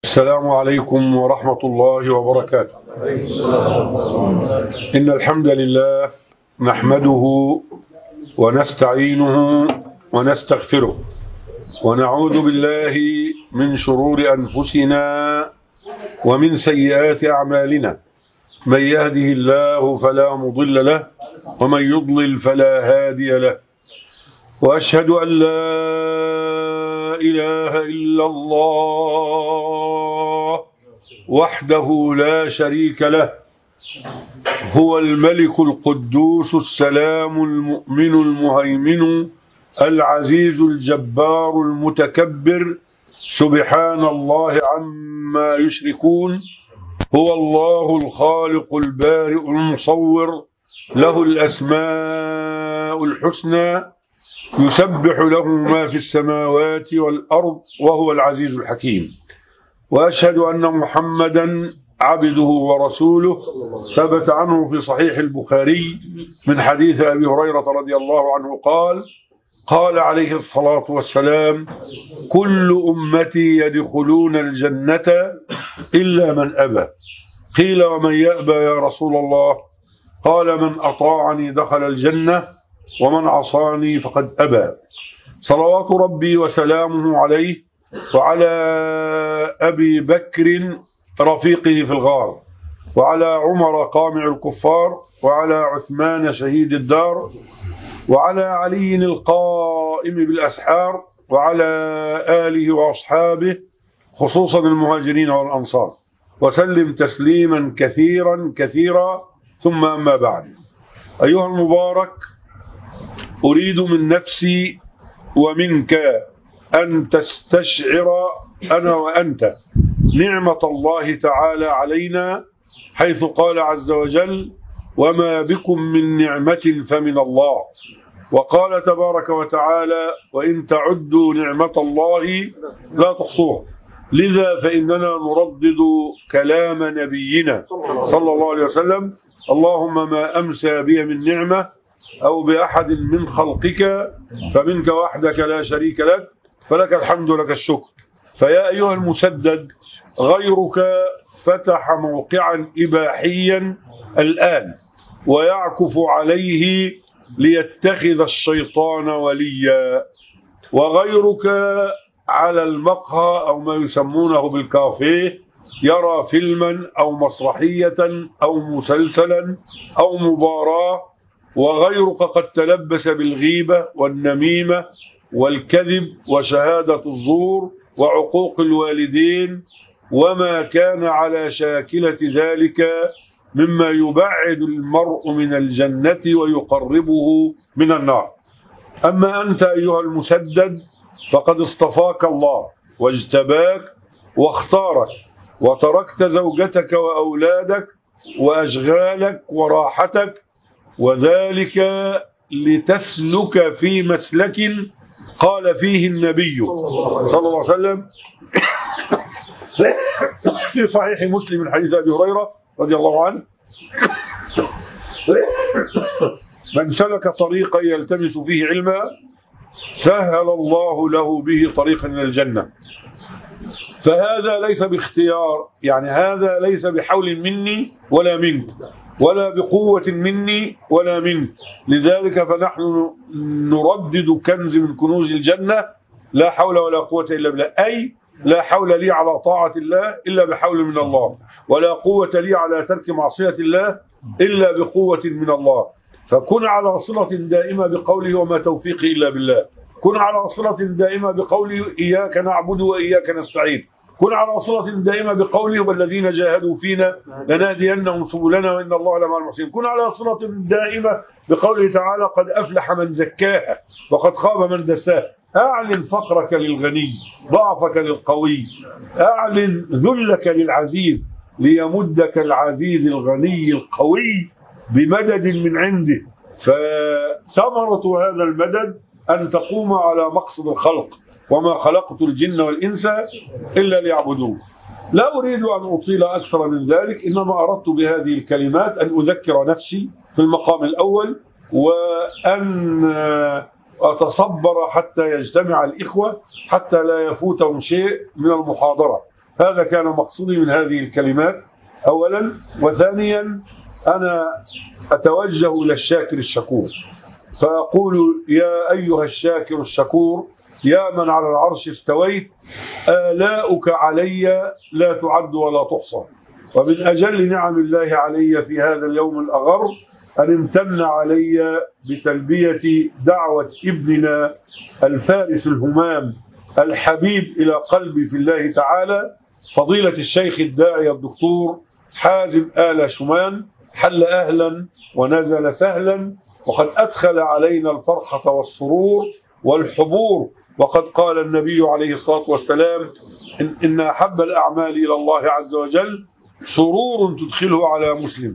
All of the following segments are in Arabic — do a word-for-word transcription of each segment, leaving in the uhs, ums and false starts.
السلام عليكم ورحمة الله وبركاته. إن الحمد لله نحمده ونستعينه ونستغفره ونعوذ بالله من شرور أنفسنا ومن سيئات أعمالنا. من يهده الله فلا مضل له ومن يضلل فلا هادي له، وأشهد أن لا إله إلا الله وحده لا شريك له، هو الملك القدوس السلام المؤمن المهيمن العزيز الجبار المتكبر، سبحان الله عما يشركون. هو الله الخالق البارئ المصور، له الأسماء الحسنى، يسبح له ما في السماوات والأرض، وهو العزيز الحكيم. وأشهد أن محمدا عبده ورسوله، ثبت عنه في صحيح البخاري من حديث أبي هريرة رضي الله عنه قال: قال عليه الصلاة والسلام: كل أمتي يدخلون الجنة إلا من أبى. قيل: ومن يأبى يا رسول الله؟ قال: من أطاعني دخل الجنة ومن عصاني فقد أبى. صلوات ربي وسلامه عليه وعلى أبي بكر رفيقه في الغار، وعلى عمر قامع الكفار، وعلى عثمان شهيد الدار، وعلى علي القائم بالأسحار، وعلى آله وأصحابه خصوصا المهاجرين والأنصار، وسلم تسليما كثيرا كثيرا. ثم أما بعد، أيها المبارك، أريد من نفسي ومنك أن تستشعر أنا وأنت نعمة الله تعالى علينا، حيث قال عز وجل: وما بكم من نعمة فمن الله. وقال تبارك وتعالى: وإن تعدوا نعمة الله لا تحصوها. لذا فإننا نردد كلام نبينا صلى الله عليه وسلم: اللهم ما أمسى بي من نعمة أو بأحد من خلقك فمنك وحدك لا شريك لك، فلك الحمد لك الشكر. فيا أيها المسدد، غيرك فتح موقعا إباحيا الآن ويعكف عليه ليتخذ الشيطان وليا، وغيرك على المقهى أو ما يسمونه بالكافيه يرى فيلما أو مسرحية أو مسلسلا أو مباراة، وغيرك قد تلبس بالغيبة والنميمة والكذب وشهادة الزور وعقوق الوالدين وما كان على شاكلة ذلك مما يبعد المرء من الجنة ويقربه من النار. أما أنت أيها المسدد فقد اصطفاك الله واجتباك واختارك، وتركت زوجتك وأولادك وأشغالك وراحتك، وذلك لتسلك في مسلك قال فيه النبي صلى الله عليه وسلم في صحيح مسلم من حديث أبي هريرة رضي الله عنه: من سلك طريقا يلتمس فيه علما سهل الله له به طريقا إلى الجنة. فهذا ليس باختيار، يعني هذا ليس بحول مني ولا منك، ولا بقوة مني ولا منك. لذلك فنحن نردد كنز من كنوز الجنة: لا حول ولا قوة إلا بالله. أي لا حول لي على طاعة الله إلا بحول من الله، ولا قوة لي على ترك معصية الله إلا بقوة من الله. فكن على صلة دائمة بقوله: وما توفيقي إلا بالله. كن على صلة دائمة بقوله: إياك نعبد وإياك نستعين. كن على صلة دائمة بقوله: والذين جاهدوا فينا لنهدينهم سبلنا وإن الله لمع المحسنين. كن على صلة دائمة بقوله تعالى: قد أفلح من زكاها وقد خاب من دساها. أعلن فقرك للغني، ضعفك للقوي، أعلن ذلك للعزيز، ليمدك العزيز الغني القوي بمدد من عنده. فثمرة هذا المدد أن تقوم على مقصد الخلق: وما خلقت الجن والإنس إلا ليعبدون. لا أريد أن أطيل أكثر من ذلك، إنما أردت بهذه الكلمات أن أذكر نفسي في المقام الأول، وأن أتصبر حتى يجتمع الإخوة حتى لا يفوتهم شيء من المحاضرة. هذا كان مقصودي من هذه الكلمات أولا. وثانيا أنا أتوجه إلى الشاكر الشكور فأقول يا أيها الشاكر الشكور يا من على العرش استويت، آلاؤك علي لا تعد ولا تحصى، ومن أجل نعم الله علي في هذا اليوم الأغر أن امتن علي بتلبية دعوة ابننا الفارس الهمام الحبيب إلى قلبي في الله تعالى فضيلة الشيخ الداعي الدكتور حازم آل شومان. حل أهلا ونزل سهلا، وقد أدخل علينا الفرحة والسرور والحبور، وقد قال النبي عليه الصلاة والسلام إن, إن أحب الأعمال إلى الله عز وجل سرور تدخله على مسلم.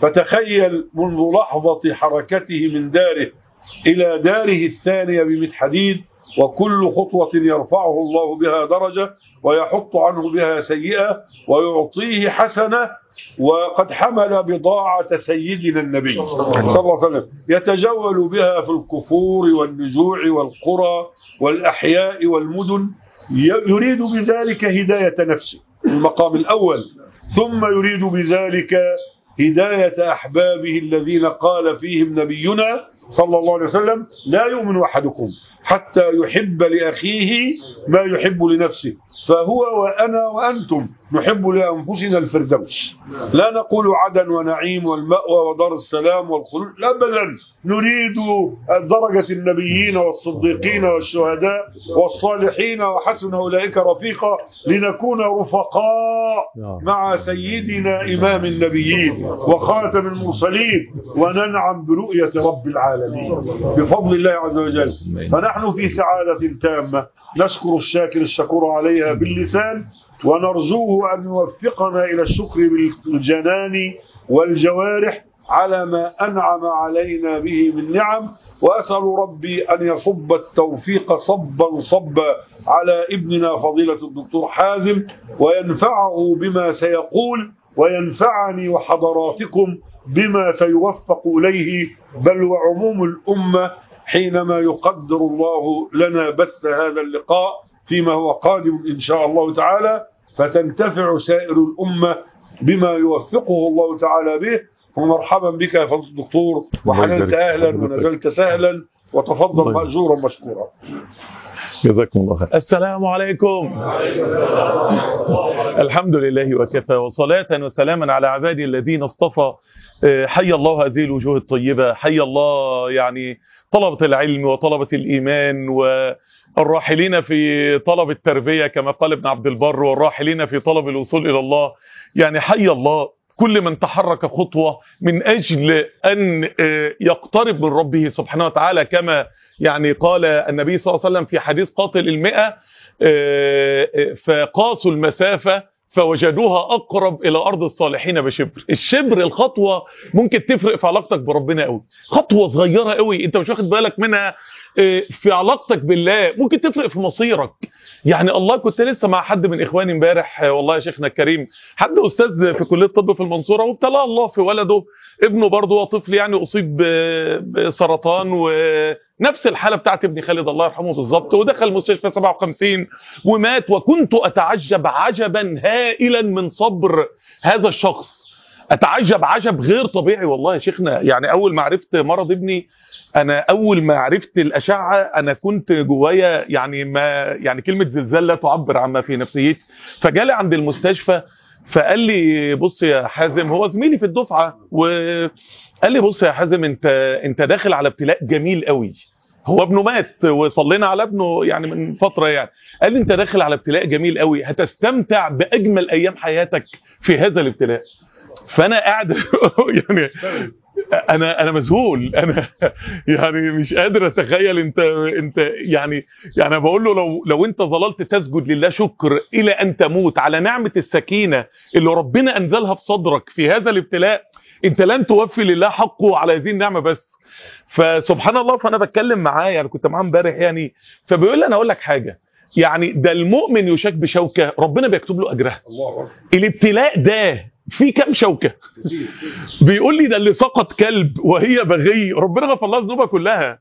فتخيل منذ لحظة حركته من داره إلى داره الثانية بمئة حديد، وكل خطوة يرفعه الله بها درجة ويحط عنه بها سيئة ويعطيه حسنة، وقد حمل بضاعة سيدنا النبي صلى الله عليه وسلم يتجول بها في الكفور والنجوع والقرى والأحياء والمدن، يريد بذلك هداية نفسه المقام الأول، ثم يريد بذلك هداية أحبابه الذين قال فيهم نبينا صلى الله عليه وسلم لا يؤمن أحدكم حتى يحب لأخيه ما يحب لنفسه، فهو وأنا وأنتم نحب لأنفسنا الفردوس، لا نقول عدن ونعيم والمأوى ودار السلام والخلود، أبدا نريد درجة النبيين والصديقين والشهداء والصالحين وحسن أولئك رفيقا، لنكون رفقاء مع سيدنا إمام النبيين وخاتم المرسلين وننعم برؤية رب العالمين بفضل الله عز وجل. فنحن في سعادة تامة نشكر الشاكر الشكور عليها باللسان، ونرجوه أن يوفقنا إلى الشكر بالجنان والجوارح على ما أنعم علينا به من نعم. وأسأل ربي أن يصب التوفيق صبا صبا على ابننا فضيلة الدكتور حازم، وينفعه بما سيقول وينفعني وحضراتكم بما سيوفق إليه، بل وعموم الأمة حينما يقدر الله لنا بث هذا اللقاء فيما هو قادم إن شاء الله تعالى، فتنتفع سائر الأمة بما يوفقه الله تعالى به. ومرحبا بك يا فضيلة الدكتور، وحللت أهلا ونزلت سهلا، وتفضل مأجورا مشكورا. جزاكم الله خير. السلام عليكم. الحمد لله وكفى، وصلاة وسلاما على عبادي الذين اصطفى. حي الله هذه الوجوه الطيبة، حي الله يعني طلبة العلم وطلبة الإيمان والراحلين في طلب التربية كما قال ابن عبد البر، والراحلين في طلب الوصول إلى الله. يعني حي الله كل من تحرك خطوة من أجل أن يقترب من ربه سبحانه وتعالى، كما يعني قال النبي صلى الله عليه وسلم في حديث قاتل المئة فقاسوا المسافة فوجدوها أقرب إلى أرض الصالحين بشبر. الشبر الخطوة ممكن تفرق في علاقتك بربنا قوي، خطوة صغيرة قوي أنت مش واخد بالك منها في علاقتك بالله ممكن تفرق في مصيرك. يعني الله، كنت لسه مع حد من إخواني امبارح والله يا شيخنا الكريم، حد أستاذ في كلية الطب في المنصورة، وابتلاه الله في ولده، ابنه برضه طفل يعني أصيب بسرطان، ونفس الحالة بتاعت ابن خالد الله يرحمه بالظبط، ودخل المستشفى سبعة وخمسين ومات. وكنت أتعجب عجبا هائلا من صبر هذا الشخص، أتعجب عجب غير طبيعي والله يا شيخنا. يعني أول ما عرفت مرض ابني، أنا أول ما عرفت الأشعة أنا كنت جوايا يعني ما يعني كلمة زلزال لا تعبر عما في نفسيتي. فجالي عند المستشفى فقال لي بص يا حازم، هو زميلي في الدفعة، وقال لي بص يا حازم انت انت داخل على ابتلاء جميل قوي. هو ابنه مات وصلينا على ابنه يعني من فترة يعني. قال لي انت داخل على ابتلاء جميل قوي، هتستمتع بأجمل أيام حياتك في هذا الابتلاء. فأنا قاعد يعني انا انا مذهول، انا يعني مش قادر اتخيل انت انت يعني يعني بقول له لو لو انت ظللت تسجد لله شكر الى ان تموت على نعمه السكينه اللي ربنا انزلها في صدرك في هذا الابتلاء، انت لن توفي لله حقه على هذه النعمه بس. فسبحان الله. فانا بتكلم معاه يعني كنت معاه امبارح يعني، فبيقول لي انا اقول لك حاجه، يعني ده المؤمن يشاك بشوكه ربنا بيكتب له اجرها. الابتلاء ده في كام شوكه؟ بيقول لي ده اللي سقط كلب وهي بغي ربنا غفر لها ذنوبها كلها.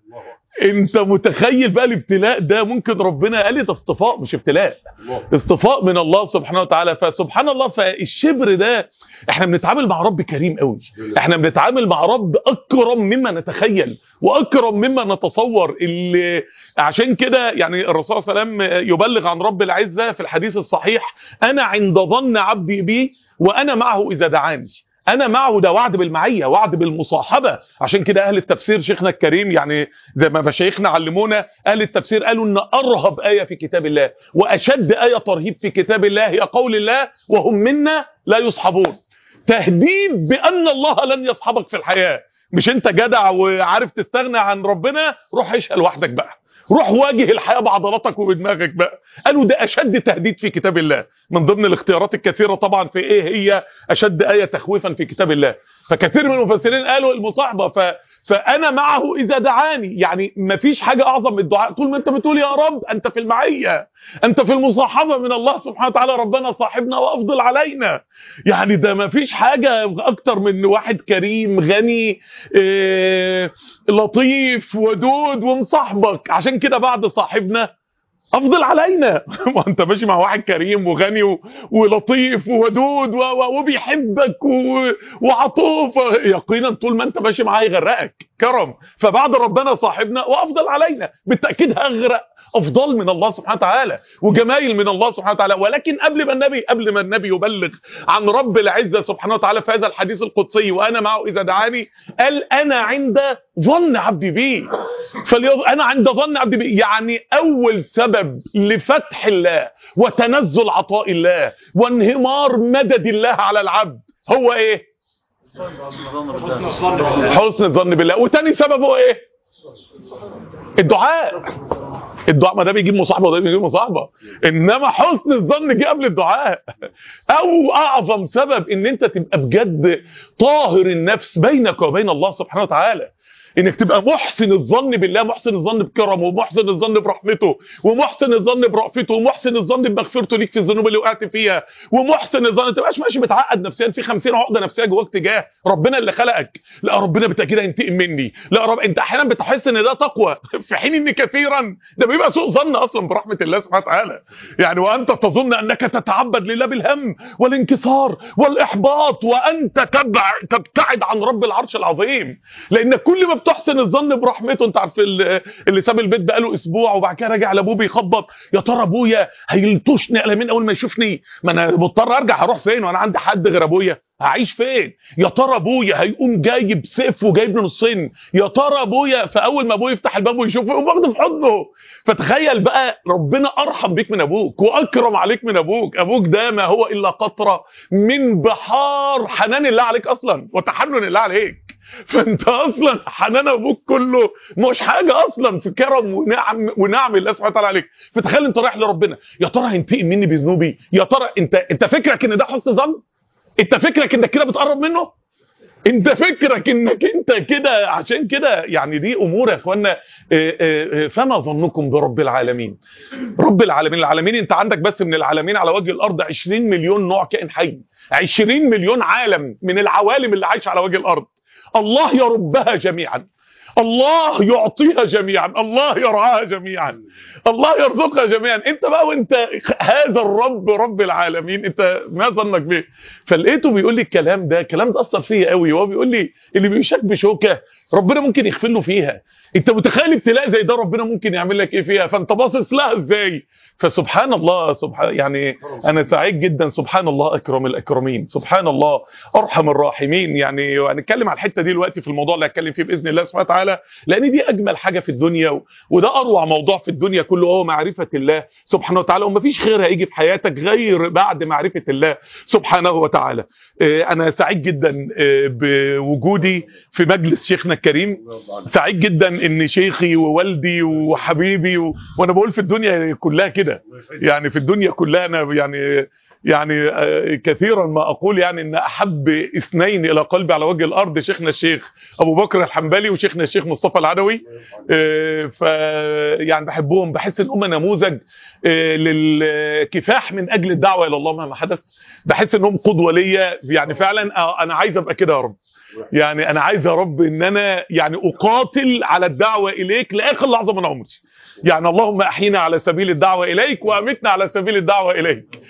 انت متخيل بقى الابتلاء ده ممكن ربنا قال لي ده اصطفاء مش ابتلاء، اصطفاء من الله سبحانه وتعالى. فسبحان الله، فالشبر ده احنا بنتعامل مع رب كريم قوي، احنا بنتعامل مع رب اكرم مما نتخيل واكرم مما نتصور. اللي عشان كده يعني الرسول صلى الله عليه وسلم يبلغ عن رب العزة في الحديث الصحيح: انا عند ظن عبدي بي وانا معه اذا دعاني. انا معه ده وعد بالمعيه، وعد بالمصاحبه. عشان كده اهل التفسير شيخنا الكريم يعني زي ما مشايخنا علمونا، اهل التفسير قالوا ان ارهب ايه في كتاب الله واشد ايه ترهيب في كتاب الله هي قول الله: وهم منا لا يصحبون. تهديد بان الله لن يصحبك في الحياه. مش انت جدع وعارف تستغنى عن ربنا، روح عيش لوحدك بقى، روح واجه الحياة بعضلاتك وبدماغك بقى. قالوا ده أشد تهديد في كتاب الله. من ضمن الاختيارات الكثيرة طبعا في إيه هي أشد آية تخويفا في كتاب الله، فكثير من المفسرين قالوا المصاحبة. ف... فأنا معه إذا دعاني، يعني مفيش حاجة أعظم من الدعاء. طول ما أنت بتقول يا رب أنت في المعية، أنت في المصاحبة من الله سبحانه وتعالى. ربنا صاحبنا وأفضل علينا. يعني ده مفيش حاجة أكتر من واحد كريم غني إيه لطيف ودود ومصاحبك. عشان كده بعد صاحبنا افضل علينا. ما انت ماشي مع واحد كريم وغني و... ولطيف وودود و... و... وبيحبك و... وعطوف، يقينا طول ما انت ماشي معاه يغرقك كرم. فبعد ربنا صاحبنا وافضل علينا، بالتاكيد هغرق افضل من الله سبحانه وتعالى وجمايل من الله سبحانه وتعالى. ولكن قبل ما النبي قبل ما النبي يبلغ عن رب العزة سبحانه وتعالى في هذا الحديث القدسي: وانا معه اذا دعاني، قال انا عند ظن عبدي بي. فليظ... انا عند ظن عبدي بي، يعني اول سبب لفتح الله وتنزل عطاء الله وانهمار مدد الله على العبد هو ايه؟ حسن الظن بالله. وتاني سبب هو ايه؟ الدعاء. الدعاء ما ده بيجيب مصاحبه وده بيجيب مصاحبه، انما حسن الظن جه قبل الدعاء. او اعظم سبب ان انت تبقى بجد طاهر النفس بينك وبين الله سبحانه وتعالى، انك تبقى محسن الظن بالله، محسن الظن بكرمه، ومحسن الظن برحمته، ومحسن الظن برأفته، ومحسن الظن بمغفرته ليك في الذنوب اللي وقعت فيها، ومحسن الظن ما تبقاش ماشي متعقد نفسيا في خمسين عقده نفسيه جواك تجاه ربنا اللي خلقك. لا ربنا بالتاكيد هينتقم مني، لا رب انت احيانا بتحس ان ده تقوى في حين ان كثيرا ده بيبقى سوء ظن اصلا برحمه الله سبحانه وتعالى. يعني وانت تظن انك تتعبد لله بالهم والانكسار والاحباط وانت تبع تبتعد عن رب العرش العظيم، لان كل ما بتحسن الظن برحمته. انت عارف اللي ساب البيت بقاله اسبوع وبعد كده راجع لابوه بيخبط: يا ترى ابويا هيلطشني قلمين اول ما يشوفني؟ ما انا مضطر ارجع، هروح فين وانا عندي حد غير ابويا؟ هعيش فين؟ يا ترى ابويا هيقوم جايب سيف وجايبني نصين؟ يا ترى ابويا؟ فاول ما ابويا يفتح الباب ويشوفه يقوم واخده في حضنه. فتخيل بقى ربنا ارحم بيك من ابوك واكرم عليك من ابوك. ابوك ده ما هو الا قطره من بحار حنان الله عليك اصلا وتحنن الله عليك. فانت اصلا حنان ابوك كله مش حاجه اصلا في كرم ونعم ونعم الله سبحانه وتعالى عليك. فتخيل انت رايح لربنا: يا ترى هينتقم مني بذنوبي؟ يا ترى انت انت فكرك ان ده حسن ظن؟ انت فكرك انك كده بتقرب منه؟ انت فكرك انك انت كده؟ عشان كده يعني دي امور يا اخوانا. فما ظنكم برب العالمين؟ رب العالمين، العالمين انت عندك بس من العالمين على وجه الارض عشرين مليون نوع كائن حي، عشرين مليون عالم من العوالم اللي عايشه على وجه الارض. الله يربها جميعا، الله يعطيها جميعا، الله يرعاها جميعا، الله يرزقها جميعا. انت بقى وانت هذا الرب رب العالمين انت ما ظنك به؟ فلقيته بيقول لي الكلام ده الكلام ده اثر فيا قوي. وهو بيقول لي اللي بيشك بشوكه ربنا ممكن يغفر له فيها. انت متخيل ابتلاء زي ده ربنا ممكن يعمل لك ايه فيها؟ فانت باصص لها ازاي؟ فسبحان الله، سبحان يعني انا سعيد جدا. سبحان الله اكرم الاكرمين، سبحان الله ارحم الراحمين. يعني هنتكلم على الحته دي دلوقتي في الموضوع اللي هتكلم فيه باذن الله سبحانه وتعالى، لان دي اجمل حاجه في الدنيا وده اروع موضوع في الدنيا كله، وهو معرفه الله سبحانه وتعالى. ومفيش خير هيجي في حياتك غير بعد معرفه الله سبحانه وتعالى. انا سعيد جدا بوجودي في مجلس شيخنا الكريم، سعيد جدا ان شيخي ووالدي وحبيبي و... وانا بقول في الدنيا كلها كده، يعني في الدنيا كلها انا يعني يعني كثيرا ما اقول يعني ان احب اثنين الى قلبي على وجه الارض شيخنا الشيخ ابو بكر الحنبلي وشيخنا الشيخ مصطفى العدوي. ف يعني بحبهم، بحس ان هم نموذج للكفاح من اجل الدعوه الى الله مهما حدث. بحس انهم قدوه ليا يعني فعلا. انا عايز ابقى كده يا رب، يعني انا عايز يا رب ان انا يعني اقاتل على الدعوه اليك لاخر لحظه من عمري. يعني اللهم احينا على سبيل الدعوه اليك وامتنا على سبيل الدعوه اليك.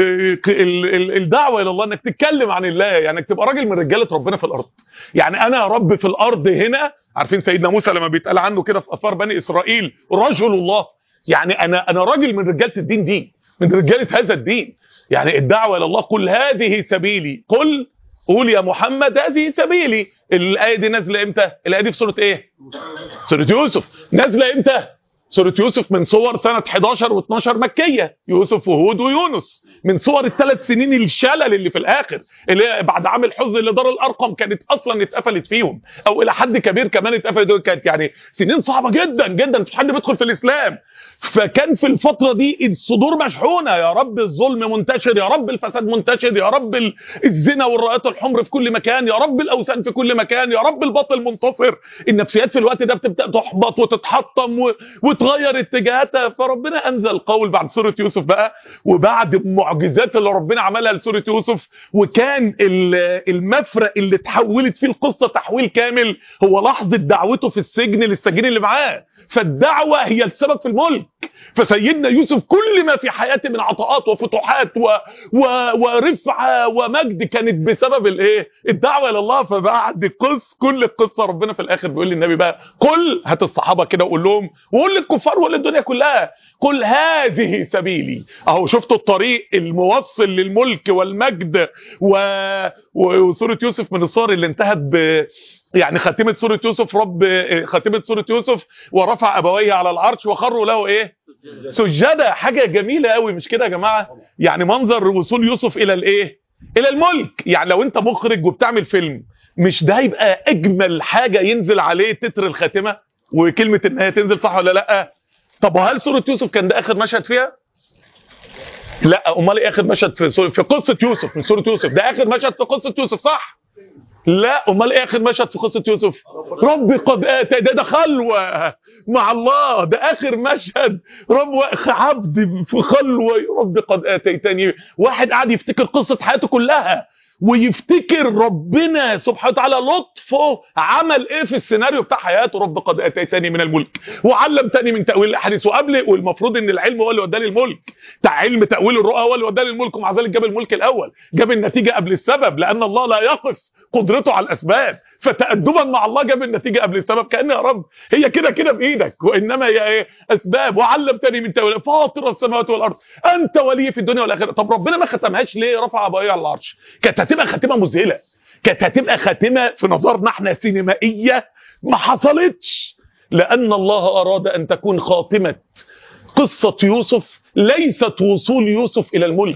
الدعوه الى الله انك تتكلم عن الله، يعني انك تبقى راجل من رجاله ربنا في الارض. يعني انا يا رب في الارض هنا، عارفين سيدنا موسى لما بيتقال عنه كده في اثار بني اسرائيل رجل الله، يعني انا انا راجل من رجاله الدين دي، من رجاله هذا الدين. يعني الدعوه الى الله قل هذه سبيلي، قل قول يا محمد هذه سبيلي. الايه دي نازله امتى؟ الايه دي في سوره ايه؟ سوره يوسف. نازله امتى؟ سوره يوسف من صور سنه حداشر واتناشر مكيه، يوسف وهود ويونس، من صور الثلاث سنين الشلل اللي في الاخر، اللي بعد عام الحزن اللي دار الارقم كانت اصلا اتقفلت فيهم، او الى حد كبير كمان اتقفلت. كانت يعني سنين صعبه جدا جدا، مفيش حد بيدخل في الاسلام. فكان في الفتره دي الصدور مشحونه، يا رب الظلم منتشر، يا رب الفساد منتشر، يا رب الزنا والرايات الحمر في كل مكان، يا رب الاوثان في كل مكان، يا رب الباطل منتصر. النفسيات في الوقت ده بتبدا تحبط وتتحطم و... وتغير اتجاهاتها. فربنا انزل قول بعد سوره يوسف بقى، وبعد المعجزات اللي ربنا عملها لسوره يوسف، وكان المفرق اللي تحولت فيه القصه تحويل كامل هو لحظه دعوته في السجن للسجين اللي معاه. فالدعوه هي السبب في الملك. فسيدنا يوسف كل ما في حياته من عطاءات وفتوحات و... و... ورفعه ومجد كانت بسبب الايه؟ الدعوه الى الله. فبعد قص كل القصه ربنا في الاخر بيقول للنبي بقى قل، هات الصحابه كده وقول لهم وقول للكفار وقول للدنيا كلها قل هذه سبيلي. اهو شفتوا الطريق الموصل للملك والمجد. و... وسوره يوسف من الصور اللي انتهت ب يعني خاتمه سوره يوسف، رب خاتمه سوره يوسف ورفع ابويه على العرش وخروا له ايه؟ سجده. حاجه جميله قوي، مش كده يا جماعه؟ يعني منظر وصول يوسف الى الايه؟ الى الملك. يعني لو انت مخرج وبتعمل فيلم، مش ده هيبقى اجمل حاجه ينزل عليه تتر الخاتمه وكلمه النهايه تنزل، صح ولا لا؟ طب وهل سوره يوسف كان ده اخر مشهد فيها؟ لا، امال ايه اخر مشهد في في قصه يوسف؟ من سوره يوسف ده اخر مشهد في قصه يوسف، صح؟ لا، امال ايه اخر مشهد في قصه يوسف؟ ربي قد اتى، ده ده خلوه مع الله، ده اخر مشهد. رب عبد في خلوه، ربي قد اتيتني. واحد قاعد يفتكر قصه حياته كلها، ويفتكر ربنا سبحانه وتعالى لطفه عمل ايه في السيناريو بتاع حياته. رب قد اتيتني من الملك وعلمتني من تاويل الاحاديث وقبل. والمفروض ان العلم هو اللي وداني الملك، بتاع علم تاويل الرؤى هو اللي وداني الملك، ومع ذلك جاب الملك الاول، جاب النتيجه قبل السبب، لان الله لا يقف قدرته على الاسباب. فتأدبا مع الله جاب النتيجه قبل السبب، كأن يا رب هي كده كده بايدك، وانما هي ايه؟ اسباب. وعلمتني من تاويل فاطر السماوات والارض انت ولي في الدنيا والاخره. طب ربنا ما ختمهاش ليه؟ رفع ابويه على العرش. كانت هتبقى خاتمه مذهله، كانت هتبقى خاتمه في نظرنا احنا سينمائيه، ما حصلتش، لان الله اراد ان تكون خاتمه قصه يوسف ليست وصول يوسف الى الملك،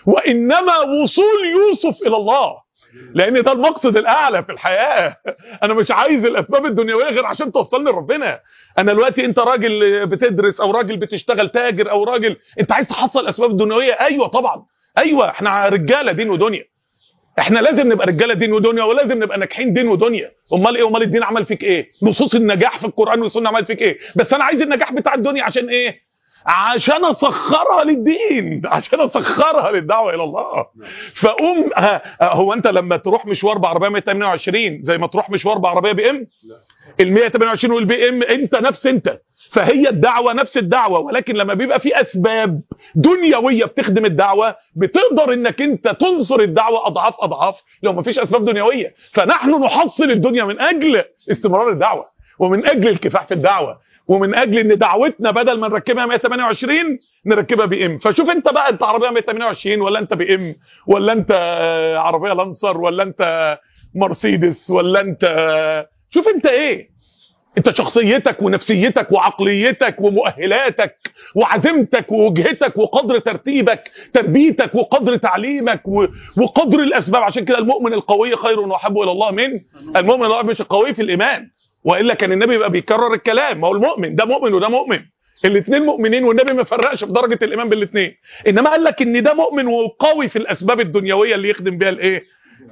وانما وصول يوسف الى الله، لان ده المقصد الاعلى في الحياه. انا مش عايز الاسباب الدنيويه غير عشان توصلني لربنا. انا دلوقتي انت راجل بتدرس او راجل بتشتغل تاجر او راجل، انت عايز تحصل الاسباب الدنيويه. ايوه طبعا، ايوه احنا رجاله دين ودنيا، احنا لازم نبقى رجاله دين ودنيا، ولازم نبقى ناجحين دين ودنيا. امال ايه؟ امال الدين عمل فيك ايه؟ نصوص النجاح في القران والسنه عمل فيك ايه؟ بس انا عايز النجاح بتاع الدنيا عشان ايه؟ عشان اسخرها للدين، عشان اسخرها للدعوه الى الله. فقوم هو انت لما تروح مشوار بعربيه مية وتمانية وعشرين زي ما تروح مشوار بعربيه بي ام؟ ال مية وتمانية وعشرين والبي ام انت نفس انت. فهي الدعوه نفس الدعوه، ولكن لما بيبقى في اسباب دنيويه بتخدم الدعوه، بتقدر انك انت تنصر الدعوه اضعاف اضعاف لو ما فيش اسباب دنيويه. فنحن نحصل الدنيا من اجل استمرار الدعوه، ومن اجل الكفاح في الدعوه، ومن اجل ان دعوتنا بدل ما نركبها مية وتمانية وعشرين نركبها بي ام. فشوف انت بقى، انت عربيه مية وتمانية وعشرين ولا انت بي ام ولا انت عربيه لانسر ولا انت مرسيدس ولا انت، شوف انت ايه؟ انت شخصيتك ونفسيتك وعقليتك ومؤهلاتك وعزيمتك ووجهتك وقدر ترتيبك تربيتك وقدر تعليمك وقدر الاسباب. عشان كده المؤمن القوي خير واحب الى الله من المؤمن الضعيف، مش القوي في الايمان، والا كان النبي يبقى بيكرر الكلام. ما هو المؤمن ده مؤمن وده مؤمن، الاثنين مؤمنين، والنبي ما فرقش في درجه الايمان بين الاثنين. انما قال لك ان ده مؤمن وقوي في الاسباب الدنيويه اللي يخدم بها الايه؟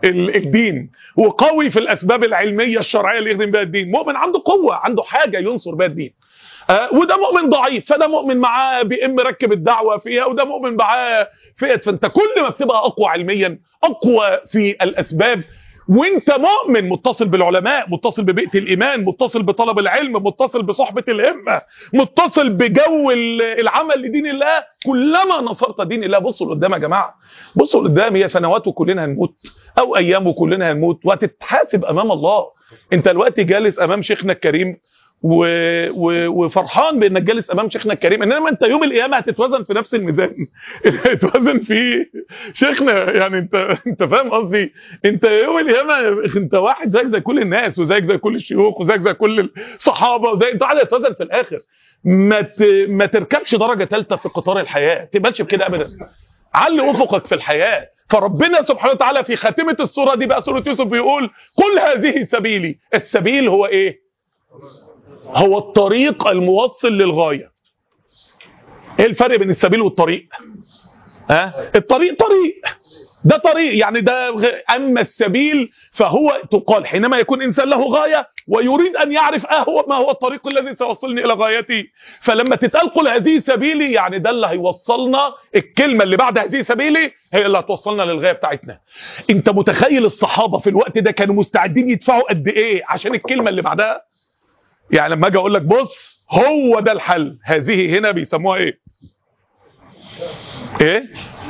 الدين، وقوي في الاسباب العلميه الشرعيه اللي يخدم بها الدين. مؤمن عنده قوه، عنده حاجه ينصر بها الدين. آه وده مؤمن ضعيف، فده مؤمن معاه بإم ركب الدعوة فيها، وده مؤمن معاه فئة. فانت كل ما بتبقى اقوى علميا، اقوى في الاسباب، وانت مؤمن متصل بالعلماء، متصل ببيئة الايمان، متصل بطلب العلم، متصل بصحبة الهمة، متصل بجو العمل لدين الله، كلما نصرت دين الله. بصوا لقدام يا جماعة، بصوا لقدام، هي سنوات وكلنا هنموت، او ايام وكلنا هنموت، وهتتحاسب امام الله. انت دلوقتي جالس امام شيخنا الكريم و... و... وفرحان بانك جالس امام شيخنا الكريم، انما انت يوم القيامه هتتوزن في نفس الميزان اللي هتتوزن فيه شيخنا. يعني انت انت فاهم قصدي؟ انت يوم القيامه انت واحد زيك زي كل الناس، وزيك زي كل الشيوخ، وزيك زي كل الصحابه، وزي انت واحد هتتوزن في الاخر. ما ت... ما تركبش درجه ثالثه في قطار الحياه، ما تبقاش بكده ابدا. علي افقك في الحياه. فربنا سبحانه وتعالى في خاتمه السوره دي بقى، سوره يوسف، بيقول قل هذه سبيلي. السبيل هو ايه؟ هو الطريق الموصل للغاية. ايه الفرق بين السبيل والطريق؟ ها؟ الطريق طريق، ده طريق يعني ده غ... اما السبيل فهو تقال حينما يكون انسان له غاية ويريد ان يعرف اه هو ما هو الطريق الذي سيوصلني الى غايتي. فلما تتقال قل هذه سبيلي، يعني ده اللي هيوصلنا، الكلمة اللي بعد هذه سبيلي هي اللي هتوصلنا للغاية بتاعتنا. انت متخيل الصحابة في الوقت ده كانوا مستعدين يدفعوا قد ايه عشان الكلمة اللي بعدها؟ يعني لما اجي اقول لك بص هو ده الحل، هذه هنا بيسموها ايه؟ ايه؟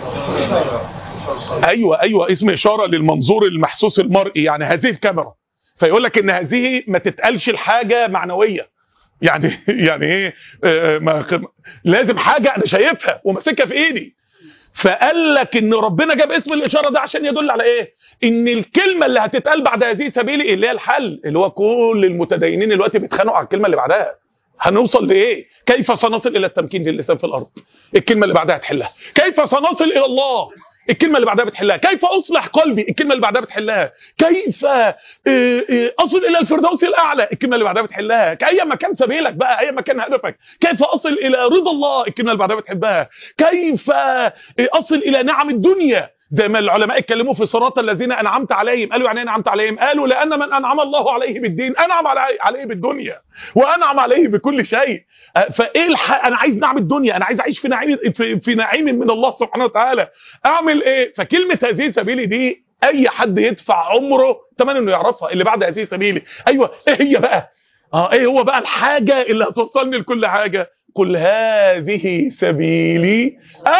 ايوه ايوه اسم اشاره للمنظور المحسوس المرئي، يعني هذه الكاميرا. فيقول لك ان هذه ما تتقالش الحاجه معنويه، يعني يعني ايه؟ آه ما لازم حاجه انا شايفها وماسكها في ايدي. فقال لك ان ربنا جاب اسم الاشاره ده عشان يدل على ايه؟ ان الكلمه اللي هتتقال بعد هذه سبيلي اللي هي الحل، اللي هو كل المتدينين دلوقتي بيتخانقوا على الكلمه اللي بعدها. هنوصل لايه؟ كيف سنصل الى التمكين للاسلام في الارض؟ الكلمه اللي بعدها هتحلها. كيف سنصل الى الله؟ الكلمه اللي بعدها بتحلها. كيف اصلح قلبي؟ الكلمه اللي بعدها بتحلها. كيف اصل الى الفردوس الاعلى؟ الكلمه اللي بعدها بتحلها. كاي مكان سبيلك بقى، اي مكان هدفك. كيف اصل الى رضا الله؟ الكلمه اللي بعدها بتحبها. كيف اصل الى نعم الدنيا؟ زي ما العلماء اتكلموا في صراط الذين انعمت عليهم، قالوا يعني ايه انعمت عليهم؟ قالوا لان من انعم الله عليه بالدين انعم عليه بالدنيا وانعم عليه بكل شيء. فايه الح... انا عايز نعم الدنيا، انا عايز اعيش في نعيم، في, في نعيم من الله سبحانه وتعالى. اعمل ايه؟ فكلمه هذه سبيلي دي اي حد يدفع عمره ثمن انه يعرفها. اللي بعد هذه سبيلي ايوه ايه هي بقى؟ اه ايه هو بقى الحاجه اللي هتوصلني لكل حاجه؟ قل هذه سبيلي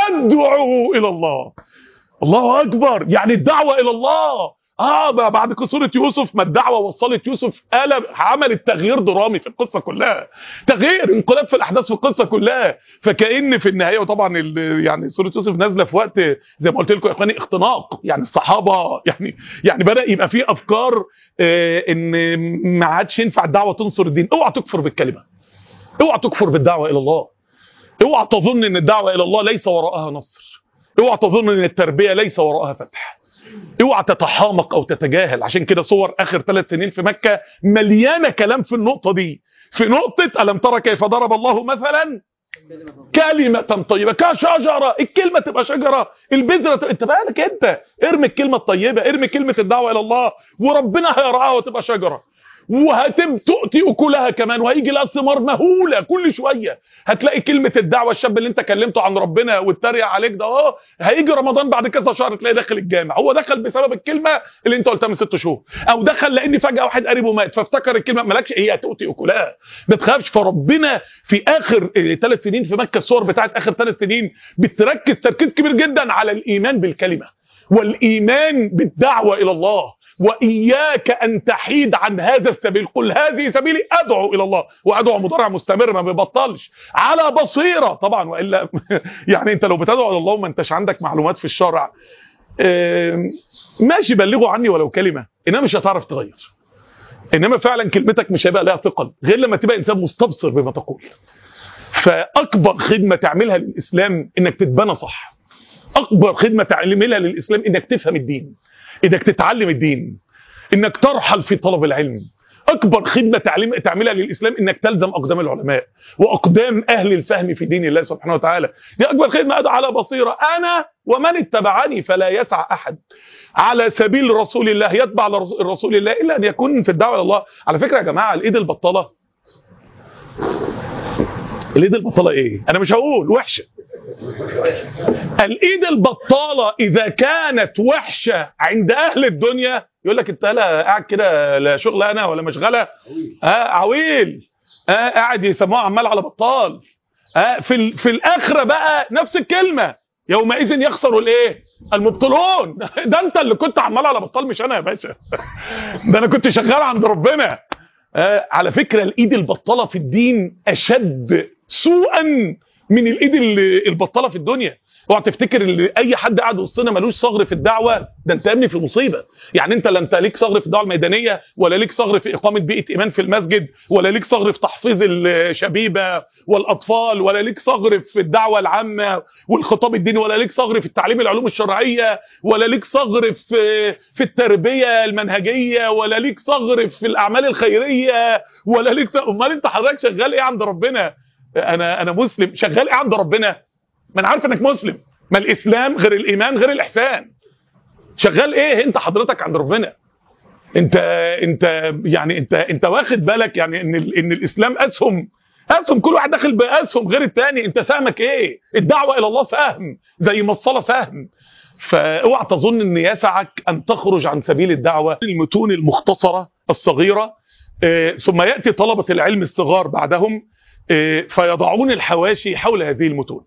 ادعو الى الله. الله اكبر، يعني الدعوه الى الله. اه بعد قصه يوسف ما الدعوه وصلت يوسف، قلب عملت تغيير درامي في القصه كلها، تغيير انقلاب في الاحداث في القصه كلها. فكأن في النهايه، وطبعا يعني سوره يوسف نازله في وقت زي ما قلت لكم يا اخواني اختناق، يعني الصحابه يعني يعني بدا يبقى في افكار آه ان ما عادش ينفع الدعوه تنصر الدين. اوعى تكفر بالكلمه، اوعى تكفر بالدعوه الى الله، اوعى تظن ان الدعوه الى الله ليس وراءها نصر، اوعى تظن ان التربيه ليس وراءها فتح، اوعى تتحامق او تتجاهل. عشان كده صور اخر ثلاث سنين في مكه مليانه كلام في النقطه دي، في نقطه الم ترى كيف ضرب الله مثلا كلمه طيبه كشجره. الكلمه تبقى شجره، البذره تبقى انت بالك، انت ارمي الكلمه الطيبه، ارمي كلمه الدعوه الى الله، وربنا هيرعاها وتبقى شجره، وهتؤتي اكلها كمان، وهيجي لها ثمار مهوله كل شويه. هتلاقي كلمه الدعوه، الشاب اللي انت كلمته عن ربنا واتريق عليك ده اه هيجي رمضان بعد كذا شهر تلاقيه داخل الجامع. هو دخل بسبب الكلمه اللي انت قلتها من ست شهور، او دخل لان فجاه واحد قريبه مات فافتكر الكلمه. مالكش، هي هتؤتي اكلها، ما تخافش. فربنا في اخر ثلاث سنين في مكه، الصور بتاعت اخر ثلاث سنين بتركز تركيز كبير جدا على الايمان بالكلمه والايمان بالدعوه الى الله. وإياك أن تحيد عن هذا السبيل. قل هذه سبيلي أدعو إلى الله، وأدعو مضارع مستمر ما بيبطلش على بصيرة طبعا، وإلا يعني أنت لو بتدعو إلى الله وما أنتش عندك معلومات في الشرع ماشي بلغوا عني ولو كلمة، إنما مش هتعرف تغير. إنما فعلا كلمتك مش هيبقى لها ثقل غير لما تبقى إنسان مستبصر بما تقول. فأكبر خدمة تعملها للإسلام إنك تتبنى صح، أكبر خدمة تعملها للإسلام إنك تفهم الدين، انك تتعلم الدين، انك ترحل في طلب العلم. اكبر خدمه تعليم تعملها للاسلام انك تلزم اقدام العلماء واقدام اهل الفهم في دين الله سبحانه وتعالى. دي اكبر خدمه. ادعو على بصيره انا ومن اتبعني فلا يسع احد على سبيل رسول الله يتبع رسول الله الا ان يكون في الدعوه الى الله. على فكره يا جماعه الايد البطاله الايد البطاله ايه؟ انا مش هقول وحشه. الايد البطاله اذا كانت وحشه عند اهل الدنيا يقول لك انت لا قاعد كده لا شغل انا ولا مشغله اه عويل اه قاعد يسموه عمال على بطال. اه في في الاخره بقى نفس الكلمه، يومئذ يخسر الايه؟ المبطلون. ده انت اللي كنت عمال على بطال مش انا يا باشا. ده انا كنت شغال عند ربنا. آه على فكره الايد البطاله في الدين اشد سوءا من الايد البطاله في الدنيا. اوعى تفتكر ان اي حد قاعد وسطنا ملوش صغر في الدعوه، ده انت يا ابني في مصيبه. يعني انت لا انت ليك صغر في الدعوه الميدانيه، ولا ليك صغر في اقامه بيئه ايمان في المسجد، ولا ليك صغر في تحفيظ الشبيبه والاطفال، ولا ليك صغر في الدعوه العامه والخطاب الديني، ولا ليك صغر في التعليم العلوم الشرعيه، ولا ليك صغر في في التربيه المنهجيه، ولا ليك صغر في الاعمال الخيريه، ولا ليك صغر. امال انت حضرتك شغال ايه عند ربنا؟ انا انا مسلم، شغال ايه عند ربنا؟ ما انا عارف انك مسلم، ما الاسلام غير الايمان غير الاحسان. شغال ايه انت حضرتك عند ربنا؟ انت انت يعني انت انت واخد بالك يعني ان ان الاسلام اسهم اسهم كل واحد داخل باسهم غير الثاني. انت سهمك ايه؟ الدعوه الى الله سهم زي ما الصلاه سهم. فاوعى تظن ان يسعك ان تخرج عن سبيل الدعوه. المتون المختصره الصغيره اه ثم ياتي طلبه العلم الصغار بعدهم فيضعون الحواشي حول هذه المتون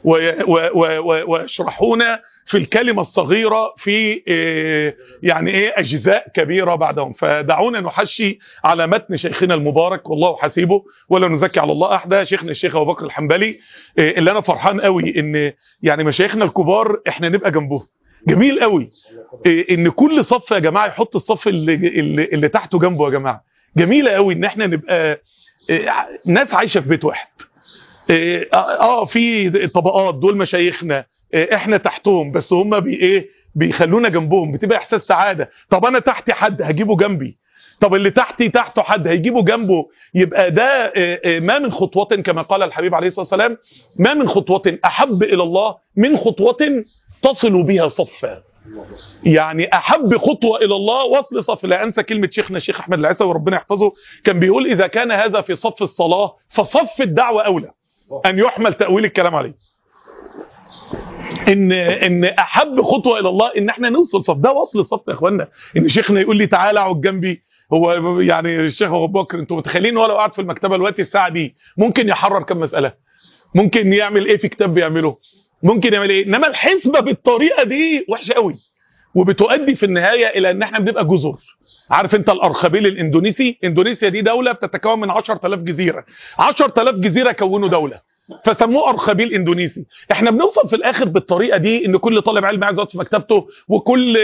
ويشرحون في الكلمة الصغيرة في يعني ايه اجزاء كبيرة بعدهم. فدعونا نحشي على متن شيخنا المبارك والله حسيبه ولا نزكي على الله احدا، شيخنا الشيخ ابو بكر الحنبلي، اللي انا فرحان قوي ان يعني مشايخنا الكبار احنا نبقى جنبهم. جميل قوي ان كل صف يا جماعة يحط الصف اللي, اللي, اللي تحته جنبه يا جماعة. جميلة قوي ان احنا نبقى ناس عايشه في بيت واحد. اه في طبقات دول مشايخنا احنا تحتهم، بس هم بي ايه بيخلونا جنبهم، بتبقى احساس سعاده. طب انا تحتي حد هجيبه جنبي، طب اللي تحتي تحته حد هيجيبه جنبه. يبقى ده ما من خطوه كما قال الحبيب عليه الصلاه والسلام، ما من خطوه احب الى الله من خطوه تصل بها صفا. يعني احب خطوه الى الله وصل صف. لا انسى كلمه شيخنا الشيخ احمد العيسوي وربنا يحفظه، كان بيقول اذا كان هذا في صف الصلاه فصف الدعوه اولى ان يحمل تاويل الكلام عليه. ان ان احب خطوه الى الله ان احنا نوصل صف. ده وصل الصف يا اخوانا. ان شيخنا يقول لي تعالى اقعد جنبي، هو يعني الشيخ ابو بكر انتوا متخيلين هو لو قعد في المكتبه دلوقتي الساعه دي ممكن يحرر كم مساله، ممكن يعمل ايه في كتاب بيعمله، ممكن يعمل ايه. انما الحسبه بالطريقه دي وحشه قوي وبتؤدي في النهايه الى ان احنا بنبقى جزر. عارف انت الارخبيل الاندونيسي؟ اندونيسيا دي دوله بتتكون من عشرة آلاف جزيره، عشرة آلاف جزيره كونوا دوله فسموه ارخبيل اندونيسي. احنا بنوصل في الاخر بالطريقه دي ان كل طالب علم عايز يقعد في مكتبته، وكل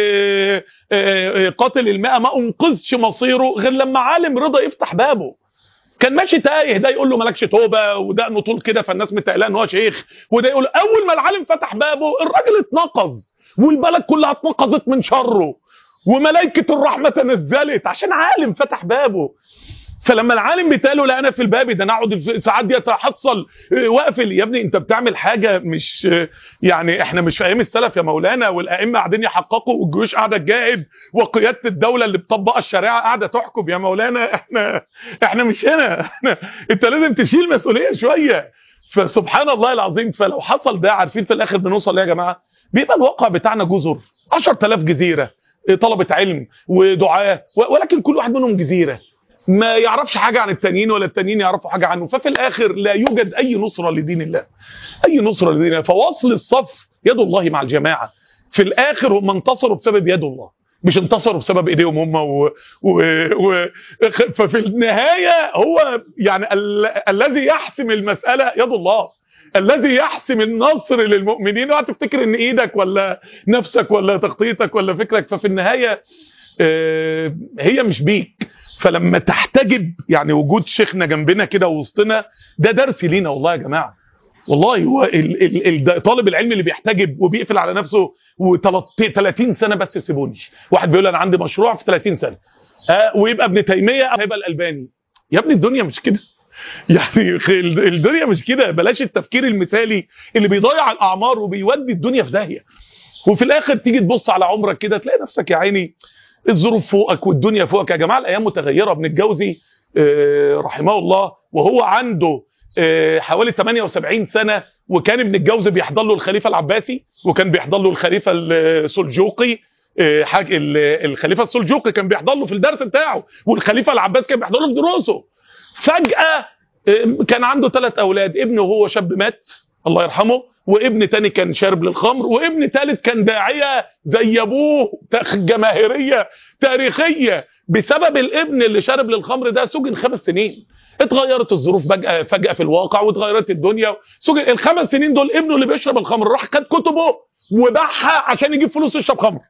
قاتل الماء ما انقذش مصيره غير لما عالم رضا يفتح بابه. كان ماشي تايه، ده يقول له مالكش توبه، وده انه طول كده فالناس متقلقه ان هو شيخ، وده يقول اول ما العالم فتح بابه الراجل اتنقذ والبلد كلها اتنقذت من شره وملائكه الرحمه تنزلت عشان عالم فتح بابه. فلما العالم بيتقاله لا انا في الباب ده انا اقعد ساعات دي اتحصل واقفل. يا ابني انت بتعمل حاجه مش يعني احنا مش في ايام السلف يا مولانا، والائمه قاعدين يحققوا والجيوش قاعده تجاهد وقياده الدوله اللي بتطبق الشريعه قاعده تحكم يا مولانا. احنا احنا مش هنا. احنا انت لازم تشيل مسؤوليه شويه. فسبحان الله العظيم. فلو حصل ده عارفين في الاخر بنوصل ليه يا جماعه؟ بيبقى الواقع بتاعنا جزر، عشرة آلاف جزيره طلبه علم ودعاه، ولكن كل واحد منهم جزيره ما يعرفش حاجة عن التانيين ولا التانيين يعرفوا حاجة عنه. ففي الآخر لا يوجد أي نصرة لدين الله، أي نصرة لدين الله. فوصل الصف يد الله مع الجماعة. في الآخر هم انتصروا بسبب يد الله، مش انتصروا بسبب إيديهم هم و... و... و... ففي النهاية هو يعني ال... الذي يحسم المسألة يد الله، الذي يحسم النصر للمؤمنين. اوعى تفتكر ان ايدك ولا نفسك ولا تخطيطك ولا فكرك. ففي النهاية آه هي مش بيك. فلما تحتجب يعني وجود شيخنا جنبنا كده وسطنا ده درس لينا والله يا جماعه. والله هو طالب العلم اللي بيحتجب وبيقفل على نفسه وثلاثين سنه بس سيبوني. واحد بيقول انا عندي مشروع في ثلاثين سنه آه ويبقى ابن تيميه او هيبقى الالباني. يا ابني الدنيا مش كده يعني، الدنيا مش كده. بلاش التفكير المثالي اللي بيضيع الاعمار وبيودي الدنيا في داهيه، وفي الاخر تيجي تبص على عمرك كده تلاقي نفسك يا عيني الظروف فوقك والدنيا فوقك. يا جماعه الايام متغيره. ابن الجوزي رحمه الله وهو عنده حوالي ثمانية وسبعين سنة، وكان ابن الجوزي بيحضر له الخليفة العباسي، وكان بيحضر له الخليفة السلجوقي، حاج الخليفة السلجوقي كان بيحضر له في الدرس بتاعه، والخليفة العباسي كان بيحضر له في دروسه. فجأة كان عنده ثلاث أولاد، ابنه وهو شاب مات الله يرحمه، وابن تاني كان شارب للخمر، وابن ثالث كان داعية زي أبوه جماهيرية تاريخية. بسبب الابن اللي شارب للخمر ده سجن خمس سنين. اتغيرت الظروف فجأة فجأة في الواقع، واتغيرت الدنيا. سجن الخمس سنين دول ابنه اللي بيشرب الخمر راح خد كتبه وباعها عشان يجيب فلوس يشرب خمر.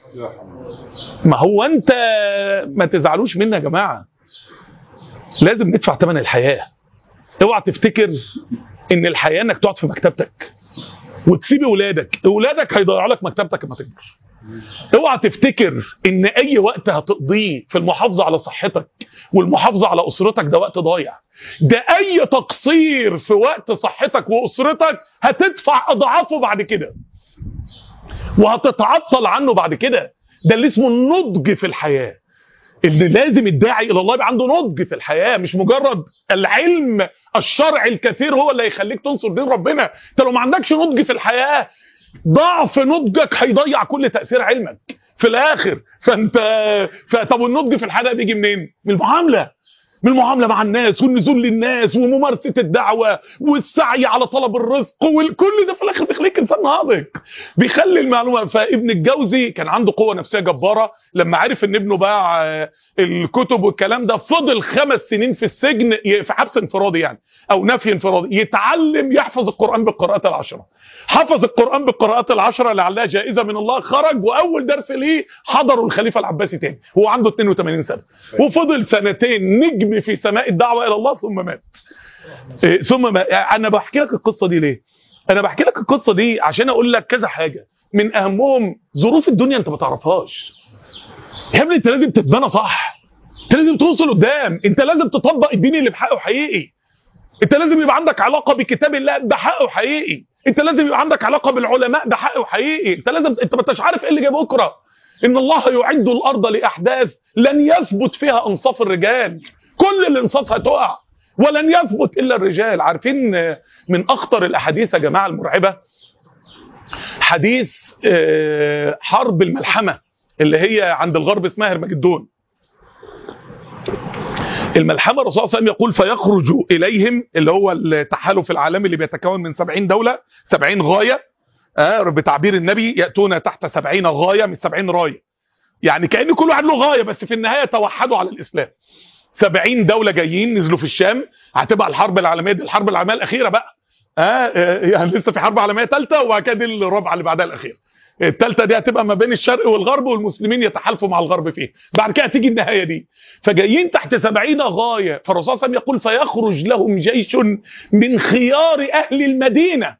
ما هو انت ما تزعلوش مني يا جماعة، لازم ندفع ثمن الحياة. اوعى تفتكر ان الحياة انك تقعد في مكتبتك وتسيب اولادك، اولادك هيضيعوا لك مكتبتك لما تكبر. اوعى تفتكر ان اي وقت هتقضيه في المحافظة على صحتك والمحافظة على اسرتك ده وقت ضايع. ده اي تقصير في وقت صحتك واسرتك هتدفع اضعافه بعد كده، وهتتعطل عنه بعد كده. ده اللي اسمه النضج في الحياة، اللي لازم الداعي الى الله يبقى عنده نضج في الحياة، مش مجرد العلم الشرعي الكثير هو اللي يخليك تنصر دين ربنا. انت لو ما عندكش نضج في الحياة، ضعف نضجك هيضيع كل تأثير علمك في الاخر. فانت طب النضج في الحياة بيجي منين؟ من المعاملة، من المعاملة مع الناس، والنزول للناس، وممارسة الدعوة، والسعي على طلب الرزق، وكل ده في الاخر بيخليك انسان ناضج، بيخلي المعلومة. فابن الجوزي كان عنده قوة نفسية جبارة. لما عرف ان ابنه باع الكتب والكلام ده، فضل خمس سنين في السجن، في حبس انفرادي يعني، او نفي انفرادي، يتعلم يحفظ القرآن بالقراءات العشرة. حفظ القرآن بالقراءات العشرة لعلها جائزة من الله. خرج واول درس ليه حضره الخليفة العباسي تاني، هو عنده اثنين وثمانين سنة، وفضل سنتين نجم في سماء الدعوة الى الله، ثم مات. إيه ثم ما انا بحكي لك القصة دي ليه؟ انا بحكي لك القصة دي عشان اقول لك كذا حاجة، من اهمهم ظروف الدنيا انت ما تعرفهاش. يا ابني انت لازم تتبنى صح، انت لازم توصل قدام، انت لازم تطبق الدين اللي بحقه حقيقي، انت لازم يبقى عندك علاقة بكتاب الله بحقه حقيقي، انت لازم يبقى عندك علاقة بالعلماء بحقه حقيقي، انت لازم، انت ما انتش عارف ايه اللي جاي بكره. ان الله يعد الارض لاحداث لن يثبت فيها انصاف الرجال، كل الانصاص هتقع ولن يثبت الا الرجال. عارفين من اخطر الاحاديث يا جماعه المرعبه حديث حرب الملحمه اللي هي عند الغرب اسمها هرمجدون. الملحمه الرسول صلى الله عليه وسلم يقول فيخرج اليهم، اللي هو التحالف العالمي اللي بيتكون من سبعين دوله، سبعين غايه، آه بتعبير النبي ياتون تحت سبعين غايه من سبعين رايه، يعني كأن كل واحد له غايه، بس في النهايه توحدوا على الاسلام. سبعين دوله جايين نزلوا في الشام، هتبقى الحرب العالميه دي الحرب العالميه الاخيره بقى، آه يعني لسه في حرب عالميه ثالثه، وبعد كده الرابعه اللي بعدها الاخيره. الثالثه دي هتبقى ما بين الشرق والغرب، والمسلمين يتحالفوا مع الغرب فيه، بعد كده تيجي النهايه دي. فجايين تحت سبعين غايه، فالرسول صلى الله عليه وسلم يقول فيخرج لهم جيش من خيار اهل المدينه،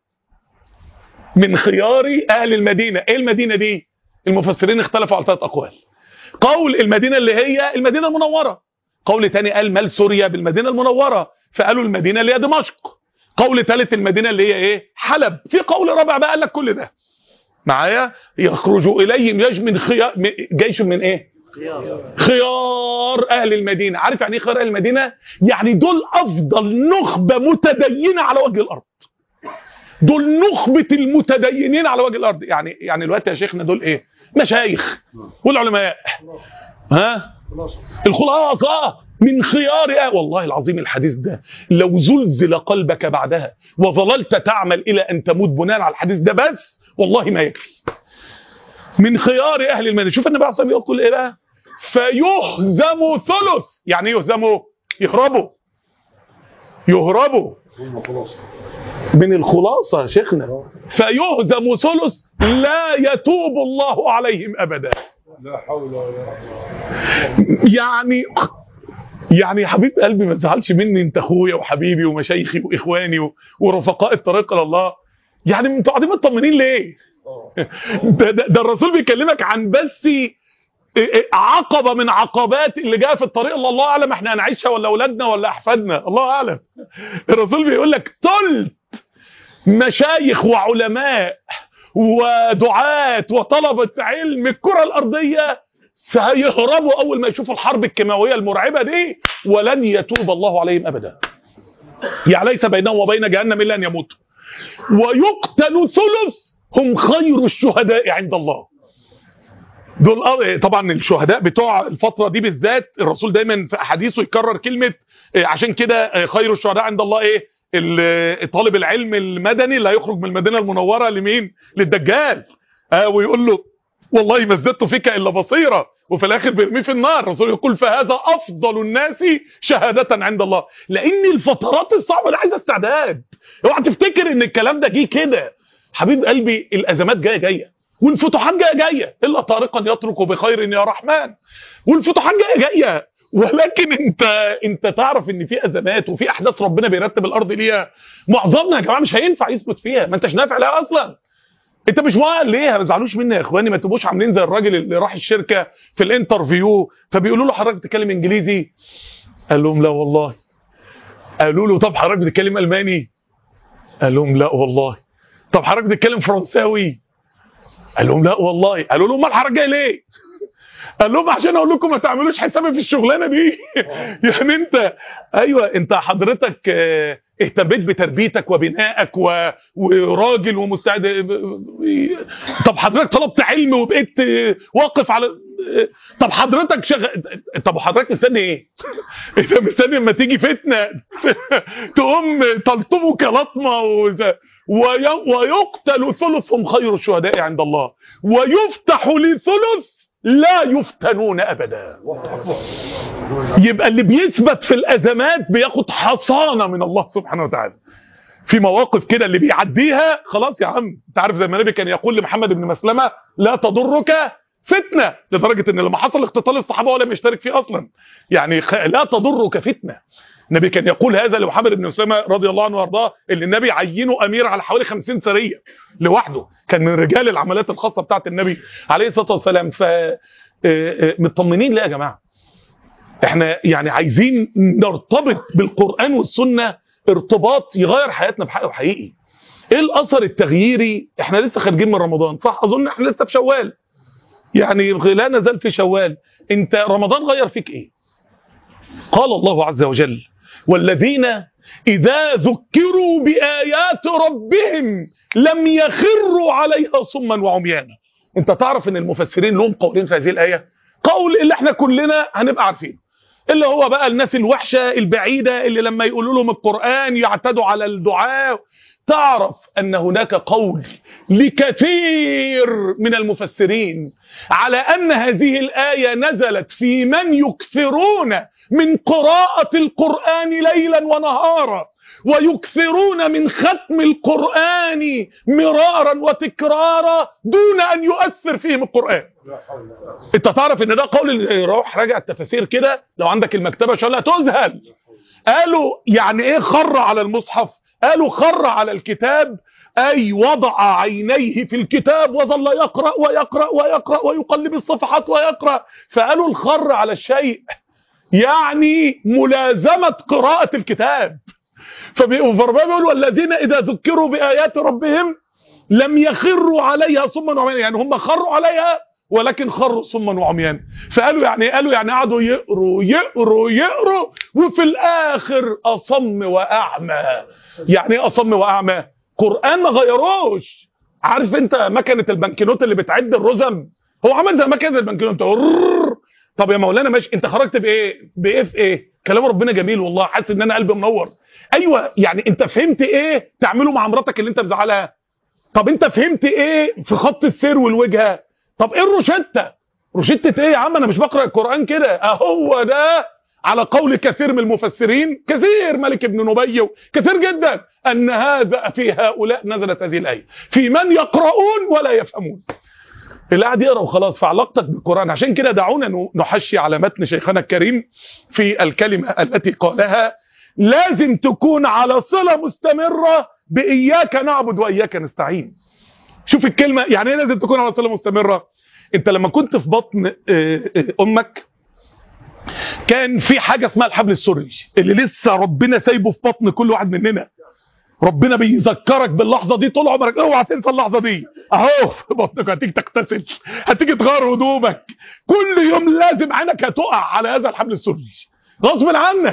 من خيار اهل المدينه. ايه المدينه دي؟ المفسرين اختلفوا على ثلاث اقوال. قول المدينه اللي هي المدينه المنوره، قول تاني قال مال سوريا بالمدينه المنوره، فقالوا المدينه اللي هي دمشق. قول ثالث المدينه اللي هي ايه؟ حلب. في قول رابع بقى قال لك كل ده معايا، يخرج اليهم جيش من خيار، جيش من ايه؟ خيار خيار اهل المدينه. عارف يعني ايه خيار اهل المدينه؟ يعني دول افضل نخبه متدينه على وجه الارض، دول نخبه المتدينين على وجه الارض. يعني يعني دلوقتي يا شيخنا دول ايه؟ مشايخ والعلماء، ها الخلاصه من خيار أهل. والله العظيم الحديث ده لو زلزل قلبك بعدها وظللت تعمل الى ان تموت بناء على الحديث ده بس، والله ما يكفي. من خيار اهل المدينه. شوف النبي عليه الصلاه والسلام يقول ايه بقى؟ فيهزم ثلث. يعني ايه يهزموا؟ يهربوا، يهربوا من الخلاصه يا شيخنا. فيهزم ثلث لا يتوب الله عليهم ابدا. لا حول ولا قوه. يعني يعني يا حبيب قلبي ما تزعلش مني، انت اخويا وحبيبي ومشايخي واخواني ورفقاء الطريق الى الله، يعني انتوا قاعدين مطمنين ليه؟ ده, ده, ده الرسول بيكلمك عن بس عقبه من عقبات اللي جايه في الطريق اللي الله اعلم احنا هنعيشها ولا اولادنا ولا احفادنا، الله اعلم. الرسول بيقول لك ثلث مشايخ وعلماء ودعاة وطلبة علم الكرة الارضيه سيهربوا اول ما يشوفوا الحرب الكيماويه المرعبه دي، ولن يتوب الله عليهم ابدا. يعني ليس بينهم وبين جهنم الا ان يموتوا. ويقتل ثلث هم خير الشهداء عند الله. دول طبعا الشهداء بتوع الفتره دي بالذات الرسول دايما في احاديثه يكرر كلمه، عشان كده خير الشهداء عند الله ايه؟ طالب العلم المدني اللي هيخرج من المدينه المنوره لمين؟ للدجال. آه ويقول له والله ما ازددت فيك الا بصيره، وفي الاخر بيرميه في النار. الرسول يقول فهذا افضل الناس شهاده عند الله. لان الفترات الصعبه دي عايزه استعداد. اوعى تفتكر ان الكلام ده جه كده. حبيب قلبي الازمات جايه جايه والفتوحات جايه جايه، الا طارقا يترك بخير يا رحمن. والفتوحات جايه جايه، ولكن انت انت تعرف ان في ازمات وفي احداث ربنا بيرتب الارض ليها. معظمنا يا جماعه مش هينفع يثبت فيها، ما انتش نافع لها اصلا. انت مش مؤهل ليه؟ ما تزعلوش مني يا اخواني، ما تبقوش عاملين زي الراجل اللي راح الشركه في الانترفيو فبيقولوا له حضرتك بتتكلم انجليزي؟ قال لهم لا والله. قالوا له طب حضرتك بتتكلم الماني؟ قال لهم لا والله. طب حضرتك بتتكلم فرنساوي؟ قال لهم لا والله. قالوا له امال حضرتك جاي ليه؟ قال لهم عشان اقول لكم ما تعملوش حسابي في الشغلانه دي. يعني انت ايوه انت حضرتك اهتميت بتربيتك وبنائك و... وراجل ومستعد. طب حضرتك طلبت علم وبقيت واقف على. طب حضرتك شغ... طب حضرتك مستني ايه؟ انت مستني لما تيجي فتنه تقوم تلطمك لطمه و... وي... ويقتل ثلثهم خير الشهداء عند الله ويفتح لثلث لا يفتنون ابدا. يبقى اللي بيثبت في الازمات بياخد حصانه من الله سبحانه وتعالى. في مواقف كده اللي بيعديها خلاص يا عم. انت عارف زي ما النبي كان يقول لمحمد بن مسلمه لا تضرك فتنه، لدرجه ان لما حصل اختطال الصحابه ولا يشترك فيه اصلا. يعني لا تضرك فتنه. النبي كان يقول هذا لمحمد بن مسلمه رضي الله عنه وارضاه، اللي النبي عينه امير على حوالي خمسين سريه لوحده، كان من رجال العمليات الخاصه بتاعه النبي عليه الصلاه والسلام. ف مطمنين ليه يا جماعه؟ احنا يعني عايزين نرتبط بالقران والسنه ارتباط يغير حياتنا بحق وحقيقي. ايه الاثر التغييري؟ احنا لسه خارجين من رمضان صح؟ اظن احنا لسه في شوال، يعني لا نزال في شوال. انت رمضان غير فيك ايه؟ قال الله عز وجل والذين إذا ذكروا بآيات ربهم لم يخروا عليها صما وعميانا. انت تعرف ان المفسرين لهم قولين في هذه الآية. قول اللي احنا كلنا هنبقى عارفين، اللي هو بقى الناس الوحشة البعيدة اللي لما يقولوا لهم القرآن يعتدوا على الدعاء. تعرف أن هناك قول لكثير من المفسرين على أن هذه الآية نزلت في من يكثرون من قراءة القرآن ليلا ونهارا ويكثرون من ختم القرآن مرارا وتكرارا دون أن يؤثر فيهم القرآن. انت تعرف ان ده قول. روح راجع التفاسير كده لو عندك المكتبة شاء الله تذهل. قالوا يعني ايه خر على المصحف؟ قالوا خر على الكتاب أي وضع عينيه في الكتاب وظل يقرأ ويقرأ ويقرأ ويقلب الصفحات ويقرأ. فقالوا الخر على الشيء يعني ملازمة قراءة الكتاب. فربنا بيقول والذين إذا ذكروا بآيات ربهم لم يخروا عليها صما وعميانا، يعني هم خروا عليها ولكن خروا صما وعميانا. فقالوا يعني قالوا يعني قعدوا يقروا يقروا يقروا وفي الآخر أصم وأعمى. يعني ايه أصم وأعمى؟ قرآن ما غيروش. عارف انت مكنة البنكنوت اللي بتعد الرزم؟ هو عمل زي مكنة البنكنوت. طب يا مولانا ماشي، انت خرجت بايه؟ بايه في ايه؟ كلام ربنا جميل والله، حاسس ان انا قلبي منور. ايوه يعني انت فهمت ايه تعمله مع مراتك اللي انت مزعلها؟ طب انت فهمت ايه في خط السير والوجهه؟ طب ايه الروشته؟ روشته ايه يا عم؟ انا مش بقرا القران كده. اهو ده على قول كثير من المفسرين، كثير مالك بن نبي كثير جدا، ان هذا في هؤلاء نزلت هذه الايه في من يقرؤون ولا يفهمون. اللي قاعد يقرا وخلاص. في علاقتك بالقران. عشان كده دعونا نحشي على متن شيخنا الكريم في الكلمه التي قالها: لازم تكون على صله مستمره باياك نعبد واياك نستعين. شوف الكلمه يعني ايه لازم تكون على صله مستمره. انت لما كنت في بطن امك كان في حاجه اسمها الحبل السري اللي لسه ربنا سايبه في بطن كل واحد مننا. ربنا بيذكرك باللحظه دي طول عمرك، اوعى تنسى اللحظه دي. اهو في بطنك هتيجي تغتسل، هتيجي تغير هدومك، كل يوم لازم عينك هتقع على هذا الحبل السري غصب عنك.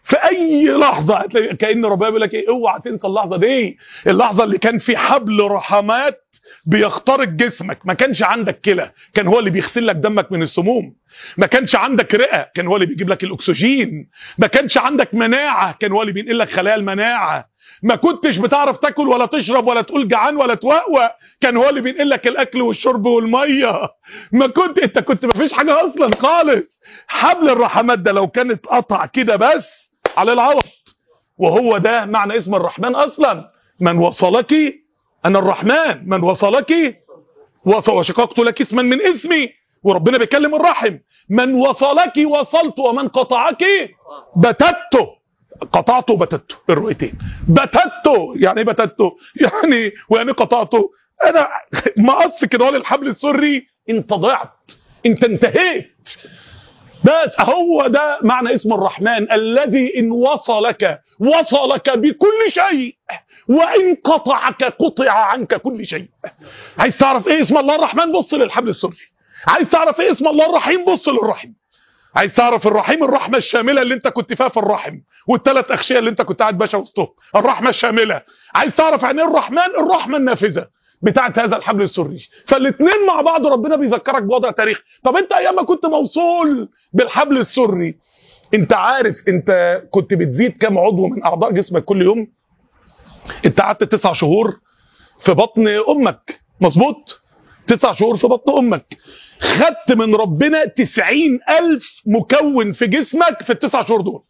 في اي لحظه هتلاقي كأن ربنا بيقول لك ايه، اوعى تنسى اللحظه دي، اللحظه اللي كان في حبل رحمات بيخترق جسمك. ما كانش عندك كلى، كان هو اللي بيغسل لك دمك من السموم. ما كانش عندك رئه، كان هو اللي بيجيب لك الاكسجين. ما كانش عندك مناعه، كان هو اللي بينقل لك خلايا المناعه. ما كنتش بتعرف تاكل ولا تشرب ولا تقول جعان ولا توقوق، كان هو اللي بينقل لك الاكل والشرب والميه. ما كنت انت كنت ما فيش حاجه اصلا خالص. حبل الرحمات ده لو كان اتقطع كده بس على العوض، وهو ده معنى اسم الرحمن اصلا. من وصلك انا الرحمن، من وصلك وشققت لك اسما من اسمي. وربنا بيكلم الرحم، من وصلك وصلت ومن قطعك بتته. قطعته وبتته، الرؤيتين. بتته يعني ايه بتته؟ يعني ويعني قطعته. انا مقص كده الحبل السري، انت ضعت، انت انتهيت. بس هو ده معنى اسم الرحمن، الذي ان وصلك وصلك بكل شيء، وان قطعك قطع عنك كل شيء. عايز تعرف ايه اسم الله الرحمن؟ بص للحبل السري. عايز تعرف ايه اسم الله الرحيم؟ بص للرحم. عايز تعرف الرحيم، الرحمه الشامله اللي انت كنت فيها في الرحم، والثلاث اغشيه اللي انت كنت قاعد باشا وسطهم، الرحمه الشامله. عايز تعرف يعني ايه الرحمن؟ الرحمه النافذه بتاعت هذا الحبل السري. فالاثنين مع بعض ربنا بيذكرك بوضع تاريخ. طب انت ايام ما كنت موصول بالحبل السري، انت عارف انت كنت بتزيد كام عضو من اعضاء جسمك كل يوم؟ انت قعدت تسع شهور في بطن امك، مظبوط؟ تسع شهور في بطن امك، خدت من ربنا تسعين الف مكون في جسمك في التسع شهور دول.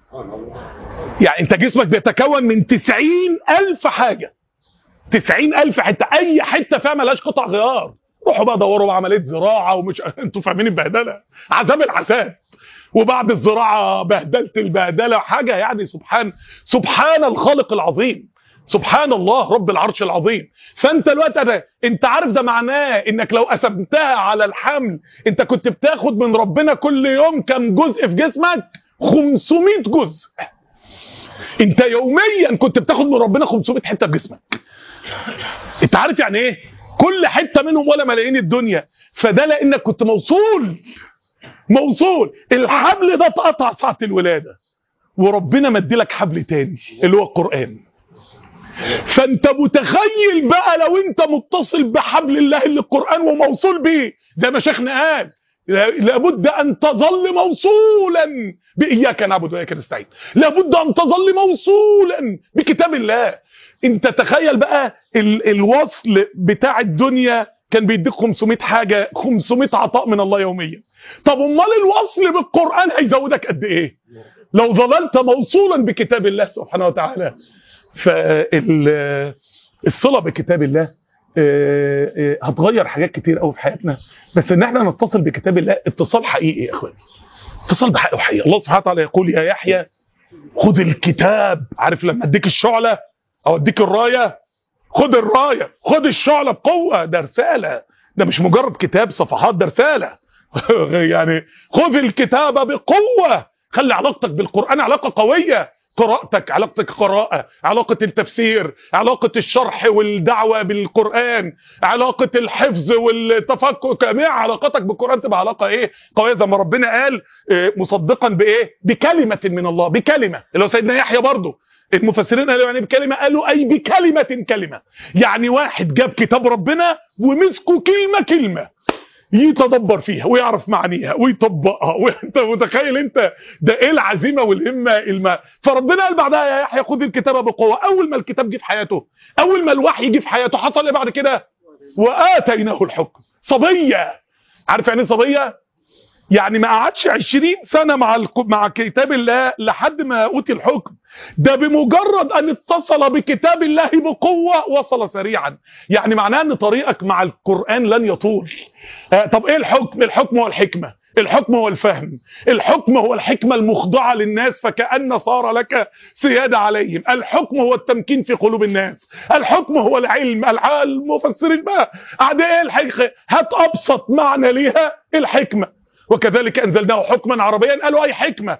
يعني انت جسمك بيتكون من تسعين الف حاجة، تسعين الف حتة، اي حتة فيها ملهاش قطع غيار. روحوا بقى دوروا بعملية زراعة ومش انتوا فاهمين البهدلة، عذاب العذاب. وبعد الزراعة بهدلت البهدلة، حاجة يعني سبحان سبحان الخالق العظيم، سبحان الله رب العرش العظيم. فانت الوقت ده انت عارف ده معناه انك لو قسمتها على الحمل، انت كنت بتاخد من ربنا كل يوم كم جزء في جسمك؟ خمسمائة جزء. انت يوميا كنت بتاخد من ربنا خمسمائة حتة في جسمك. انت عارف يعني ايه؟ كل حتة منهم ولا ملايين الدنيا. فده لانك كنت موصول موصول. الحبل ده اتقطع ساعة الولادة، وربنا مديلك حبل تاني اللي هو القرآن. فانت متخيل بقى لو انت متصل بحبل الله اللي القرآن وموصول بيه، زي ما شيخنا قال لابد ان تظل موصولا بإياك نعبد وإياك نستعين، لابد ان تظل موصولا بكتاب الله. انت تخيل بقى ال الوصل بتاع الدنيا كان بيديك خمسمائة حاجة، خمسمائة عطاء من الله يوميا. طب امال الوصل بالقرآن هيزودك قد ايه لو ظللت موصولا بكتاب الله سبحانه وتعالى؟ فالصلة بكتاب الله هتغير حاجات كتير قوي في حياتنا، بس ان احنا نتصل بكتاب الله اتصال حقيقي يا اخواني، اتصال بحق وحقيقي. الله سبحانه وتعالى يقول يا يحيى خذ الكتاب. عارف لما اديك الشعلة او اديك الراية، خذ الراية، خذ الشعلة بقوة. ده رسالة، ده مش مجرد كتاب صفحات، ده رسالة. يعني خذ الكتاب بقوة. خلي علاقتك بالقرآن علاقة قوية، قراءتك، علاقتك قراءة، علاقة التفسير، علاقة الشرح والدعوة بالقرآن، علاقة الحفظ والتفكر، جميع علاقتك بالقرآن تبقى علاقة ايه؟ قوية. زي ما ربنا قال إيه؟ مصدقا بايه؟ بكلمة من الله. بكلمة اللي هو سيدنا يحيى برضه المفسرين قالوا يعني بكلمة، قالوا اي بكلمة كلمة. يعني واحد جاب كتاب ربنا ومسكه كلمة كلمة يتدبر فيها ويعرف معانيها ويطبقها. وانت متخيل انت ده ايه العزيمه والهمه الما. فربنا قال بعدها يا يحيى خذ الكتاب بقوه. اول ما الكتاب جه في حياته، اول ما الوحي جه في حياته، حصل ايه بعد كده؟ واتيناه الحكم. صبيه. عارف يعني ايه صبيه؟ يعني ما قعدش عشرين سنة مع مع كتاب الله لحد ما اوتي الحكم، ده بمجرد ان اتصل بكتاب الله بقوة وصل سريعا. يعني معناه ان طريقك مع القرآن لن يطول. آه طب ايه الحكم؟ الحكم هو الحكمة، الحكم هو الفهم، الحكم هو الحكمة المخضعة للناس فكأن صار لك سيادة عليهم، الحكم هو التمكين في قلوب الناس، الحكم هو العلم. المفسرين بقى قاعد ايه الحقيقة؟ هات ابسط معنى ليها الحكمة. وكذلك انزلناه حكما عربيا. قالوا اي حكمة؟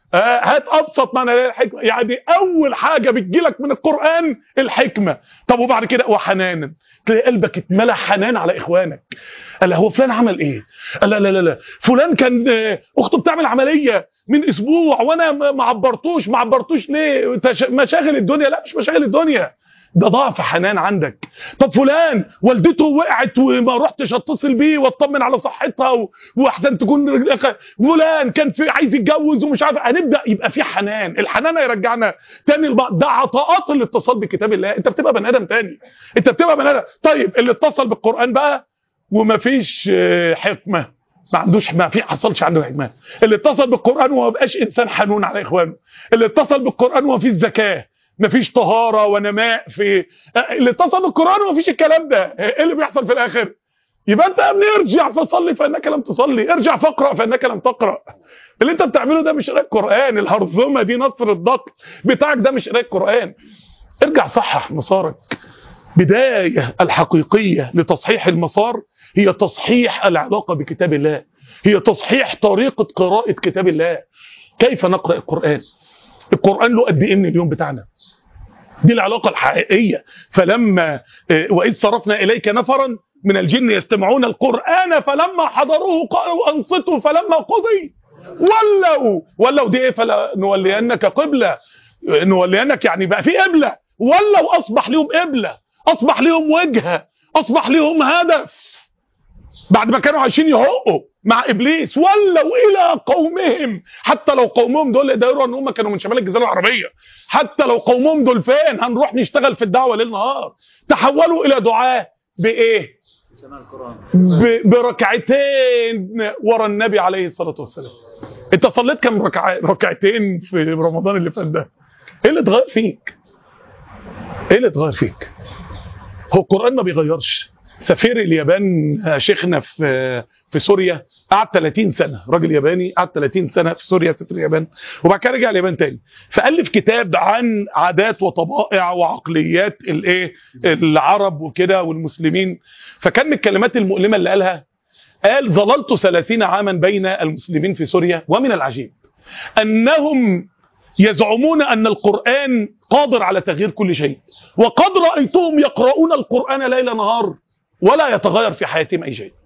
آه هات ابسط معنى الحكمه، يعني اول حاجه بتجيلك من القران الحكمه. طب وبعد كده وحنانا، تلاقي قلبك اتملى حنان على اخوانك. قال هو فلان عمل ايه؟ قال لا لا لا لا فلان كان اخته بتعمل عمليه من اسبوع وانا ما عبرتوش. ما عبرتوش ليه؟ مشاغل الدنيا. لا مش مشاغل الدنيا، ده ضعف حنان عندك. طب فلان والدته وقعت وما رحتش اتصل بيه واطمن على صحتها واحسن تكون. فلان كان في عايز يتجوز ومش عارف. هنبدا يبقى في حنان. الحنان هيرجعنا تاني لبعض. ده عطاءات الاتصال بكتاب الله. انت بتبقى بني ادم تاني، انت بتبقى بني ادم. طيب اللي اتصل بالقران بقى ومفيش حكمه، ما عندوش، ما في حصلش عنده حكمه. اللي اتصل بالقران وما بقاش انسان حنون على اخوانه. اللي اتصل بالقران وما فيش زكاه، مفيش طهارة ونماء في اللي اتصل بالقرآن، ومفيش الكلام ده. ايه اللي بيحصل في الاخر؟ يبقى انت يا ابني ارجع فصلي فانك لم تصلي، ارجع فاقرأ فانك لم تقرأ. اللي انت بتعمله ده مش قراءة قرآن. الهرذمة دي، نصر الضغط بتاعك ده مش قراءة قرآن. ارجع صحح مسارك. بداية الحقيقية لتصحيح المسار هي تصحيح العلاقة بكتاب الله، هي تصحيح طريقة قراءة كتاب الله. كيف نقرأ القرآن؟ القرآن له قد ايه من اليوم بتاعنا؟ دي العلاقة الحقيقية. فلما وإذ صرفنا إليك نفرا من الجن يستمعون القرآن فلما حضروه قالوا أنصتوا فلما قضي ولوا. ولوا دي إيه؟ فلنولينك قبلة، نولينك يعني بقى في قبلة. ولوا أصبح لهم قبلة، أصبح لهم وجهة، أصبح لهم هدف. بعد ما كانوا عايشين يهقوا مع ابليس، ولوا الى قومهم. حتى لو قومهم دول ده يروا ان هم كانوا من شمال الجزيره العربيه، حتى لو قومهم دول فين؟ هنروح نشتغل في الدعوه ليل نهار. تحولوا الى دعاه بايه؟ بركعتين ورا النبي عليه الصلاه والسلام. انت صليت كم ركعه؟ ركعتين في رمضان اللي فات ده. ايه اللي اتغير فيك؟ ايه اللي اتغير فيك؟ هو القران ما بيغيرش. سفير اليابان شيخنا في في سوريا قعد ثلاثين سنه، راجل ياباني قعد ثلاثين سنه في سوريا، سفير اليابان، وبعد كده رجع اليابان تاني. فالف كتاب عن عادات وطبائع وعقليات الايه العرب وكده والمسلمين. فكان من الكلمات المؤلمه اللي قالها، قال ظللت ثلاثين عاما بين المسلمين في سوريا، ومن العجيب انهم يزعمون أن القرآن قادر على تغيير كل شيء، وقد رأيتهم يقرؤون القرآن ليل نهار ولا يتغير في حياتهم أي شيء.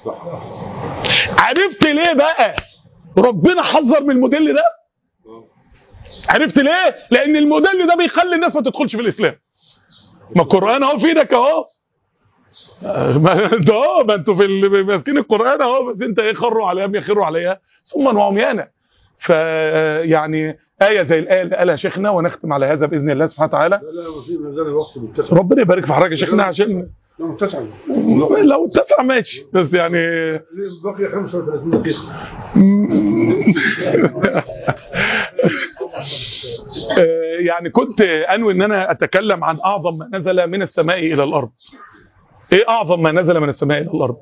عرفت ليه بقى ربنا حذر من الموديل ده؟ عرفت ليه؟ لأن الموديل ده بيخلي الناس ما تدخلش في الإسلام. ما القرآن اهو في ايدك اهو، ده ما انتوا في ماسكين القرآن اهو، بس انت ايه؟ خروا عليها يخروا عليها ثم وعميانا. فيعني آية زي الآية اللي قالها شيخنا، ونختم على هذا بإذن الله سبحانه وتعالى. لا لا في مازال الوقت متسع. ربنا يبارك في حضرتك يا شيخنا. عشان لو متسع لو اتسع ماشي، بس يعني بقي خمسة وثلاثين دقيقة. يعني كنت أنوي أن أنا أتكلم عن أعظم ما نزل من السماء إلى الأرض. إيه أعظم ما نزل من السماء إلى الأرض؟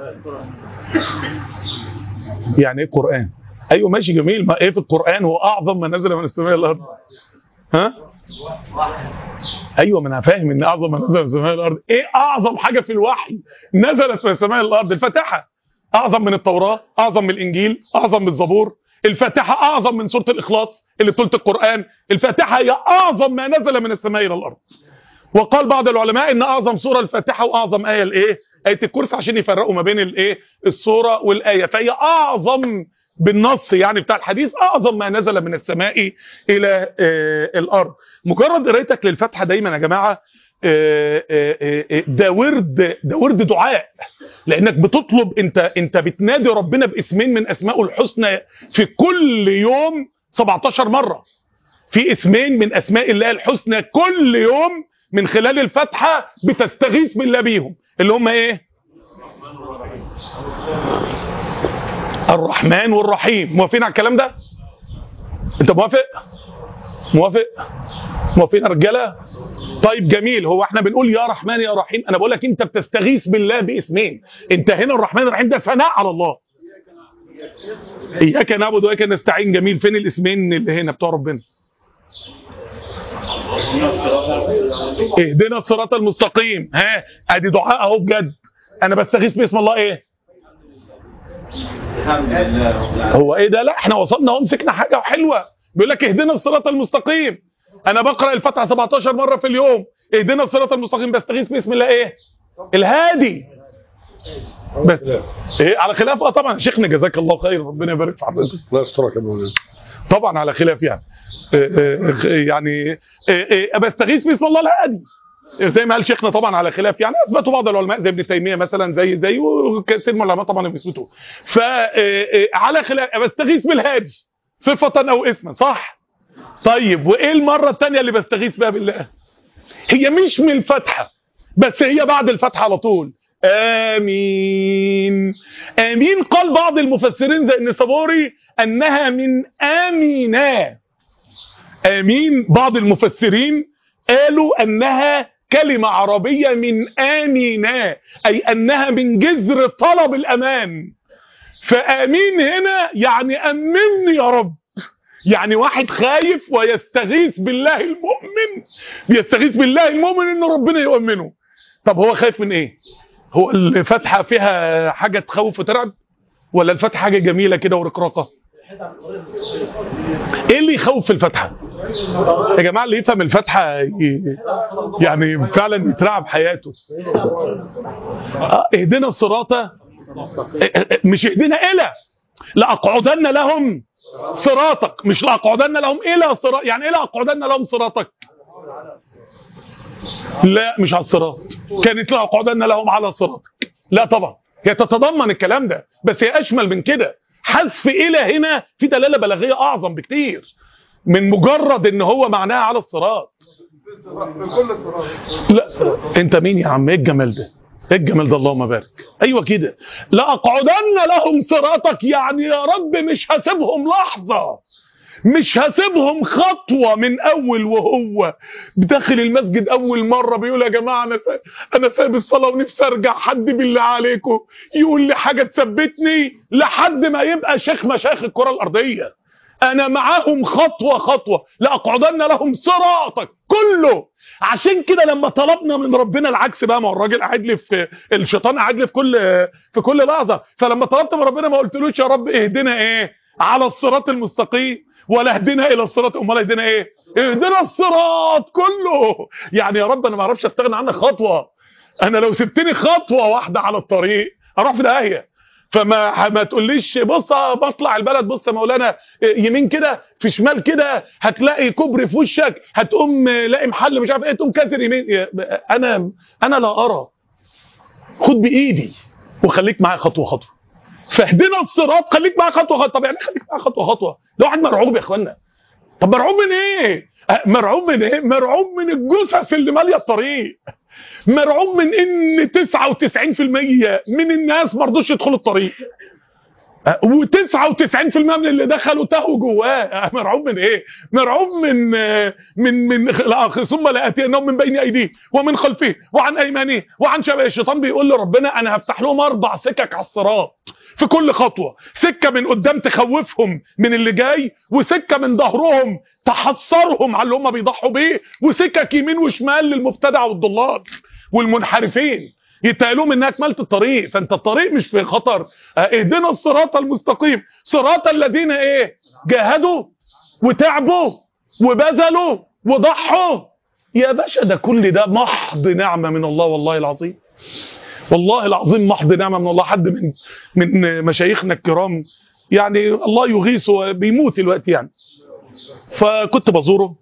يعني إيه القرآن؟ ايوه ماشي جميل، ما ايه في القرآن هو اعظم ما نزل من السماء الى الارض؟ ها؟ ايوه ما انا فاهم ان اعظم ما نزل من السماء الى الارض. ايه اعظم حاجه في الوحي نزلت من السماء الى الارض؟ الفاتحه. اعظم من التوراه، اعظم من الانجيل، اعظم من الزبور. الفاتحه اعظم من سوره الاخلاص اللي بتلت القرآن. الفاتحه هي اعظم ما نزل من السماء الى الارض. وقال بعض العلماء ان اعظم سوره الفاتحه واعظم ايه الايه؟ آية الكرسي، عشان يفرقوا ما بين الايه؟ السوره والايه. فهي اعظم بالنص يعني بتاع الحديث، اعظم ما نزل من السماء الى آه الارض. مجرد قرايتك للفاتحه دايما يا جماعه آه آه ده ورد، ده ورد دعاء، لانك بتطلب، انت انت بتنادي ربنا باسمين من اسمائه الحسنى في كل يوم سبعتاشر مره. في اسمين من اسماء الله الحسنى كل يوم من خلال الفاتحه بتستغيث بالله بيهم، اللي هم ايه؟ الرحمن والرحيم. موافقين على الكلام ده؟ انت موافق؟ موافق؟ موافقين يا رجاله؟ طيب جميل. هو احنا بنقول يا رحمن يا رحيم، انا بقول لك انت بتستغيث بالله باسمين. انت هنا الرحمن الرحيم ده ثناء على الله. اياك نعبد واياك نستعين. جميل. فين الاسمين اللي هنا بتوع ربنا؟ اهدنا الصراط المستقيم. ها ادي دعاء اهو بجد. انا بستغيث باسم الله ايه؟ هو ايه ده؟ لا احنا وصلنا اهو، مسكنا حاجه حلوه. بيقول لك اهدنا الصراط المستقيم. انا بقرا الفاتحه سبعتاشر مره في اليوم، اهدنا الصراط المستقيم، بستغيث باسم الله ايه؟ الهادي. بس ايه على خلاف اه طبعا شيخنا جزاك الله خير، ربنا يبارك في حضرتك. الله يسترك يا مولانا. طبعا على خلاف يعني يعني بستغيث باسم الله الهادي زي ما قال شيخنا، طبعا على خلاف يعني، اثبتوا بعض العلماء زي ابن تيميه مثلا، زي زي وكثير من العلماء طبعا بيثبتوا. فعلى خلاف بستغيث بالهادي صفه او اسما، صح؟ طيب وايه المره الثانيه اللي بستغيث بها بالله؟ هي مش من الفتحه، بس هي بعد الفتحه على طول. آمين. آمين قال بعض المفسرين زي النسابوري أنها من آمينا. آمين بعض المفسرين قالوا أنها كلمة عربية من آمينا، أي أنها من جذر طلب الأمان. فآمين هنا يعني أمني يا رب، يعني واحد خايف ويستغيث بالله المؤمن، بيستغيث بالله المؤمن إن ربنا يؤمنه. طب هو خايف من إيه؟ هو الفتحة فيها حاجة تخوف وترعب، ولا الفتحة حاجة جميلة كده ورقراقة؟ ايه اللي يخوف في الفتحة يا جماعة؟ اللي يفهم الفتحة يعني فعلا يترعب حياته. اه اهدنا الصراط، مش اهدنا الى، لاقعدن لهم صراطك، مش لاقعدن لهم الى صراط. يعني ايه لاقعدن لهم صراطك؟ لا مش على الصراط، كانت لاقعدن لهم على صراطك، لا طبعا هي تتضمن الكلام ده، بس هي اشمل من كده. حذف الى هنا في دلاله بلاغيه اعظم بكتير من مجرد ان هو معناها على الصراط. لا انت مين يا عم؟ ايه الجمال ده؟ ايه الجمال ده؟ اللهم بارك. ايوه كده، لاقعدن لهم صراطك، يعني يا رب مش هسيبهم لحظه، مش هسيبهم خطوة. من أول وهو بداخل المسجد أول مرة بيقول يا جماعة أنا أنا سايب الصلاة ونفسي أرجع، حد بالله عليكم يقول لي حاجة تثبتني، لحد ما يبقى شيخ مشايخ الكرة الأرضية أنا معاهم خطوة خطوة. لأقعدن لهم صراطك كله. عشان كده لما طلبنا من ربنا العكس بقى، ما هو الراجل قاعد لي في الشيطان قاعد لي في كل في كل لحظة، فلما طلبت من ربنا ما قلتلوش يا رب اهدنا إيه على الصراط المستقيم، ولا اهدنا الى الصراط، امال اهدنا ايه؟ اهدنا الصراط كله. يعني يا رب انا ما اعرفش استغنى عنك خطوه، انا لو سبتني خطوه واحده على الطريق اروح في داهيه. فما ما تقوليش بص بطلع البلد، بص يا مولانا يمين كده في شمال كده هتلاقي كوبري في وشك، هتقوم لاقي محل مش عارف ايه تقوم كاتر يمين. انا انا لا ارى، خد بايدي وخليك معايا خطوه خطوه. فاهدنا الصراط، خليك معايا خطوه خطوه. طب يعني خليك معايا خطوه خطوه؟ لو واحد مرعوب يا اخوانا. طب مرعوب من ايه؟ مرعوب من ايه؟ مرعوب من الجثث اللي ماليه الطريق، مرعوب من ان تسعة وتسعين في المية من الناس ما رضوش يدخلوا الطريق، وتسعة وتسعين في المية من اللي دخلوا تهوا جواه. مرعوب من ايه؟ مرعوب من من من ثم لآتينهم من بين ايديهم ومن خلفهم وعن ايمانهم وعن شمائلهم. الشيطان بيقول لربنا انا هفتح لهم اربع سكك على الصراط في كل خطوه، سكه من قدام تخوفهم من اللي جاي، وسكه من ظهرهم تحصرهم على اللي هم بيضحوا بيه، وسكك يمين وشمال للمبتدع والضلال والمنحرفين يتقالوا انها اكملت الطريق. فانت الطريق مش في خطر. اهدنا الصراط المستقيم، صراط الذين ايه؟ جاهدوا وتعبوا وبذلوا وضحوا. يا باشا ده كل ده محض نعمه من الله، والله العظيم والله العظيم محض نعمه من الله. حد من من مشايخنا الكرام يعني الله يغيثه بيموت الوقت يعني، فكنت بزوره،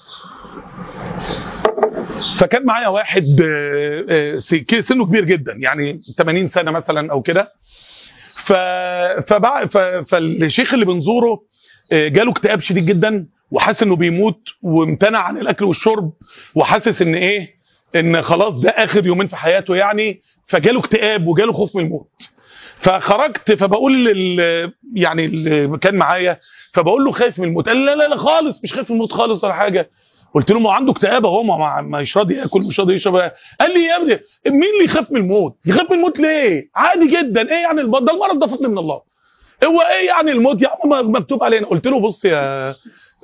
فكان معايا واحد سنه كبير جدا يعني ثمانين سنه مثلا او كده. ف فالشيخ اللي بنزوره جاله اكتئاب شديد جدا، وحاسس انه بيموت، وامتنع عن الاكل والشرب، وحاسس ان ايه ان خلاص ده اخر يومين في حياته يعني. فجاله اكتئاب وجاله خوف من الموت. فخرجت فبقول لل يعني اللي كان معايا، فبقول له خايف من الموت؟ قال لا لا لا خالص مش خايف من الموت خالص ولا حاجه. قلت له ما عنده اكتئاب اهو، ما مش راضي ياكل مش راضي يشرب. قال لي يا ابني مين اللي يخاف من الموت؟ يخاف من الموت ليه؟ عادي جدا. ايه يعني المرض ده؟ المرض ده فضل من الله. هو ايه يعني الموت يا عم مكتوب علينا؟ قلت له بص يا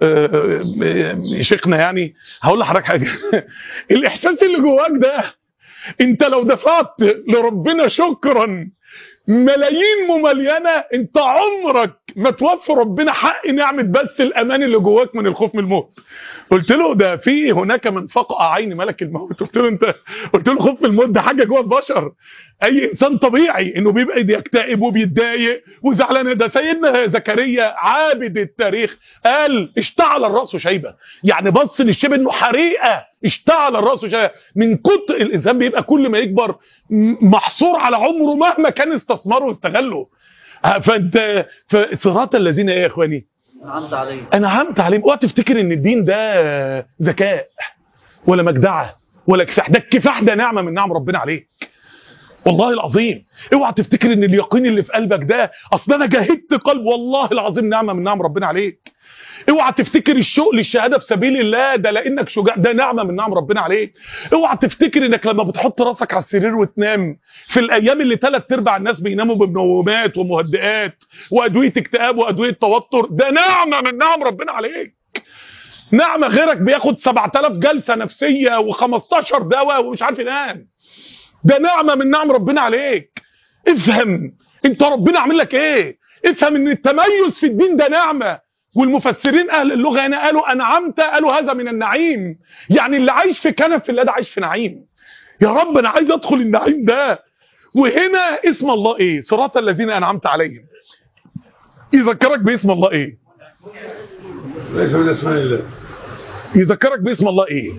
شيخنا يعني هقول لحضرتك حاجه الاحساس اللي جواك ده انت لو دفعت لربنا شكرا ملايين مملينه انت عمرك ما توفي ربنا حق نعمه بس الامان اللي جواك من الخوف من الموت. قلت له ده في هناك من فقع عين ملك الموت. قلت له انت قلت له خوف الموت ده حاجه جوه البشر، اي انسان طبيعي انه بيبقى يكتئب وبيتضايق وزعلان. ده سيدنا زكريا عابد التاريخ قال اشتعل الراس شيبه، يعني بص للشيب انه حريقه، اشتعل الراس شيبه من كتر الانسان بيبقى كل ما يكبر محصور على عمره مهما كان استثمره واستغله. فانت فصراط الذين ايه يا اخواني انعمت عليهم انعمت عليهم. اوعى تفتكر ان الدين ده ذكاء ولا مجدعه ولا كفاح، ده الكفاح ده نعمه من نعم ربنا عليك والله العظيم. اوعى تفتكر ان اليقين اللي في قلبك ده اصل انا جاهدت قلب، والله العظيم نعمه من نعم ربنا عليك. اوعى تفتكر الشوق للشهاده في سبيل الله ده لانك شجاع، ده نعمه من نعم ربنا عليك. اوعى تفتكر انك لما بتحط راسك على السرير وتنام في الايام اللي ثلاث ارباع الناس بيناموا بمنومات ومهدئات وادويه اكتئاب وادويه توتر، ده نعمه من نعم ربنا عليك. نعمه غيرك بياخد سبعة آلاف جلسه نفسيه وخمستاشر دواء ومش عارف ينام، ده نعمه من نعم ربنا عليك. افهم انت ربنا عامل لك ايه، افهم ان التميز في الدين ده نعمه. والمفسرين اهل اللغه هنا قالوا انعمت، قالوا هذا من النعيم، يعني اللي عايش في كنف الله ده عايش في نعيم. يا رب انا عايز ادخل النعيم ده. وهنا اسم الله ايه؟ صراط الذين انعمت عليهم. يذكرك باسم الله ايه؟ ليس من اسماء الله. يذكرك باسم الله ايه؟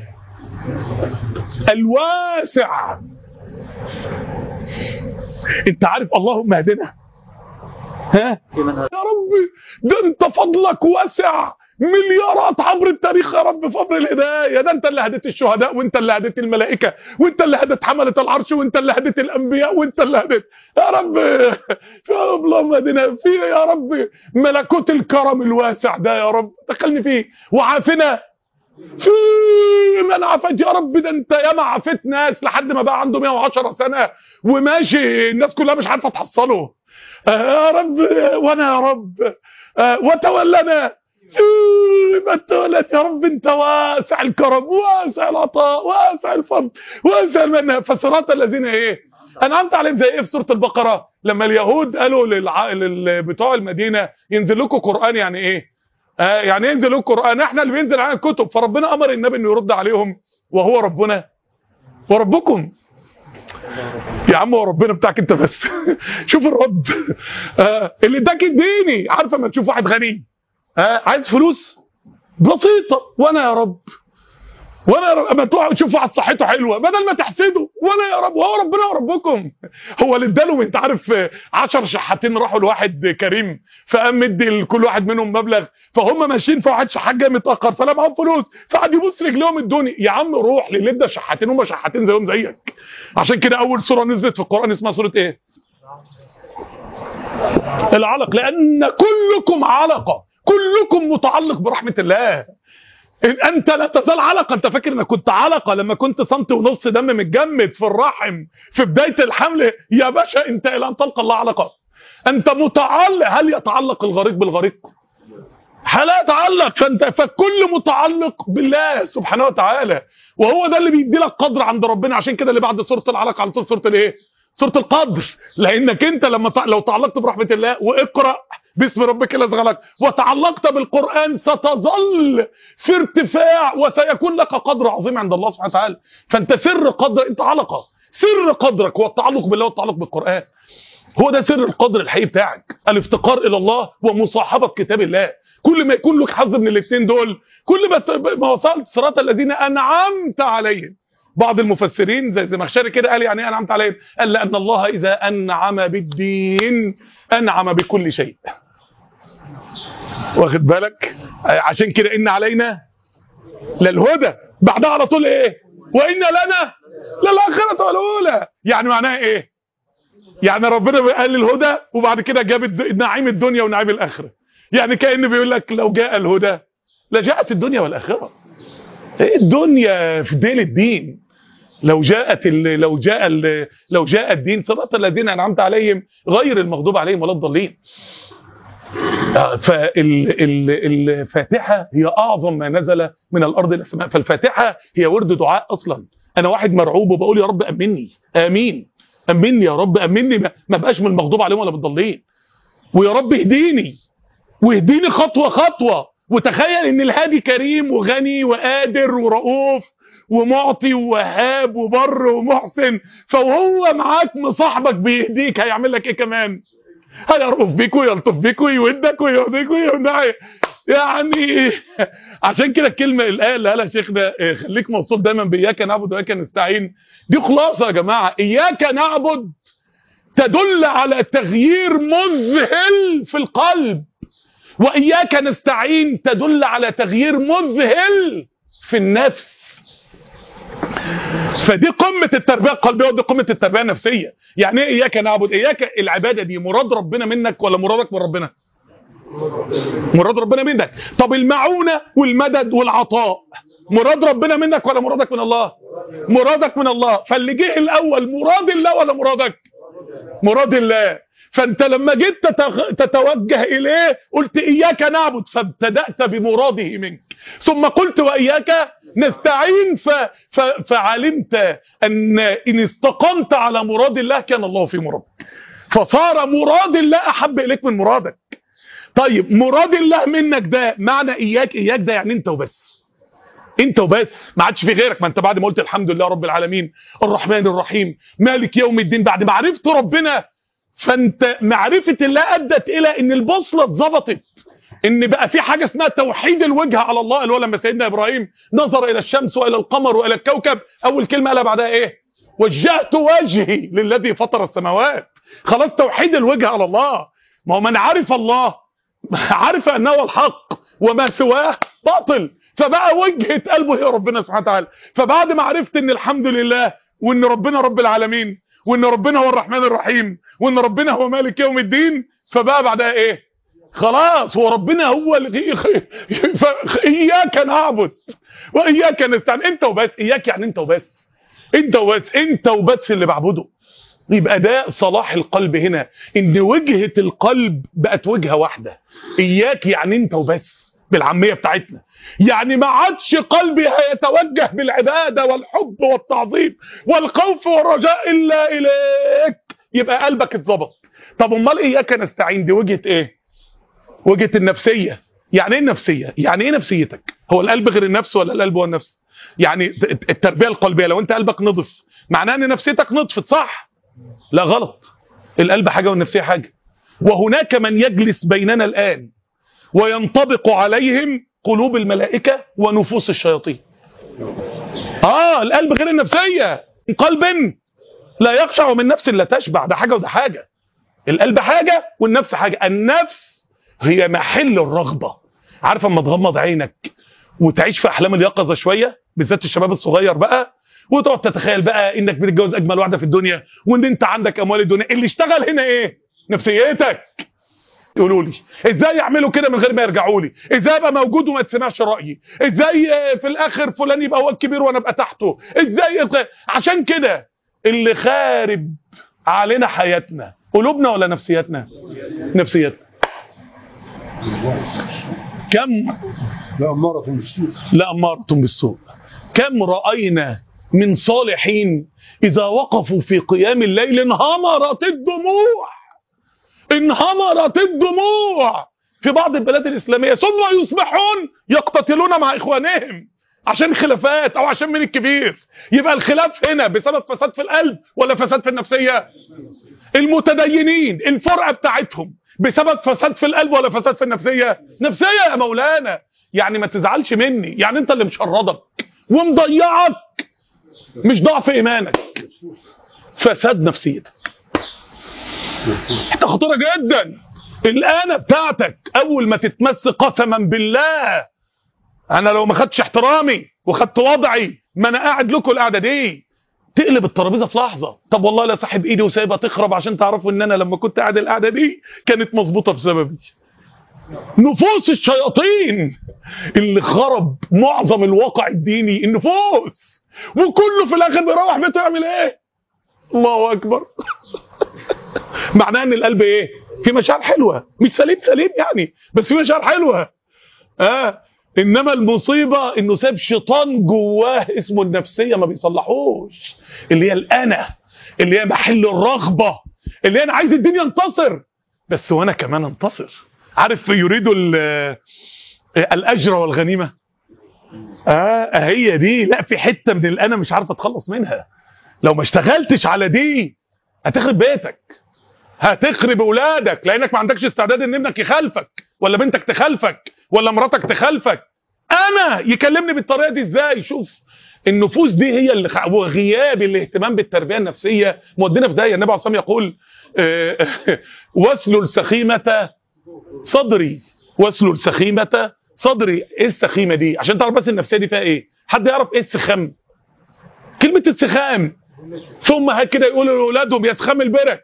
الواسع. انت عارف اللهم اهدنا، ها يا رب ده انت فضلك واسع مليارات عبر التاريخ يا رب فضل الهدايه. ده انت اللي هديت الشهداء وانت اللي هديت الملائكه وانت اللي هديت حمله العرش وانت اللي هديت الانبياء وانت اللي هديت يا رب. يا رب اللهم اهدنا فيه يا رب ملكوت الكرم الواسع ده يا رب دخلني فيه. وعافنا في من عافيت يا رب، ده انت ياما عافيت ناس لحد ما بقى عنده مئة وعشرة سنه وماشي الناس كلها مش عارفه تحصله يا رب. وانا يا رب وتولنا ما تولت يا رب، انت واسع الكرم واسع العطاء واسع الفضل واسع المنة. فصراط الذين ايه انعمت عليهم زي ايه في سوره البقره لما اليهود قالوا للع... لل... بتوع المدينه ينزل لكم قران، يعني ايه آه يعني ينزل لكم قران، احنا اللي بينزل علينا الكتب. فربنا امر النبي انه يرد عليهم وهو ربنا وربكم. يا عم هو ربنا بتاعك انت بس. شوف الرد آه اللي اداك اديني. عارفه ما تشوف واحد غني آه عايز فلوس بسيطه، وانا يا رب وانا يا رب اما تروح تشوف واحد صحته حلوه بدل ما تحسده وانا يا رب وهو ربنا وربكم. هو اللي اداله انت عارف عشر شحاتين راحوا لواحد كريم فقام مدي لكل واحد منهم مبلغ، فهم ماشيين فواحد شحات جاي متاخر فلا معاهم فلوس فقعد يبص رجليهم ادوني. يا عم روح للي ادى شحاتين هم شحاتين زيهم زيك. عشان كده اول سوره نزلت في القران اسمها سوره ايه؟ العلق، لان كلكم علقه، كلكم متعلق برحمه الله. انت لا تزال علقه. انت فاكر انك كنت علقه لما كنت سنتي ونص دم متجمد في الرحم في بدايه الحمل؟ يا باشا انت الى ان تلقى الله علقه. انت متعلق. هل يتعلق الغريق بالغريق؟ هل يتعلق؟ فانت فكل متعلق بالله سبحانه وتعالى، وهو ده اللي بيدي لك قدر عند ربنا. عشان كده اللي بعد سوره العلق على طول سوره الايه؟ سوره القدر. لانك انت لما لو تعلقت برحمه الله واقرا باسم ربك الذي خلق وتعلقت بالقرآن ستظل في ارتفاع وسيكون لك قدر عظيم عند الله سبحانه وتعالى. فانت سر قدر، انت علقة. سر قدرك هو التعلق بالله والتعلق بالقرآن. هو ده سر القدر الحقيقي بتاعك، الافتقار الى الله ومصاحبة كتاب الله. كل ما يكون لك حظ من الاثنين دول كل ما وصلت صراط الذين انعمت عليهم. بعض المفسرين زي زمخشري كده قال يعني ايه انعمت عليهم؟ قال لان الله اذا انعم بالدين انعم بكل شيء. واخد بالك؟ عشان كده ان علينا للهدى، بعدها على طول ايه؟ وان لنا للاخره والاولى. يعني معناها ايه؟ يعني ربنا قال الهدى وبعد كده جاب نعيم الدنيا ونعيم الاخره. يعني كأنه بيقول لك لو جاء الهدى لجاءت الدنيا والاخره. الدنيا في دين الدين. لو جاءت لو جاء لو جاء الدين صراط الذين انعمت عليهم غير المغضوب عليهم ولا الضالين. فالفاتحه هي اعظم ما نزل من الارض الى السماء. فالفاتحه هي ورد دعاء اصلا. انا واحد مرعوب وبقول يا رب امني، امين امني يا رب امني، ما بقاش من المغضوب عليهم ولا بالضالين. ويا رب اهديني واهديني خطوة خطوة. وتخيل ان الهادي كريم وغني وقادر ورؤوف ومعطي ووهاب وبر ومحسن، فوهو معاك مصاحبك بيهديك هيعمل لك ايه كمان؟ هيرؤوف بيك ويلطف بيك ويودك ويهديك ويهديك. يعني عشان كده الكلمه الآية اللي قالها شيخنا خليك موصول دايما بإياك نعبد وإياك نستعين، دي خلاصه يا جماعه. إياك نعبد تدل على تغيير مذهل في القلب، وإياك نستعين تدل على تغيير مذهل في النفس. فدي قمة التربية القلبية ودي قمة التربية النفسية. يعني ايه إياك نعبد؟ إياك العبادة دي مراد ربنا منك ولا مرادك من ربنا؟ مراد ربنا منك. طب المعونة والمدد والعطاء مراد ربنا منك ولا مرادك من الله؟ مرادك من الله. فاللي جه الأول مراد الله ولا مرادك؟ مراد الله. فانت لما جيت تتوجه اليه قلت اياك نعبد، فابتدأت بمراده منك، ثم قلت واياك نستعين، ف... ف... فعلمت ان ان استقمت على مراد الله كان الله في مرادك، فصار مراد الله احب اليك من مرادك. طيب مراد الله منك ده معنى اياك اياك ده يعني انت وبس، انت وبس، ما عادش في غيرك. ما انت بعد ما قلت الحمد لله رب العالمين الرحمن الرحيم مالك يوم الدين، بعد ما عرفت ربنا، فانت معرفة الله ادت الى ان البوصلة اتظبطت، ان بقى في حاجة اسمها توحيد الوجه على الله. اللي هو لما سيدنا ابراهيم نظر الى الشمس والى القمر والى الكوكب، اول كلمة قالها بعدها ايه؟ وجهت وجهي للذي فطر السماوات. خلاص توحيد الوجه على الله. ما هو من عرف الله عرف انه الحق وما سواه باطل، فبقى وجهة قلبه هي ربنا سبحانه وتعالى. فبعد ما عرفت ان الحمد لله وان ربنا رب العالمين وان ربنا هو الرحمن الرحيم وان ربنا هو مالك يوم الدين، فبقى بعدها ايه؟ خلاص هو ربنا هو اللي اياك نعبد واياك نستعين. انت وبس. اياك يعني انت وبس، انت وبس، انت وبس اللي بعبده. يبقى ده صلاح القلب هنا، ان وجهة القلب بقت وجهة واحدة. اياك يعني انت وبس بالعامية بتاعتنا، يعني ما عادش قلبي هيتوجه بالعبادة والحب والتعظيم والخوف والرجاء الا اليك. يبقى قلبك اتظبط. طب امال اياك نستعين دي وجهة ايه؟ وجهة النفسية. يعني ايه النفسية؟ يعني ايه نفسيتك؟ هو القلب غير النفس ولا القلب هو النفس؟ يعني التربية القلبية لو انت قلبك نضف معناه ان نفسيتك نضفت، صح؟ لا غلط. القلب حاجة والنفسية حاجة. وهناك من يجلس بيننا الآن وينطبق عليهم قلوب الملائكة ونفوس الشياطين. اه القلب غير النفسية. قلب لا يخشع من نفس لا تشبع، ده حاجة وده حاجة. القلب حاجة والنفس حاجة. النفس هي محل الرغبة. عارف اما تغمض عينك وتعيش في احلام اليقظة شوية، بالذات الشباب الصغير بقى، وتقعد تتخيل بقى انك بتتجوز اجمل واحدة في الدنيا وان انت عندك اموال الدنيا، اللي اشتغل هنا ايه؟ نفسيتك. يقولوا لي ازاي يعملوا كده من غير ما يرجعوا لي؟ ازاي ابقى موجود وما تسمعش رايي؟ ازاي في الاخر فلان يبقى هو الكبير وانا ابقى تحته؟ ازاي؟ عشان كده اللي خارب علينا حياتنا قلوبنا ولا نفسياتنا؟ نفسياتنا. كم لا أمارة بالسوء، لا أمارة بالسوء. كم رأينا من صالحين إذا وقفوا في قيام الليل انهمرت الدموع، انهمرت الدموع في بعض البلاد الإسلامية، ثم يصبحون يقتتلون مع إخوانهم عشان خلافات أو عشان من الكبير. يبقى الخلاف هنا بسبب فساد في القلب ولا فساد في النفسية؟ المتدينين الفرقة بتاعتهم بسبب فساد في القلب ولا فساد في النفسية؟ نفسية يا مولانا. يعني ما تزعلش مني، يعني انت اللي مشردك ومضيعك مش ضعف ايمانك، فساد نفسيتك. حتى خطيرة جدا. الآن بتاعتك اول ما تتمس قسما بالله انا لو ما خدتش احترامي وخدت وضعي ما انا قاعد لكم القعده دي، تقلب الترابيزه في لحظه. طب والله لا ساحب ايدي وسايبها تخرب عشان تعرفوا ان انا لما كنت قاعد القعده دي كانت مظبوطه بسببي. نفوس الشياطين اللي خرب معظم الواقع الديني، النفوس. وكله في الاخر بيروح بيته يعمل ايه؟ الله اكبر. معناه ان القلب ايه؟ في مشاعر حلوه، مش سليم سليم يعني، بس في مشاعر حلوه. اه انما المصيبه انه ساب شيطان جواه اسمه النفسيه ما بيصلحوش، اللي هي الانا، اللي هي محل الرغبه، اللي هي انا عايز الدنيا ينتصر بس وانا كمان انتصر. عارف يريد الاجر والغنيمه. اه هي دي. لا في حته من الانا مش عارف اتخلص منها. لو ما اشتغلتش على دي هتخرب بيتك، هتخرب اولادك، لانك ما عندكش استعداد ان ابنك يخالفك ولا بنتك تخالفك ولا مراتك تخالفك. انا يكلمني بالطريقه دي ازاي؟ شوف النفوس دي هي اللي خ... وغياب الاهتمام بالتربيه النفسيه مودينا في داهيه. النبي عليه الصلاه والسلام يقول واسلل سخيمه صدري، واسلل سخيمه صدري. ايه السخيمه دي؟ عشان تعرف بس النفسيه دي فيها ايه. حد يعرف ايه السخام؟ كلمه السخام. ثم هيك كده يقولوا لاولادهم يا سخام البرك.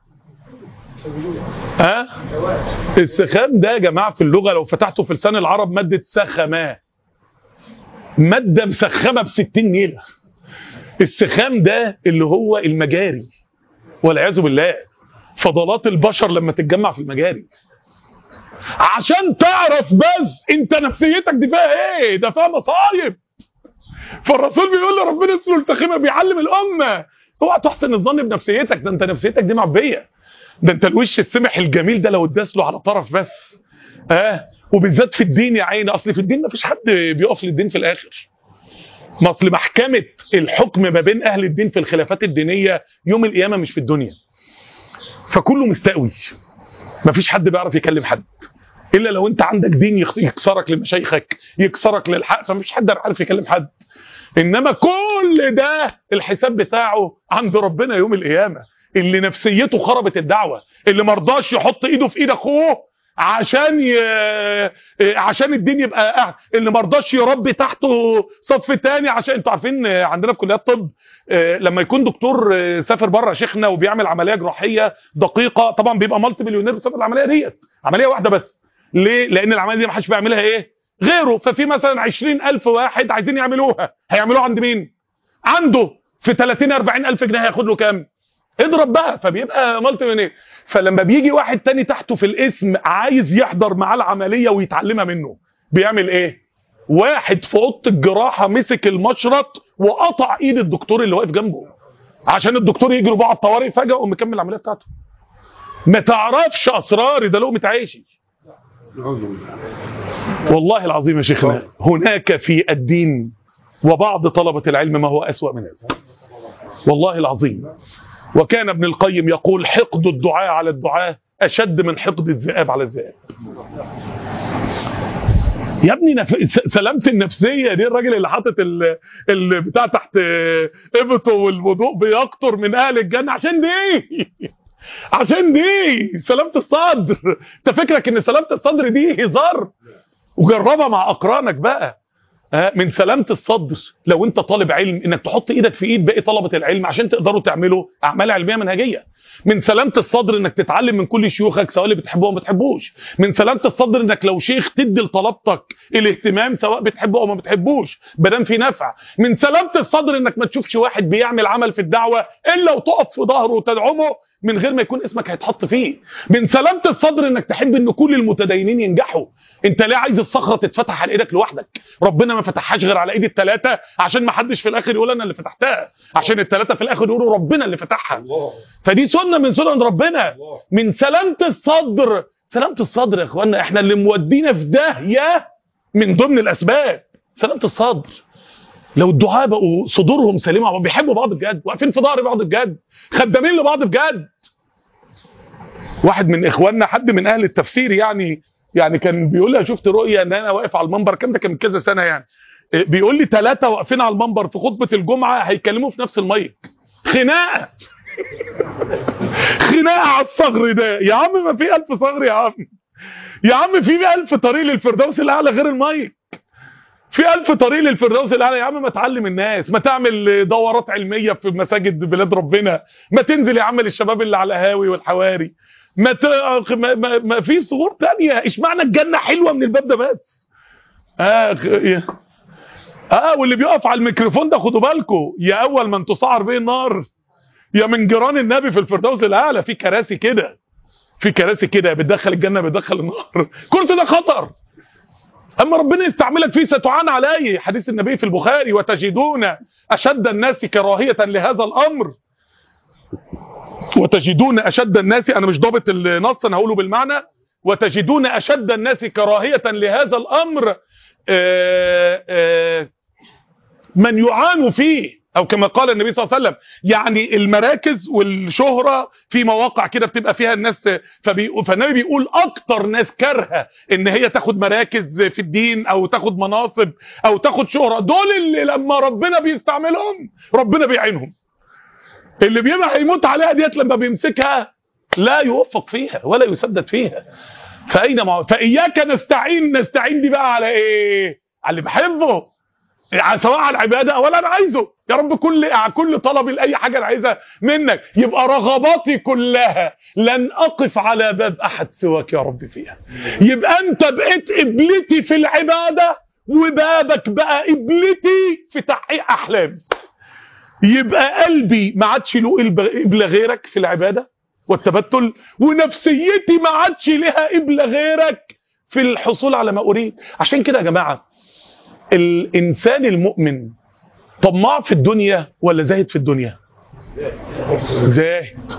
ها السخام ده يا جماعه في اللغه لو فتحته في لسان العرب ماده سخما، ماده مسخمه ب ستين نيله. السخام ده اللي هو المجاري والعياذ بالله، فضلات البشر لما تتجمع في المجاري. عشان تعرف بس انت نفسيتك دي فيها ايه، ده فيها مصايب. فالرسول بيقول له ربنا اسمه السخيمه، بيعلم الامه اوعى تحسن الظن بنفسيتك، ده انت نفسيتك دي معبيه، ده انت الوش السمح الجميل ده لو اتداس له على طرف بس. اه وبالذات في الدين يا عيني، اصل في الدين ما فيش حد بيقف للدين في الاخر. ما اصل محكمه الحكم ما بين اهل الدين في الخلافات الدينيه يوم القيامه مش في الدنيا. فكله مستقوي، ما فيش حد بيعرف يكلم حد الا لو انت عندك دين يكسرك لمشايخك، يكسرك للحق، فمش حد عارف يكلم حد. انما كل ده الحساب بتاعه عند ربنا يوم القيامه. اللي نفسيته خربت الدعوه، اللي مرضاش يحط ايده في ايد اخوه عشان ي... عشان الدين يبقى أه. اللي مرضاش يربي تحته صف تاني، عشان انتوا عارفين عندنا في كليات الطب لما يكون دكتور سافر بره شيخنا وبيعمل عمليه جراحيه دقيقه، طبعا بيبقى مالتي مليونير بسبب العمليه ديت، عمليه واحده بس. ليه؟ لان العمليه دي ما حدش بيعملها ايه غيره، ففي مثلا عشرين ألف واحد عايزين يعملوها، هيعملوها عند مين؟ عنده. في ثلاثين أربعين ألف جنيه هياخد له كام؟ اضرب بقى، فبيبقى مالتي مليونير. فلما بيجي واحد تاني تحته في الاسم عايز يحضر معاه العمليه ويتعلمها منه، بيعمل ايه؟ واحد في اوضه الجراحه مسك المشرط وقطع ايد الدكتور اللي واقف جنبه عشان الدكتور يجري بقى على الطوارئ، فجاه وقام مكمل العمليه بتاعته. ما تعرفش اسراري، ده لقمه عيشي. والله العظيم يا شيخنا هناك في الدين وبعض طلبه العلم ما هو اسوأ من هذا، والله العظيم. وكان ابن القيم يقول حقد الدعاء على الدعاء أشد من حقد الذئاب على الذئاب. يا ابني نف... سلامة النفسية دي، الراجل اللي حاطط البتاع تحت ابطه والوضوء بيقطر من أهل الجنة عشان دي، عشان دي سلامة الصدر. انت فكرك ان سلامة الصدر دي هزار؟ وجربها مع أقرانك بقى. من سلامة الصدر لو انت طالب علم انك تحط ايدك في ايد باقي طلبة العلم عشان تقدروا تعملوا اعمال علمية منهجية. من سلامة الصدر انك تتعلم من كل شيوخك سواء اللي بتحبوه او ما بتحبوش. من سلامة الصدر انك لو شيخ تدي لطلبتك الاهتمام سواء بتحبه او ما بتحبوش بدل في نفع. من سلامة الصدر انك ما تشوفش واحد بيعمل عمل في الدعوة الا وتقف في ظهره وتدعمه من غير ما يكون اسمك هيتحط فيه. من سلامة الصدر انك تحب ان كل المتدينين ينجحوا. انت ليه عايز الصخرة تتفتح على ايدك لوحدك؟ ربنا ما فتحهاش غير على ايد الثلاثة عشان ما حدش في الاخر يقول انا اللي فتحتها، عشان الثلاثة في الاخر يقولوا ربنا اللي فتحها. فدي سنة من سنن ربنا. من سلامة الصدر، سلامة الصدر يا اخوانا احنا اللي مودينا في داهية من ضمن الاسباب سلامة الصدر. لو الدعاء بقوا صدورهم سليمة بيحبوا بعض بجد، واقفين في ظهر بعض بجد، خدامين لبعض بجد. واحد من اخواننا حد من اهل التفسير يعني يعني كان بيقول لي شفت رؤيه ان انا واقف على المنبر، كان ده كان من كذا سنه يعني، بيقول لي ثلاثه واقفين على المنبر في خطبه الجمعه هيكلموا في نفس المايك، خناقه خناقه على الصغر ده. يا عم ما في ألف صغر يا عم، يا عم في ألف طريق للفردوس الاعلى غير المايك، في ألف طريق للفردوس الاعلى يا عم. ما تعلم الناس، ما تعمل دورات علميه في مساجد بلاد ربنا، ما تنزل يا عم للشباب اللي على القهاوي والحواري، ما, ت... ما... ما... ما في صغور تانية. اشمعنى الجنة حلوة من الباب ده بس؟ اه يا... اه واللي بيقف على الميكروفون ده خدوا بالكم، يا اول من تسعر به النار يا من جيران النبي في الفردوس الاعلى. في كراسي كده، في كراسي كده بتدخل الجنة بتدخل النار، كرسي ده خطر. اما ربنا يستعملك فيه ستعان عليه، حديث النبي في البخاري وتجدون اشد الناس كراهية لهذا الامر وتجدون اشد الناس، انا مش ضابط النص انا هقوله بالمعنى، وتجدون أشد الناس كراهية لهذا الأمر آآ آآ من يعانوا فيه، أو كما قال النبي صلى الله عليه وسلم. يعني المراكز والشهرة في مواقع كده بتبقى فيها الناس، فالنبي بيقول أكتر ناس كارهة إن هي تاخد مراكز في الدين أو تاخد مناصب أو تاخد شهرة، دول اللي لما ربنا بيستعملهم ربنا بيعينهم. اللي بيبقى هيموت عليها ديت لما بيمسكها لا يوفق فيها ولا يسدد فيها. فأين مع... فإياك نستعين، نستعين دي بقى على إيه؟ على اللي بحبه، سواء على العبادة أو أنا عايزه. يا رب كل كل طلبي لأي حاجة أنا عايزها منك يبقى رغباتي كلها لن أقف على باب أحد سواك يا رب فيها. يبقى أنت بقيت قبلتي في العبادة وبابك بقى قبلتي في تحقيق أحلامي. يبقى قلبي ما عادش له قبل غيرك في العبادة والتبتل، ونفسيتي ما عادش لها قبل غيرك في الحصول على ما أريد. عشان كده يا جماعة الإنسان المؤمن طماع في الدنيا ولا زاهد في الدنيا؟ زاهد.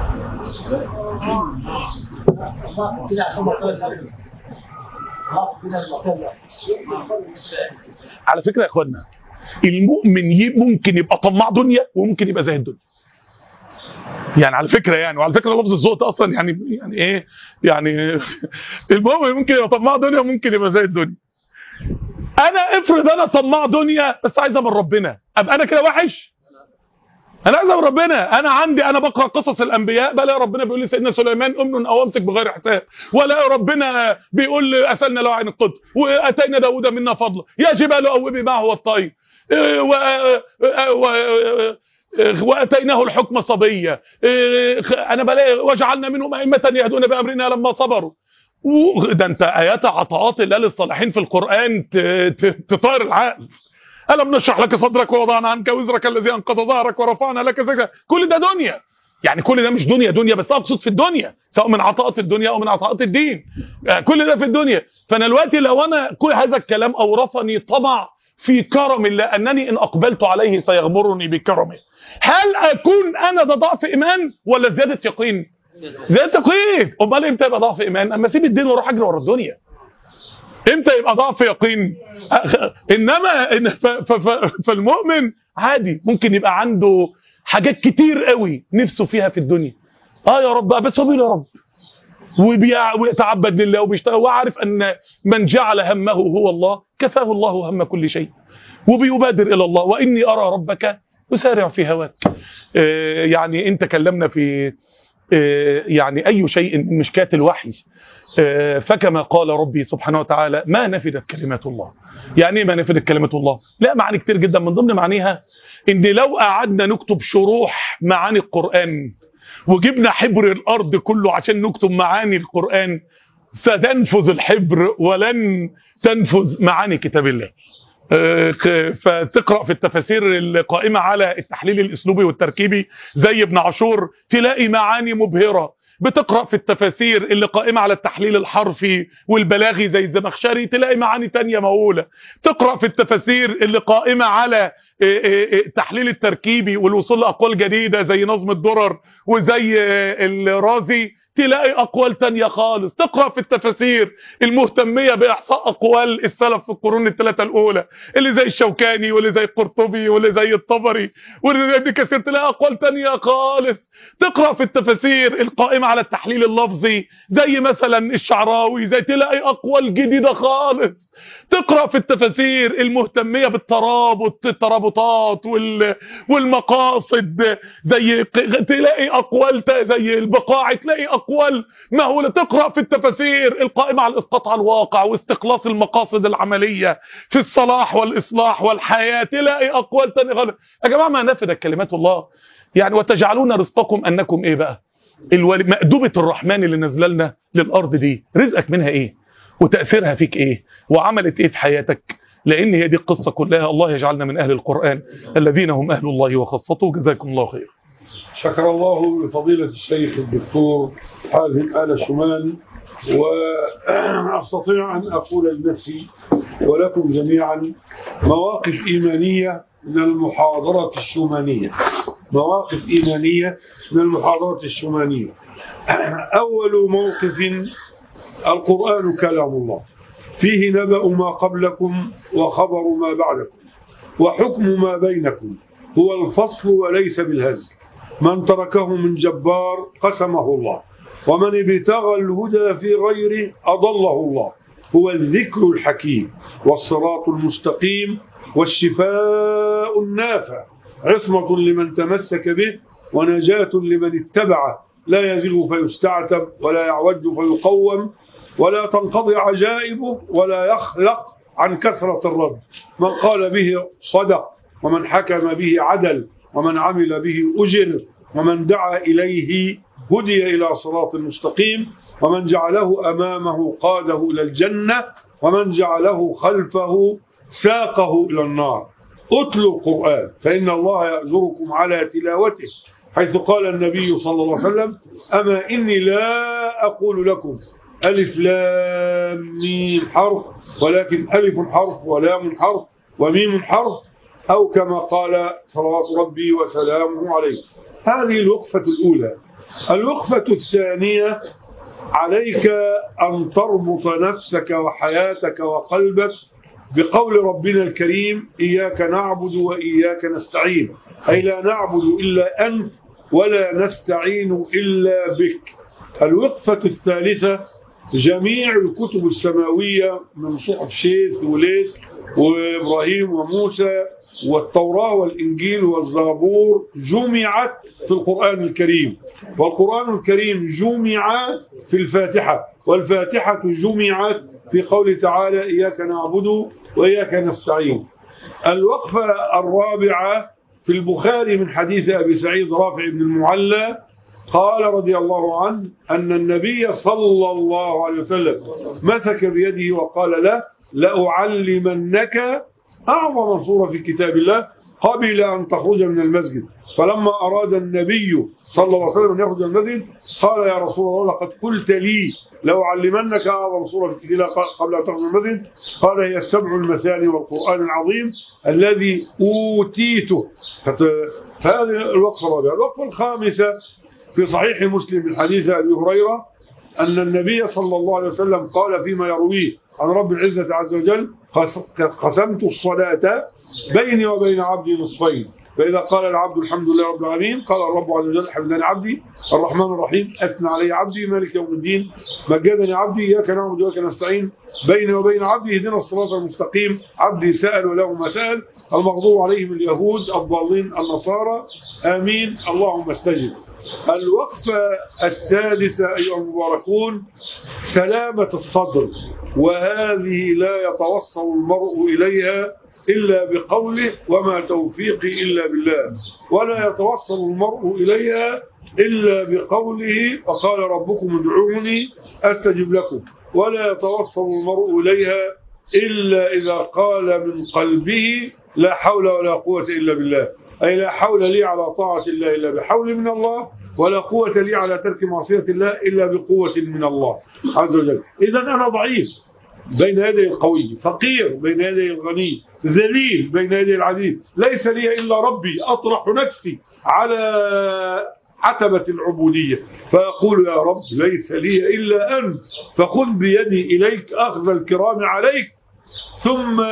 على فكرة يا اخوانا المؤمن ممكن يبقى طماع دنيا وممكن يبقى زاهد دنيا. يعني على فكرة يعني وعلى فكرة لفظ الزهد اصلا يعني يعني ايه يعني المؤمن ممكن يبقى طماع دنيا وممكن يبقى زاهد دنيا. انا افرض انا طماع دنيا بس عايز من ربنا، ابقى انا كده وحش؟ انا عايز من ربنا. انا عندي انا بقرا قصص الانبياء بلا ربنا بيقول لي سيدنا سليمان امن او امسك بغير حساب، ولا ربنا بيقول لي اسلنا له عين القطر واتينا داوود منا فضلا يا جبال اوبي معه والطير واتيناه الحكم صبيا انا بلاقي وجعلنا منهم ائمه يهدون بامرنا لما صبروا. ده انت ايات عطاءات الله للصالحين في القران تطير العقل. ألم نشرح لك صدرك ووضعنا عنك وزرك الذي أنقض ظهرك ورفعنا لك ذكرك. كل ده دنيا، يعني كل ده مش دنيا دنيا بس، أقصد في الدنيا سواء من عطاءات الدنيا أو من عطاءات الدين، كل ده في الدنيا. فأنا دلوقتي لو أنا كل هذا الكلام أورثني طمع في كرم الله أنني إن أقبلت عليه سيغمرني بكرمه، هل أكون أنا ده ضعف إيمان ولا زيادة يقين؟ زيادة يقين. أمال إمتى يبقى ضعف إيمان؟ أما أسيب الدين وأروح أجري ورا الدنيا. امتى يبقى ضعف يقين؟ انما فالمؤمن عادي ممكن يبقى عنده حاجات كتير قوي نفسه فيها في الدنيا، اه يا رب بس هو بيقول يا رب ويتعبد لله وبيشتغل وعارف ان من جعل همه هو الله كفاه الله هم كل شيء، وبيبادر الى الله واني ارى ربك يسارع في هواك. آه يعني انت كلمنا في آه يعني اي شيء من مشكات الوحي، فكما قال ربي سبحانه وتعالى ما نفدت كلمات الله. يعني ما نفدت كلمات الله؟ لا، معاني كتير جدا. من ضمن معانيها ان لو قعدنا نكتب شروح معاني القرآن وجبنا حبر الارض كله عشان نكتب معاني القرآن ستنفذ الحبر ولن تنفذ معاني كتاب الله. فتقرأ في التفاسير القائمة على التحليل الاسلوبي والتركيبي زي ابن عاشور تلاقي معاني مبهرة. بتقرأ في التفاسير اللي قائمة على التحليل الحرفي والبلاغي زي الزمخشري تلاقي معاني تانية مهولة. تقرأ في التفاسير اللي قائمة على التحليل التركيبي والوصول لأقوال جديدة زي نظم الدرر وزي الرازي تلاقي أقوال تانية خالص. تقرأ في التفاسير المهتمية بإحصاء أقوال السلف في القرون الثلاثة الأولى اللي زي الشوكاني واللي زي القرطبي واللي زي الطبري واللي زي ابن كثير تلاقي أقوال تانية خالص. تقرأ في التفاسير القائمة على التحليل اللفظي زي مثلا الشعراوي زي تلاقي أقوال جديدة خالص. تقرأ في التفاسير المهتمية بالترابط الترابطات والمقاصد زي تلاقي أقوال زي البقاع تلاقي أقوال مهولة. تقرأ في التفاسير القائمة على الإسقاط على الواقع واستخلاص المقاصد العملية في الصلاح والإصلاح والحياة تلاقي أقوال تانية غالب. يا جماعة ما نفدت كلمات الله. يعني وتجعلون رزقكم أنكم إيه بقى؟ مأدوبة الرحمن اللي نزل لنا للأرض دي رزقك منها إيه؟ وتأثيرها فيك إيه؟ وعملت إيه في حياتك؟ لأن هي دي القصة كلها. الله يجعلنا من أهل القرآن الذين هم أهل الله وخاصته. جزاكم الله خير. شكر الله لفضيلة الشيخ الدكتور حازم آل شومان. وأستطيع أن أقول لنفسي ولكم جميعا مواقف إيمانية من المحاضرة الشومانية. مواقف إيمانية من المحاضرة الشومانية. أول موقف القرآن كلام الله، فيه نبأ ما قبلكم وخبر ما بعدكم وحكم ما بينكم، هو الفصل وليس بالهزل، من تركه من جبار قسمه الله، ومن ابتغى الهدى في غيره أضله الله، هو الذكر الحكيم والصراط المستقيم والشفاء النافع، عصمة لمن تمسك به ونجاة لمن اتبعه، لا يزغ فيستعتب ولا يعوج فيقوم ولا تنقضي عجائبه ولا يخلق عن كثرة الرد، من قال به صدق ومن حكم به عدل ومن عمل به أجر ومن دعا إليه هدي إلى صراط مستقيم، ومن جعله أمامه قاده إلى الجنة ومن جعله خلفه ساقه إلى النار. اتلوا القرآن فإن الله يأجركم على تلاوته، حيث قال النبي صلى الله عليه وسلم: أما إني لا أقول لكم ألف لام ميم حرف، ولكن ألف حرف ولام حرف وميم حرف، أو كما قال صلوات ربي وسلامه عليه. هذه الوقفة الأولى. الوقفة الثانية: عليك أن تربط نفسك وحياتك وقلبك بقول ربنا الكريم: إياك نعبد وإياك نستعين، أي لا نعبد إلا أنت ولا نستعين إلا بك. الوقفة الثالثة: جميع الكتب السماوية من صحف شيث وليث وإبراهيم وموسى والتوراة والإنجيل والزبور جمعت في القرآن الكريم، والقرآن الكريم جمع في الفاتحة، والفاتحة جمعت في قول تعالى: إياك نعبد وإياك نستعين. الوقفة الرابعة في البخاري من حديث أبي سعيد رافع بن المعلى قال رضي الله عنه أن النبي صلى الله عليه وسلم مسك بيده وقال له: لأعلمنك أعظم سورة في كتاب الله قبل أن تخرج من المسجد. فلما أراد النبي صلى الله عليه وسلم أن يخرج من المسجد قال: يا رسول الله لقد قلت لي لأعلمنك أعظم سورة في كتاب الله قبل أن تخرج من المسجد. قال: هي السبع المثاني والقرآن العظيم الذي أوتيته. فهذه الوقفة الرابعة. الوقفة الخامسة في صحيح مسلم من حديث أبي هريرة أن النبي صلى الله عليه وسلم قال فيما يرويه عن رب العزة عز وجل: قسمت الصلاة بيني وبين عبدي نصفين، فإذا قال العبد الحمد لله رب العالمين قال الرب عز وجل: حمدني عبدي، الرحمن الرحيم أثنى علي عبدي، مالك يوم الدين مجدني عبدي، إياك نعبد وإياك نستعين، بيني وبين عبدي اهدنا الصراط المستقيم، عبدي سأل وله ما سأل، المغضوب عليهم اليهود الضالين النصارى، آمين اللهم استجب. الوقفة السادسة أيها المباركون: سلامة الصدر، وهذه لا يتوصل المرء إليها إلا بقوله: وما توفيقي إلا بالله، ولا يتوصل المرء إليها إلا بقوله: وقال ربكم ادعوني أستجب لكم، ولا يتوصل المرء إليها إلا إذا قال من قلبه: لا حول ولا قوة إلا بالله، أي لا حول لي على طاعة الله إلا بحول من الله، ولا قوة لي على ترك معصية الله إلا بقوة من الله عز وجل. إذن أنا ضعيف بين يدي القوي، فقير بين يدي الغني، ذليل بين يدي العزيز، ليس لي إلا ربي، أطرح نفسي على عتبة العبودية فأقول: يا رب ليس لي إلا أنت، فخذ بيدي إليك أخذ الكرام عليك. ثم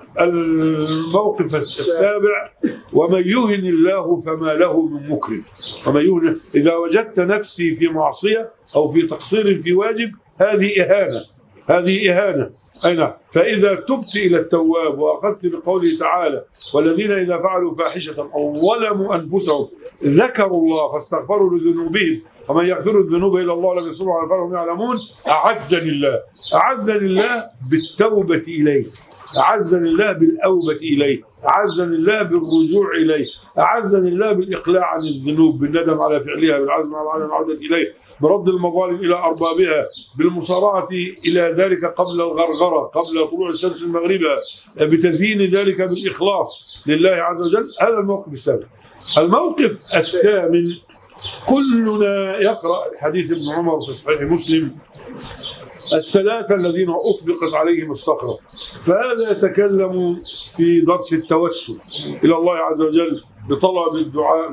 الموقف السابع: ومن يهن الله فما له من مكرم. ومن يهن، إذا وجدت نفسي في معصية أو في تقصير في واجب، هذه إهانة، هذه إهانة. أي نعم. فإذا تبت إلى التواب وأخذت بقوله تعالى: والذين إذا فعلوا فاحشة أو ظلموا أنفسهم ذكروا الله فاستغفروا لذنوبهم ومن يغفر الذنوب إلا الله لم يصروا على فعلهم يعلمون، أعزني الله، أعزني الله بالتوبة إليه، أعزني الله بالأوبة إليه، أعزني الله بالرجوع إليه، أعزني الله بالإقلاع عن الذنوب، بالندم على فعلها، بالعزم على عدم العودة إليه، برد المظالم إلى أربابها، بالمصارعة إلى ذلك قبل الغرغرة، قبل طلوع الشمس المغربة، بتزيين ذلك بالإخلاص لله عز وجل. هذا الموقف السابق. الموقف الثامن: كلنا يقرأ حديث ابن عمر في صحيح مسلم: الثلاثة الذين أطبقت عليهم الصخرة. فهذا يتكلم في درس التوسل إلى الله عز وجل بطلب الدعاء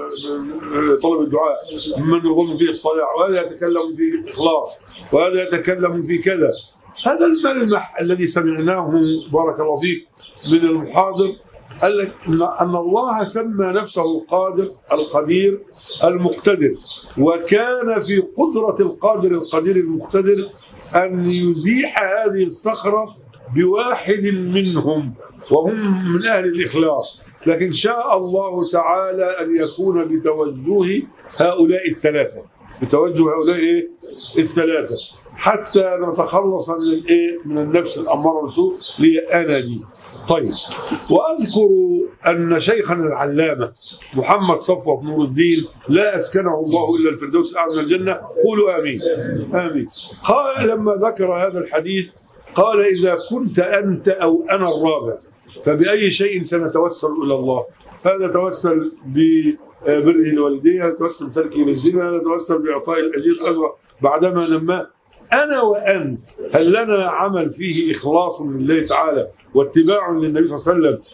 بطلب الدعاء من يظن فيه الصلاح، وهذا يتكلم في الإخلاص، وهذا يتكلم في كذا. هذا الملمح الذي سمعناه بارك الله فيك من المحاضر قال لك أن الله سمى نفسه القادر القدير المقتدر، وكان في قدرة القادر القدير المقتدر أن يزيح هذه الصخرة بواحد منهم وهم من أهل الإخلاص، لكن شاء الله تعالى أن يكون بتوجه هؤلاء الثلاثة بتوجه هؤلاء الثلاثة حتى نتخلص من الايه من النفس الأمارة بالسوء لأنا دي. طيب، وأذكر أن شيخنا العلامة محمد صفوة نور الدين لا أسكنه الله إلا الفردوس الأعلى من الجنة، قولوا آمين آمين، قال لما ذكر هذا الحديث قال إذا كنت أنت أو أنا الرابع فبأي شيء سنتوسل إلى الله؟ هذا توسل ببره الوالدين، توسل بتركه للزنا، توسل بإعطاء الأجير الأجر بعدما نماه. أنا وأنت هل لنا عمل فيه إخلاص لله تعالى واتباع للنبي صلى الله عليه وسلم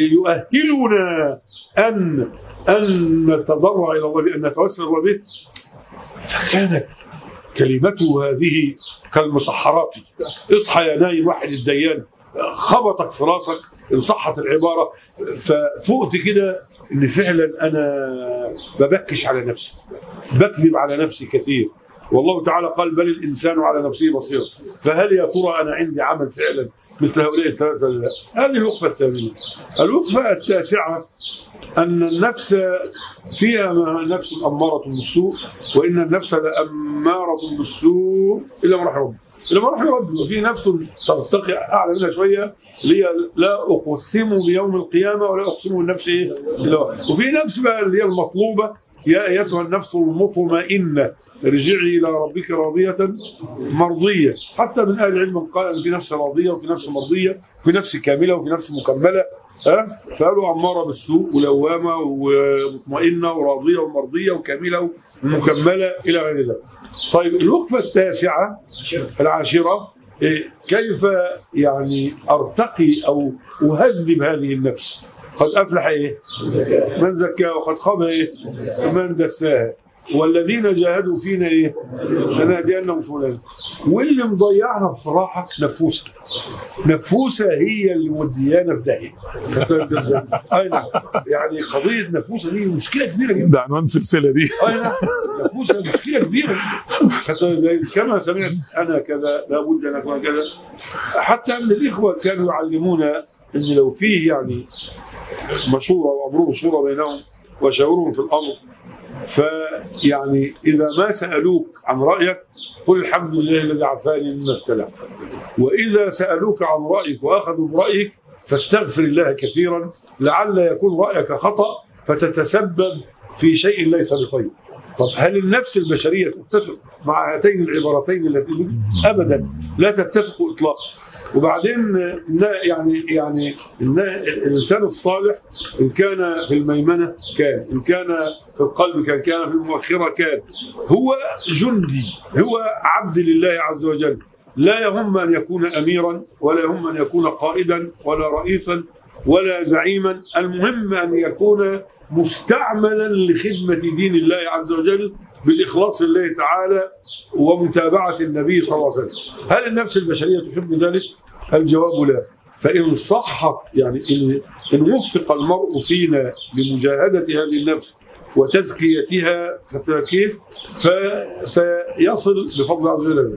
يؤهلنا أن أن نتضرع إلى الله بأن نتوسل الله به؟ فكانت كلمته هذه كالمسحرات، اصحى يا نايم واحد الديان، خبطك في راسك إن صحت العبارة. ففقت كده إن فعلا أنا ببكش على نفسي، بكذب على نفسي كثير، والله تعالى قال بل الإنسان على نفسه بصير. فهل يا ترى أنا عندي عمل فعلا مثل هؤلاء الثلاثة؟ هذه الوقفة الثانية. الوقفة التاسعة أن النفس فيها نفس أمارة بالسوء، وإن النفس لأمارة بالسوء إلا ما رحم ربي، إلا ما رحم ربي. وفي نفس ترتقي أعلى منها شوية اللي هي لا أقسم بيوم القيامة ولا أقسم بالنفس إيه؟ وفي نفس بقى اللي هي المطلوبة يا أيتها النفس المطمئنة ارجعي إلى ربك راضية مرضية. حتى من أهل العلم قال أن في نفس راضية وفي نفس مرضية وفي نفس كاملة وفي نفس مكملة، أه؟ فقالوا أمارة بالسوء ولوامة ومطمئنة وراضية ومرضية وكاملة ومكملة إلى غير ذلك. طيب، الوقفة التاسعة العاشرة كيف يعني أرتقي أو أهذب هذه النفس؟ قد أفلح إيه؟ من زكاها وقد خاب إيه؟ من دساها، والذين جاهدوا فينا إيه؟ لنهدينهم سبلنا. واللي مضيعنا بصراحة نفوسة نفوسة هي اللي موديانا في داهية. أي نعم، يعني قضية نفوسة دي مشكلة كبيرة جدا، ده عنوان السلسلة دي. أي نعم، نفوسة مشكلة كبيرة كما سمعت أنا كذا لابد أن أكون كذا. حتى من الإخوة كانوا يعلمونا إن لو فيه يعني مشورة وأمرهم مشورة بينهم وشاورهم في الأمر، فيعني إذا ما سألوك عن رأيك قل الحمد لله الذي عافاني مما ابتلى، وإذا سألوك عن رأيك وأخذوا برأيك فاستغفر الله كثيرا لعل يكون رأيك خطأ فتتسبب في شيء ليس بخير. طب هل النفس البشرية تتفق مع هاتين العبارتين التي أبدا لا تتفق إطلاقا؟ وبعدين يعني يعني الإنسان الصالح إن كان في الميمنة كان، إن كان في القلب كان، كان في المؤخرة كان، هو جندي، هو عبد لله عز وجل، لا يهم أن يكون أميرا ولا يهم أن يكون قائدا ولا رئيسا ولا زعيما، المهم أن يكون مستعملا لخدمة دين الله عز وجل بالإخلاص لله تعالى ومتابعة النبي صلى الله عليه وسلم. هل النفس البشرية تحب ذلك؟ الجواب لا. فإن صحت يعني إن, إن وفق المرء فينا لمجاهدة هذه النفس وتزكيتها كيف فسيصل بفضل عز وجل.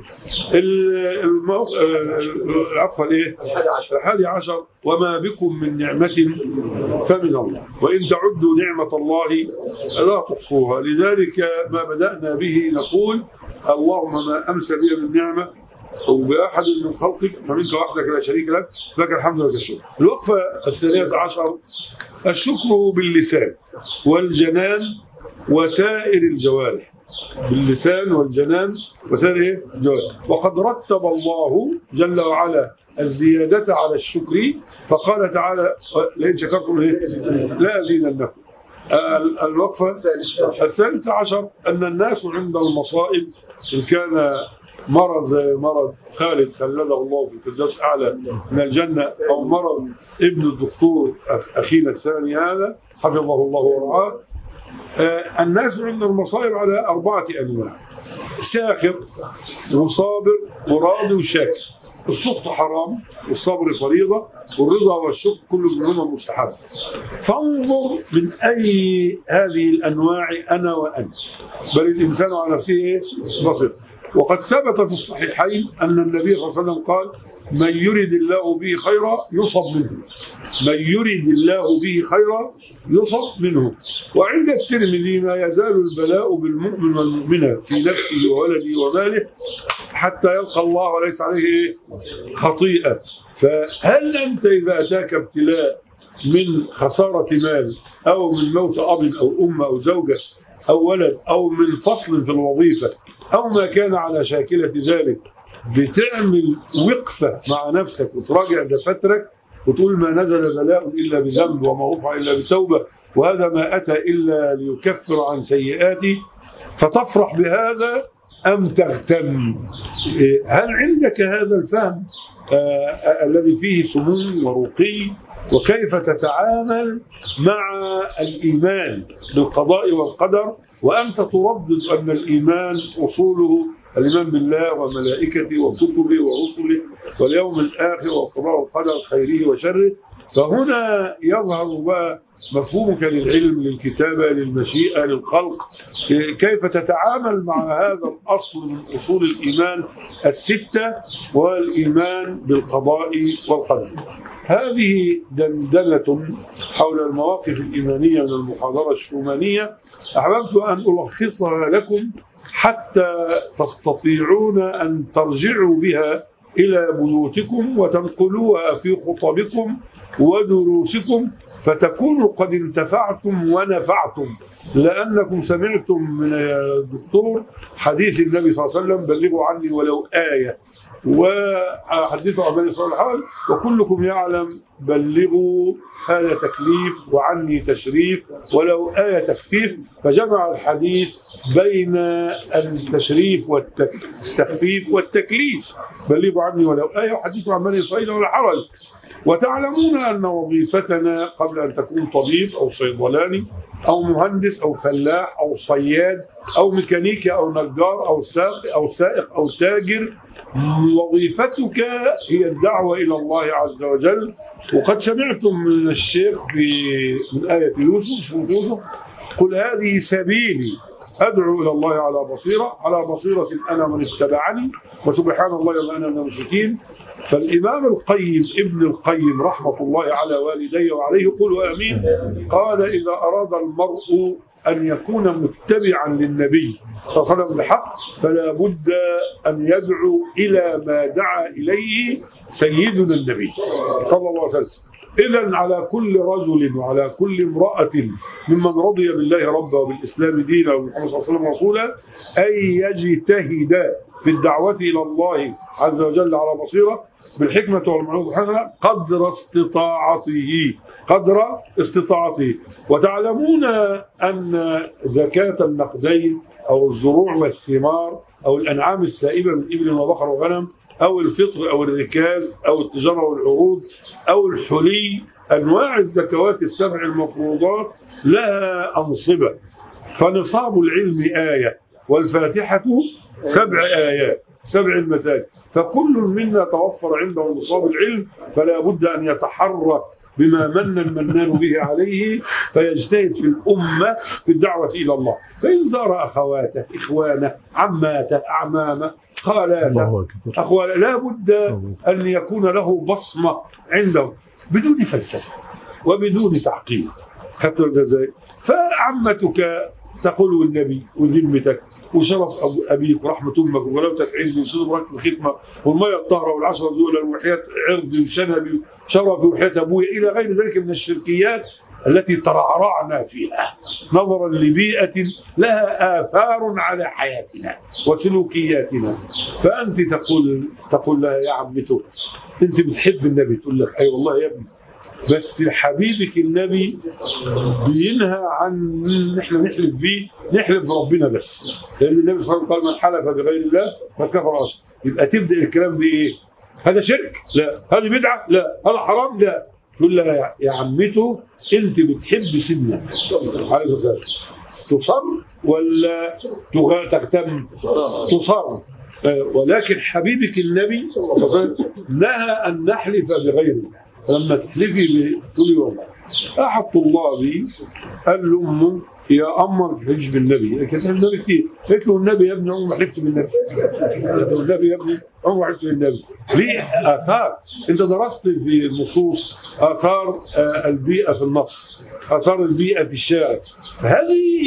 العفو الايه الحادي عشر وما بكم من نعمة فمن الله وإن تعدوا نعمة الله لا تحصوها. لذلك ما بدأنا به نقول اللهم ما أمسى بي من نعمة أو بأحد من خلقك فمنك وحدك لا شريك لك لك الحمد ولك الشكر. الوقفة الثانية عشر الشكر باللسان والجنان وسائر الجوارح، باللسان والجنان وسائر الجوارح. وقد رتب الله جل وعلا الزيادة على الشكر فقال تعالى لئن شكرتم لا أزيدنكم. الوقفة الثالثة عشر أن الناس عند المصائب إن كان مرض زي مرض خالد خلده الله في الفردوس أعلى من الجنة أو مرض ابن الدكتور أخينا الثاني هذا حفظه الله ورعاه. آه الناس عند المصائب على أربعة أنواع: ساخط وصابر وراضي وشاكر. السخط حرام والصبر فريضة والرضا والشكر كل منهما مستحب. فانظر من أي هذه الأنواع أنا وأنت، بل الإنسان على نفسه بصير. وقد ثبت في الصحيحين أن النبي صلى الله عليه وسلم قال: من يرد الله به خيرا يصب منه، من يرد الله به خيرا يصب منه. وعند الترمذي: ما يزال البلاء بالمؤمن والمؤمنة في نفسه وولده وماله حتى يلقى الله وليس عليه خطيئة. فهل أنت إذا أتاك ابتلاء من خسارة مال أو من موت أب أو أم أو زوجة أو ولد أو من فصل في الوظيفة أو ما كان على شاكلة ذلك، بتعمل وقفة مع نفسك وتراجع دفاترك وتقول: ما نزل بلاء إلا بذنب وما رفع إلا بتوبة وهذا ما أتى إلا ليكفر عن سيئاتي، فتفرح بهذا أم تغتم؟ هل عندك هذا الفهم آه الذي فيه سمو ورقي؟ وكيف تتعامل مع الإيمان بالقضاء والقدر وأنت تردد أن الإيمان أصوله الإيمان بالله وملائكته وكتبه ورسله واليوم الآخر والقضاء والقدر خيره وشره؟ فهنا يظهر بقى مفهومك للعلم، للكتابة، للمشيئة، للخلق. كيف تتعامل مع هذا الأصل من أصول الإيمان الستة والإيمان بالقضاء والقدر. هذه دندنة حول المواقف الإيمانية من المحاضرة الشومانية، أحببت أن ألخصها لكم حتى تستطيعون أن ترجعوا بها إلى بيوتكم وتنقلوها في خطبكم ودروسكم، فتكونوا قد انتفعتم ونفعتم، لأنكم سمعتم من الدكتور حديث النبي صلى الله عليه وسلم: بلغوا عني ولو آية، وحدثوا عن بني إسرائيل وكلكم يعلم بلغوا آية تكليف وعني تشريف ولو آية تخفيف. فجمع الحديث بين التشريف والتخفيف والتكليف: بلغوا عني ولو آية وحدثوا عن بني إسرائيل ولا حرج. وتعلمون أن وظيفتنا قبل أن تكون طبيب أو صيدلاني أو مهندس أو فلاح أو صياد أو ميكانيكي أو نجار أو سائق أو سائق أو تاجر، وظيفتك هي الدعوة إلى الله عز وجل. وقد سمعتم من الشيخ في من آية يوسف: يوسف قل هذه سبيلي أدعو إلى الله على بصيرة، على بصيرة أنا من اتبعني وسبحان الله وأنا من المشركين. فالإمام القيم ابن القيم رحمة الله على والديه وعليه قولوا آمين قال: إذا أراد المرء أن يكون متبعا للنبي صلى الله عليه وسلم بحق فلا بد أن يدعو إلى ما دعا إليه سيدنا النبي صلى الله عليه وسلم. إذن على كل رجل وعلى كل امرأة ممن رضي بالله ربا وبالإسلام دينا ومحمد صلى الله عليه وسلم رسولا أن يجتهد في الدعوة إلى الله عز وجل على بصيرة بالحكمة والموعظة الحسنة قدر استطاعته قدر استطاعته. وتعلمون أن زكاة النقدين أو الزروع والثمار أو الأنعام السائبة من إبل وبقر وغنم أو الفطر أو الركاز أو التجارة والعروض أو الحلي، أنواع الزكوات السبع المفروضات لها أنصبة. فنصاب العلم آية والفاتحة سبع آيات سبع المثال، فكل منا توفر عنده نصاب العلم فلا بد أن يتحرك بما من المنان به عليه فيجتهد في الأمة في الدعوة إلى الله. فإن زار أخواته إخوانه عماته أعمامه خالاته أخواله لا بد أن يكون له بصمة عنده بدون فلسفة وبدون تعقيد. خطر الجزائر فعمتك تقول النبي وذمتك وشرف أبيك ورحمة أمك وغلاوتك عندي وصدرك الختمة والمية الطاهرة والعشرة دول وحياة عرضي وشنبي شرفي وحياة أبويا إلى غير ذلك من الشركيات التي ترعرعنا فيها نظرا لبيئة لها آثار على حياتنا وسلوكياتنا. فأنت تقول تقول لها يا عمته أنت بتحب النبي، تقول لك أي والله يا ابني بس حبيبك النبي بينهى عن نحن نحلف بيه، نحلف بربنا بس، لأن النبي صلى الله عليه وسلم قال من حلف بغير الله فكفر أصلا. يبقى تبدأ الكلام بإيه؟ هذا شرك؟ لا. هذه بدعة؟ لا. هذا حرام؟ لا. تقول لها يا عمته انت بتحب سيدنا عليه الصلاه والسلام، تصر ولا تغتم؟ تصر. ولكن حبيبك النبي صلى الله عليه وسلم نهى ان نحلف بغيره، فلما تحلفي بتقولي والله. احد طلابي قال له امه يا أمه ما تحلفش بالنبي، لكن النبي كتير. قلت له النبي يا ابني عمره ما حلفت بالنبي. النبي يا ابني عمره ما حلفت بالنبي. ليه؟ آثار. أنت درست في النصوص آثار البيئة في النص، آثار البيئة في الشارع. هذه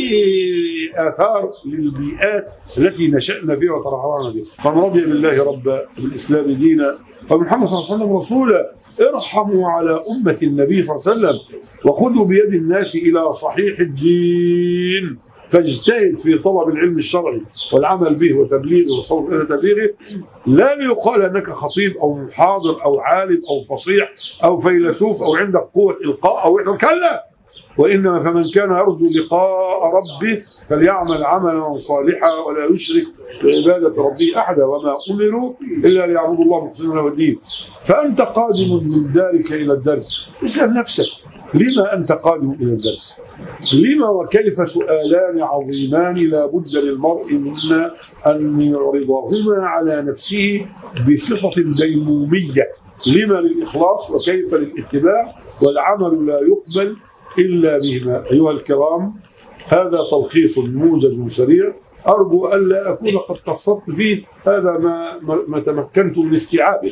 آثار للبيئات التي نشأنا فيها وترعرعنا فيها. من رضي بالله ربا بالإسلام دينا ومحمد صلى الله عليه وسلم رسولا ارحموا على أمة النبي صلى الله عليه وسلم وخذوا بيد الناس إلى صحيح الدين، فاجتهد في طلب العلم الشرعي والعمل به وتبليغه والصوت إلى تبليغه، لا ليقال أنك خطيب أو محاضر أو عالم أو فصيح أو فيلسوف أو عندك قوة إلقاء أو إحنا كلا، وإنما فمن كان يرجو لقاء ربه فليعمل عملا صالحا ولا يشرك بعبادة ربه أحدا وما أمروا إلا ليعبدوا الله مخلصين له الدين. فأنت قادم من دارك إلى الدرس، اسأل نفسك لما أنت قادم إلى الدرس؟ لما وكيف؟ سؤالان عظيمان لا بد للمرء منا أن يعرضهما على نفسه بصفة ديمومية. لما للإخلاص وكيف للاتباع، والعمل لا يقبل إلا بهما. أيها الكرام، هذا تلخيص موجز سريع أرجو ألا أكون قد قصرت فيه، هذا ما ما تمكنت من استيعابه.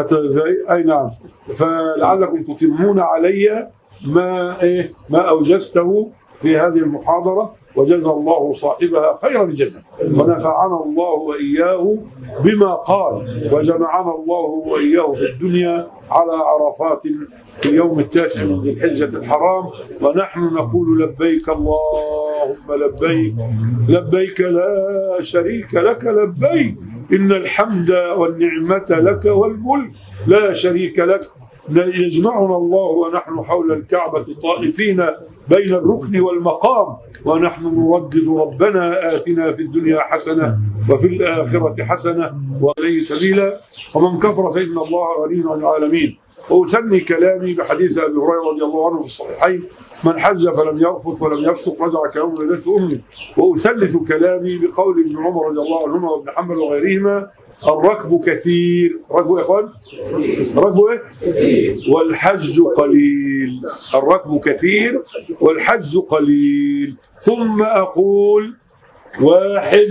أي نعم، فلعلكم تتمون علي ما إيه ما أوجزته في هذه المحاضرة، وجزى الله صاحبها خير الجزاء، ونفعنا الله وإياه بما قال، وجمعنا الله وإياه في الدنيا على عرفات في اليوم التاسع من ذي الحجة الحرام، ونحن نقول لبيك اللهم لبيك لبيك لا شريك لك لبيك إن الحمد والنعمة لك والملك لا شريك لك. يجمعنا الله ونحن حول الكعبة طائفين بين الركن والمقام، ونحن نردد ربنا آتنا في الدنيا حسنة وفي الآخرة حسنة وإليه سبيلا، ومن كفر فإن الله غني عن العالمين. وأسمي كلامي بحديث أبي هريرة رضي الله عنه في الصحيحين: من حج فلم يرفث ولم يفسق رجع كيوم ولدته أمه. وأسلف كلامي بقول ابن عمر رضي الله عنهما وابن حنبل وغيرهما: الركب كثير. ركب يا اخوان؟ ركب ايه؟ والحج قليل. الركب كثير والحج قليل. ثم أقول: واحد،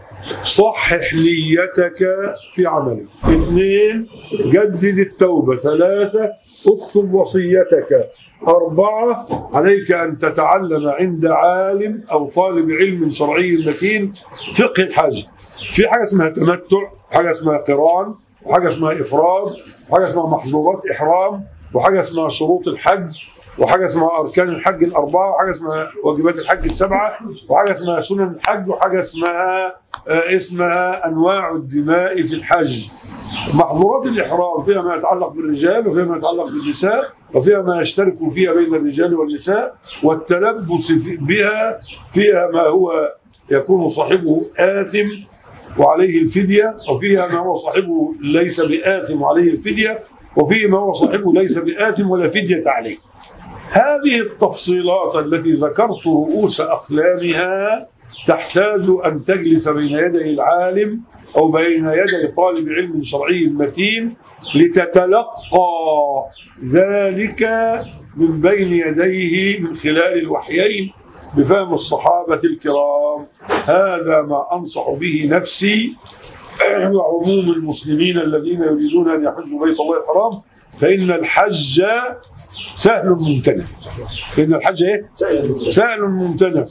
صحح نيتك في عملك. اثنين، جدد التوبة. ثلاثة، اكتب وصيتك. أربعة، عليك أن تتعلم عند عالم أو طالب علم شرعي متين فقه الحج. في حاجة اسمها تمتع، حاجة اسمها قران، وحاجة اسمها إفراد، وحاجة اسمها محظورات إحرام، وحاجة اسمها شروط الحج، وحاجة اسمها أركان الحج الأربعة، وحاجة اسمها واجبات الحج السبعة، وحاجة اسمها سنن الحج، وحاجة اسمها اسمها أنواع الدماء في الحج. محظورات الإحرام فيها ما يتعلق بالرجال وفيها ما يتعلق بالنساء وفيها ما يشترك فيها بين الرجال والنساء، والتلبس بها فيها ما هو يكون صاحبه آثم وعليه الفدية، وفيها ما هو صاحبه ليس بآثم وعليه الفدية، وفيه ما هو صاحبه ليس بآثم ولا فدية عليه. هذه التفصيلات التي ذكرت رؤوس أقلامها تحتاج أن تجلس بين يدي العالم أو بين يدي طالب علم شرعي متين لتتلقى ذلك من بين يديه من خلال الوحيين بفهم الصحابة الكرام. هذا ما أنصح به نفسي وعموم المسلمين الذين يريدون أن يحجوا بيت الله الحرام، فإن الحج سهل ممتنع. إن الحج إيه؟ سهل ممتنع.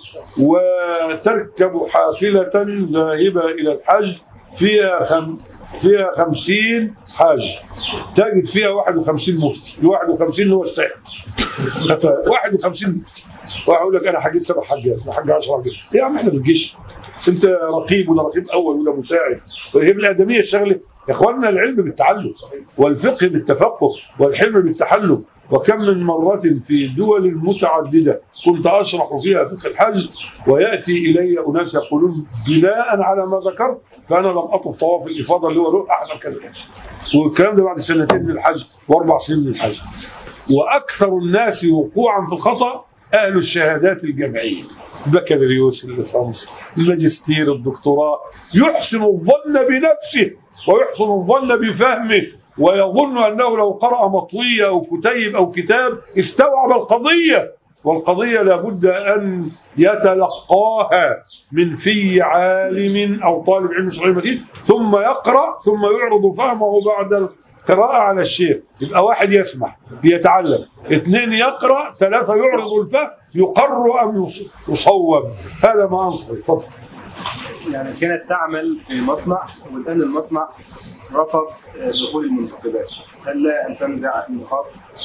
وتركب حافلة ذاهبة إلى الحج فيها خم فيها خمسين حاج، تجد فيها واحد وخمسين مفتي. واحد وخمسين هو السائل. واحد وخمسين واقول لك انا حجيت سبع حاجات، انا حج عشر حاجات. يا عم احنا بالجيش، انت رقيب ولا رقيب اول ولا مساعد؟ وهي الادميه الشغله يا اخواننا. العلم بالتعلم، والفقه بالتفقه، والحلم بالتحلم. وكم من مرة في دول متعددة كنت أشرح فيها فقه الحج ويأتي إلي أناس يقولون بناء على ما ذكرت فأنا لم أطف طواف الإفاضة اللي هو له أحسن كذا، والكلام ده بعد سنتين من الحج وأربع سنين من الحج. وأكثر الناس وقوعا في الخطأ أهل الشهادات الجامعية، البكالوريوس، الليسانس، الماجستير، الدكتوراه، يحسن الظن بنفسه ويحسن الظن بفهمه ويظن أنه لو قرأ مطوية أو كتيب أو كتاب استوعب القضية، والقضية لابد أن يتلقاها من في عالم أو طالب علم صحيح متين، ثم يقرأ ثم يعرض فهمه بعد القراءة على الشيخ. يبقى واحد يسمع بيتعلم، اثنين يقرأ، ثلاثة يعرض الفهم، يقر أم يصوب. هذا ما أنصح. تفضل. يعني كانت تعمل في مصنع والآن المصنع رفض دخول المنتخبات، هل لا أن تنزع النقاط؟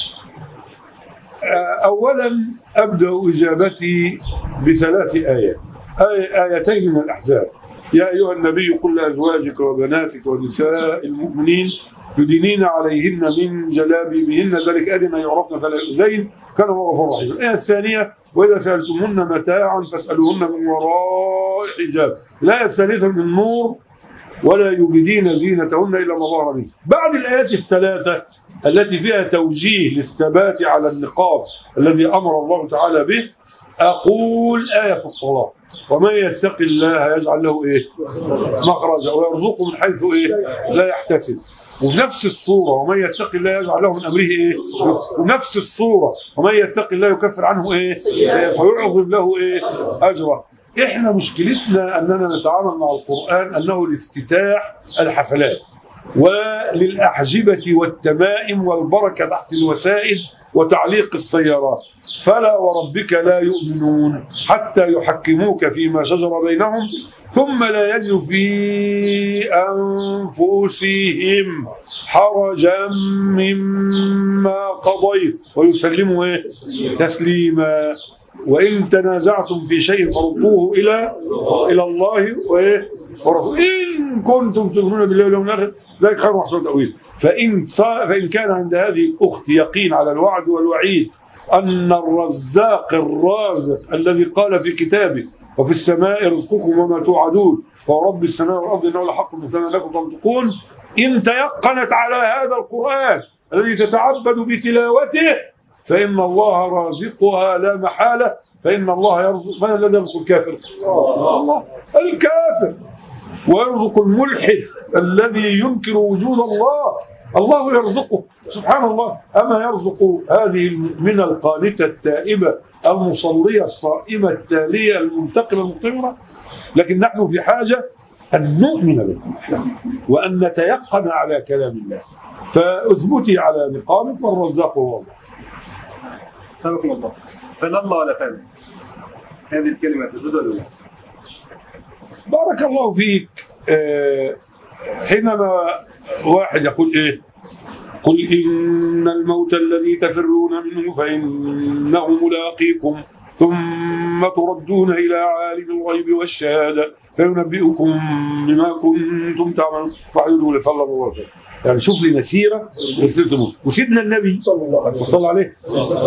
أولا أبدأ إجابتي بثلاث آيات، آية آيتين من الأحزاب. يا أيها النبي قل لأزواجك وبناتك ونساء المؤمنين يدينين عليهن من جلابيبهن ذلك أدنى يعرفن فلا يؤذين كان الله غفورا رحيما. الآية الثانية وإذا سألتموهن متاعا فاسألوهن من وراء حجاب. الآية الثالثة من نور ولا يبدين زينتهن إلا ما ظهر منه. بعد الآيات الثلاثة التي فيها توجيه للثبات على النقاب الذي أمر الله تعالى به، أقول آية في الصلاة: ومن يتق الله يجعل له إيه؟ مخرجا ويرزقه من حيث إيه؟ لا يحتسب. ونفس الصورة ومن يتق الله يجعل له من أمره إيه؟ ونفس الصورة ومن يتق الله يكفر عنه إيه؟ ويعظم له إيه؟ أجره. إحنا مشكلتنا أننا نتعامل مع القرآن أنه لافتتاح الحفلات وللأحجبة والتمائم والبركة تحت الوسائد وتعليق السيارات. فلا وربك لا يؤمنون حتى يحكموك فيما شجر بينهم ثم لا يجدوا في أنفسهم حرجا مما قضيت ويسلموا إيه؟ تسليما. وإن تنازعتم في شيء فردوه إلى إلى الله ورسوله إن كنتم تؤمنون بالله واليوم الآخر ذلك خير وأحسن تأويل. فإن فإن كان عند هذه الأخت يقين على الوعد والوعيد أن الرزاق الرازق الذي قال في كتابه وفي السماء رزقكم وما توعدون ورب السماء والأرض إنه لحق مثل لكم تنطقون، إن تيقنت على هذا القرآن الذي تتعبد بتلاوته فإن الله رازقها لا محالة. فإن الله يرزق. من الذي يرزق الكافر؟ الله. الكافر. ويرزق الملحد الذي ينكر وجود الله، الله يرزقه سبحان الله. أما يرزق هذه المؤمنة القانتة التائبة المصلية الصائمة التالية المنتقمة المطهرة؟ لكن نحن في حاجة أن نؤمن بالقرآن وأن نتيقن على كلام الله. فاثبتي على نقامك والرزاق هو الله. سبحان الله. فلا الله ولا فهم هذه الكلمة تزود ولا لا؟ بارك الله فيك. آه حينما واحد يقول إيه؟ قل إن الموت الذي تفرون منه فإنه ملاقيكم ثم تردون إلى عالم الغيب والشهادة فينبئكم بما كنتم تعملون فاعلوا صلى الله عليه وسلم. يعني شوف لي مسيرة وسيدنا النبي صلى الله عليه وسلم عليه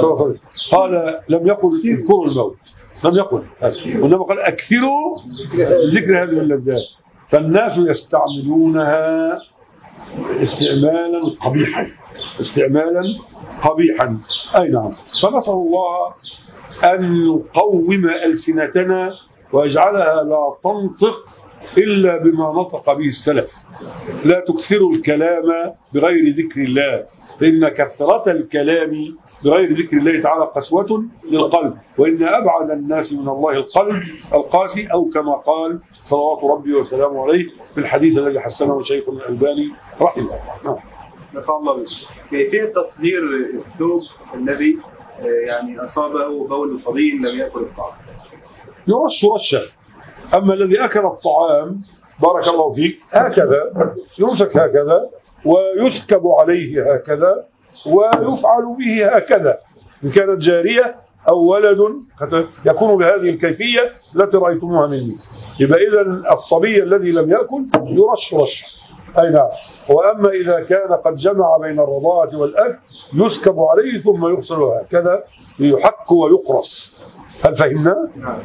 قال لم يقل اذكروا الموت، لم يقل، وإنما قال أكثروا ذكر هذه اللذات. فالناس يستعملونها استعمالا قبيحا استعمالا قبيحا أي نعم. فنسأل الله أن يقوم ألسنتنا ويجعلها لا تنطق إلا بما نطق به السلف. لا تكثروا الكلام بغير ذكر الله، فإن كثرة الكلام بغير ذكر الله تعالى قسوة للقلب، وإن أبعد الناس من الله القلب القاسي، أو كما قال صلوات ربي وسلامه عليه في الحديث الذي حسنه شيخنا الألباني رحمه الله. نسأل الله بك. كيفية تطهير الثوب الذي يعني أصابه بول صبي لم يأكل الطعام؟ يرش رشة. أما الذي أكل الطعام بارك الله فيك هكذا يمسك هكذا ويسكب عليه هكذا ويفعل به هكذا. إن كانت جارية أو ولد يكون بهذه الكيفية التي رأيتموها مني. يبقى إذن الصبي الذي لم يأكل يرش رشة. أي نعم. وأما إذا كان قد جمع بين الرضاعة والأكل يسكب عليه ثم يغسل هكذا يحك ويقرص. هل فهمنا؟ نعم.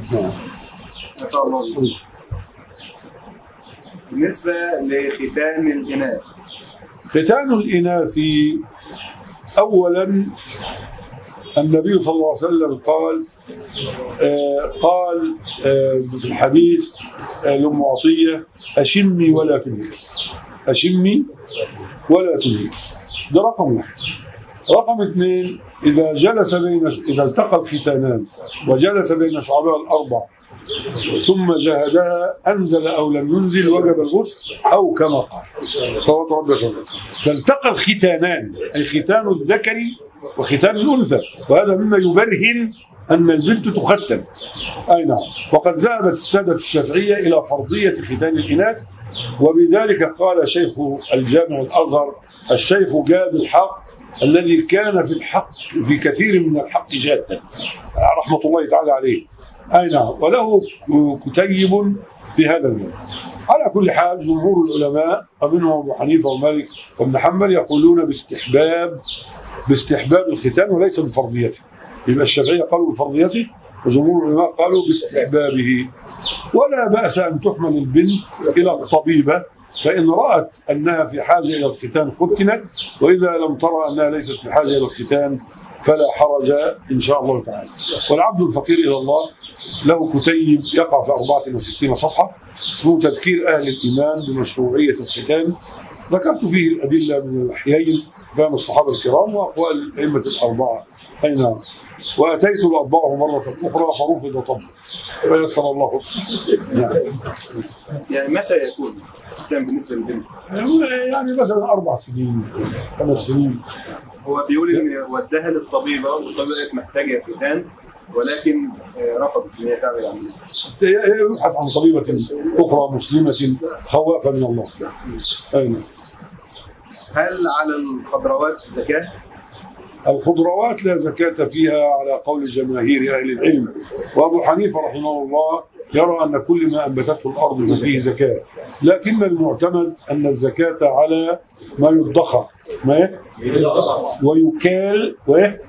بالنسبة لختان الإناث، ختان الإناث أولا النبي صلى الله عليه وسلم قال آه قال آه في الحديث آه لأم عطية أشمي ولا تنهي، أشمي ولا تنهي. ده رقم واحد. رقم اثنين، إذا جلس بين إذا التقى الختانان وجلس بين شعبها الأربع ثم جاهدها أنزل أو لم ينزل وجب الغسل أو كما قال صلوات ربي وسلامه. فالتقى الختانان، أي ختان الذكري وختان الأنثى، وهذا مما يبرهن أن البنت تختن. أي نعم. وقد ذهبت السادة الشافعية إلى فرضية ختان الإناث، وبذلك قال شيخ الجامع الأزهر الشيخ جاد الحق الذي كان في الحق في كثير من الحق جادا رحمة الله تعالى عليه. أي نعم. وله كتيب في هذا الموضوع. على كل حال جمهور العلماء ومنهم أبو حنيفة ومالك وابن حنبل يقولون باستحباب باستحباب الختان وليس بفرضيته. يبقى الشافعية قالوا بفرضيته وجمهور العلماء قالوا باستحبابه. ولا بأس أن تحمل البنت إلى الطبيبة فإن رأت أنها في حاجة إلى الختان ختنت، وإذا لم ترى أنها ليست في حاجة إلى الختان فلا حرج إن شاء الله تعالى. والعبد الفقير إلى الله له كتيب يقع في أربعة وستين صفحة اسمه تذكير أهل الإيمان بمشروعية الختان. ذكرت فيه الأدلة من الأحيين فهم الصحابة الكرام وأقوال الأئمة الأربعة. أي نعم. وأتيت لأطبعه مرة أخرى فرفض طبعا فيسر الله. نعم. يعني متى يكون الختان بالنسبة للبنت؟ يعني مثلا أربع سنين خمس سنين. هو بيقول إن وداها للطبيبة والطبيبة محتاجة ختان ولكن رفضت ان هي تعمل عمليه. يبحث عن طبيبة أخرى مسلمة خوافة من الله. أين؟ هل على الخضروات زكاة؟ الخضروات لا زكاة فيها على قول جماهير أهل العلم، وأبو حنيفة رحمه الله يرى أن كل ما أنبتته الأرض فيه زكاة، لكن المعتمد أن الزكاة على ما يدخر ما ويكال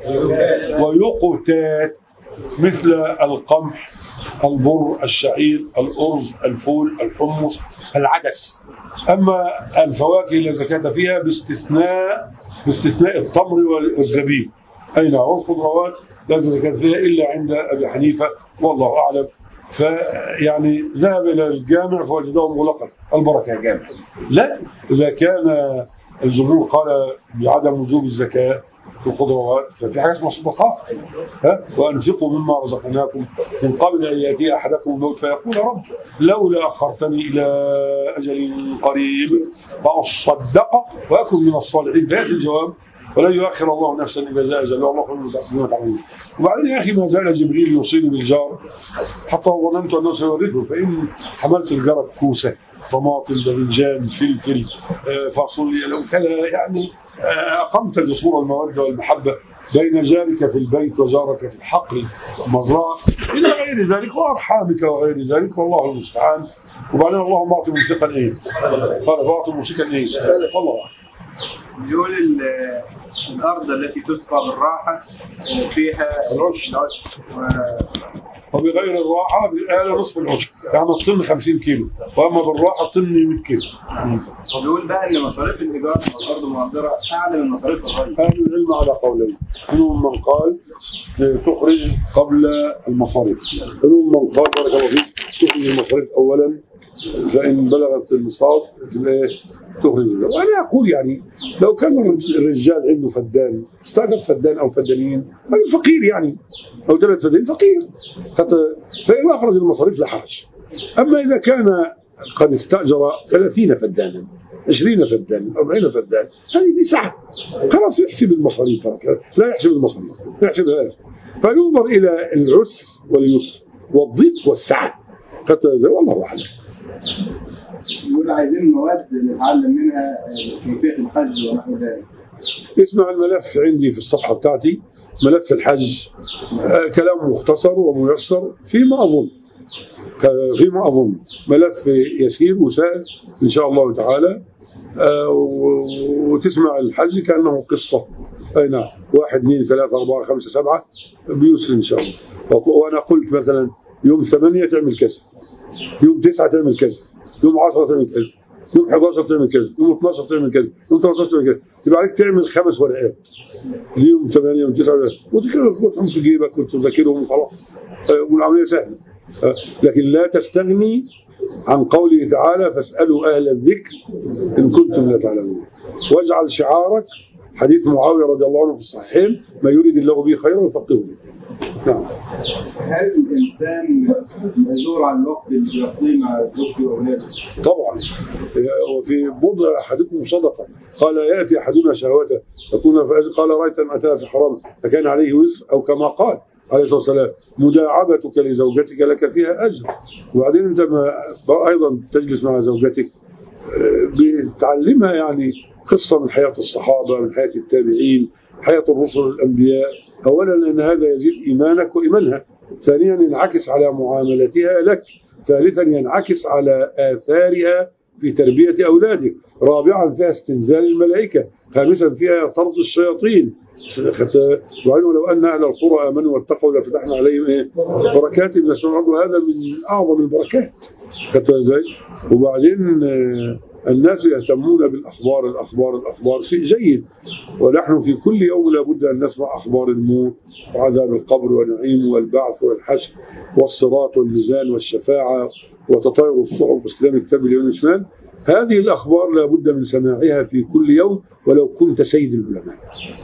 ويقتات مثل القمح، البر، الشعير، الأرز، الفول، الحمص، العدس. أما الفواكه لا زكاة فيها باستثناء باستثناء التمر والزبيب. أي نعم. والخضروات لا زكاة فيها إلا عند أبي حنيفة والله أعلم. فيعني ذهب إلى الجامع فوجده مغلقا. البركة يا جامع. لا، إذا كان الجمهور قال بعدم وجوب الزكاة في الخضروات ففي حاجة اسمها صدقات. ها؟ وأنفقوا مما رزقناكم من قبل أن يأتي أحدكم الموت فيقول رب لولا أخرتني إلى أجل قريب فأصدق وأكن من الصالحين. فيأتي الجواب ولن يؤخر الله نفسا إذا جاء أجلها والله خير بما تعملون. وبعدين يا أخي ما زال جبريل يوصيني بالجار حتى ظننت أنه سيورثه، فإن حملت الجرب كوسة طماطم باذنجان فلفل فاصوليا لو كذا يعني أقمت جسور المودة والمحبة بين جارك في البيت وجارك في الحقل مزرعة إلى غير ذلك وأرحامك وغير ذلك والله المستعان. وبعدين اللهم أعطي ممسكا إيه؟ قال فأعطي ممسكا إيه؟ والله يقول الأرض التي تسقى بالراحة فيها العشب و... وبغير الراحة بالآلة نصف العشب يعني الطن خمسين كيلو، وأما بالراحة الطن مئة كيلو. بيقول بقى إن مصاريف الإيجار على الأرض المعبرة أعلى من مصاريف الري. أهل العلم على قولين، منهم من قال تخرج قبل المصاريف، منهم من قال بارك الله فيك تخرج المصاريف أولا فإن بلغت النصاب تخرج. وأنا أقول يعني لو كان الرجال عنده فدان استأجر فدان أو فدانين راجل فقير يعني أو ثلاث فدانين فقير حتى فإن أخرج المصاريف لا حرج. أما إذا كان قد استأجر ثلاثين فدانا عشرين فدان أربعين فدان هذه دي ساعة خلاص يحسب المصاريف، لا يحسب المصاريف لا يحسبها. فينظر إلى العسر واليسر والضيق والسعة حتى زي والله أعلم. يقول عايزين مواد نتعلم منها كيفية الحج ونحو ذلك. اسمع الملف عندي في الصفحة بتاعتي ملف الحج آه كلام مختصر وميسر فيما أظن فيما أظن ملف يسير وسهل إن شاء الله تعالى. آه وتسمع الحج كأنه قصة. أي نعم واحد اثنين ثلاثة أربعة خمسة سبعة بيسر إن شاء الله. وأنا قلت مثلا يوم ثمانية تعمل كذا، يوم تسعة تعمل كذا، يوم عشرة تعمل كذا، يوم حداشر تعمل كذا، يوم اتناشر تعمل كذا، يوم تلتاشر تعمل كذا، يبقى عليك تعمل خمس ورقات اليوم ثمانية وتسعة وتكتبهم في جيبك وتذاكرهم وخلاص والعمليه سهله. لكن لا تستغني عن قوله تعالى فاسألوا أهل الذكر إن كنتم لا تعلمون. واجعل شعارك حديث معاوية رضي الله عنه في الصحيحين ما يريد الله به خيرا يفقهه. نعم. هل الإنسان مأجور على الوقت اللي يقضيه مع زوجته وأولاده؟ طبعا. وفي بضع أحدكم صدقة قال يأتي أحدنا شهوته يكون قال رأيت أن أتاها في حرام فكان عليه وزر أو كما قال عليه الصلاة والسلام مداعبتك لزوجتك لك فيها أجر. وبعدين أنت أيضا تجلس مع زوجتك بتعلمها يعني قصة من حياة الصحابة، من حياة التابعين، حياة الرسل الأنبياء. أولا لأن هذا يزيد إيمانك وإيمانها، ثانيا ينعكس على معاملتها لك، ثالثا ينعكس على آثارها في تربية أولادك، رابعا فيها استنزال الملائكة، خامسا فيها طرد الشياطين. وعنوا لو أن أهل القرى آمنوا واتقوا لفتحنا عليهم إيه؟ بركات من السماء والأرض، وهذا من أعظم البركات. وبعدين الناس يهتمون بالأخبار الأخبار الأخبار شيء جيد، ونحن في كل يوم لابد أن نسمع أخبار الموت وعذاب القبر والنعيم والبعث والحشر والصراط والميزان والشفاعة وتطاير الصحف واستلام الكتاب اليمين والشمال. هذه الأخبار لابد من سماعها في كل يوم ولو كنت سيد العلماء،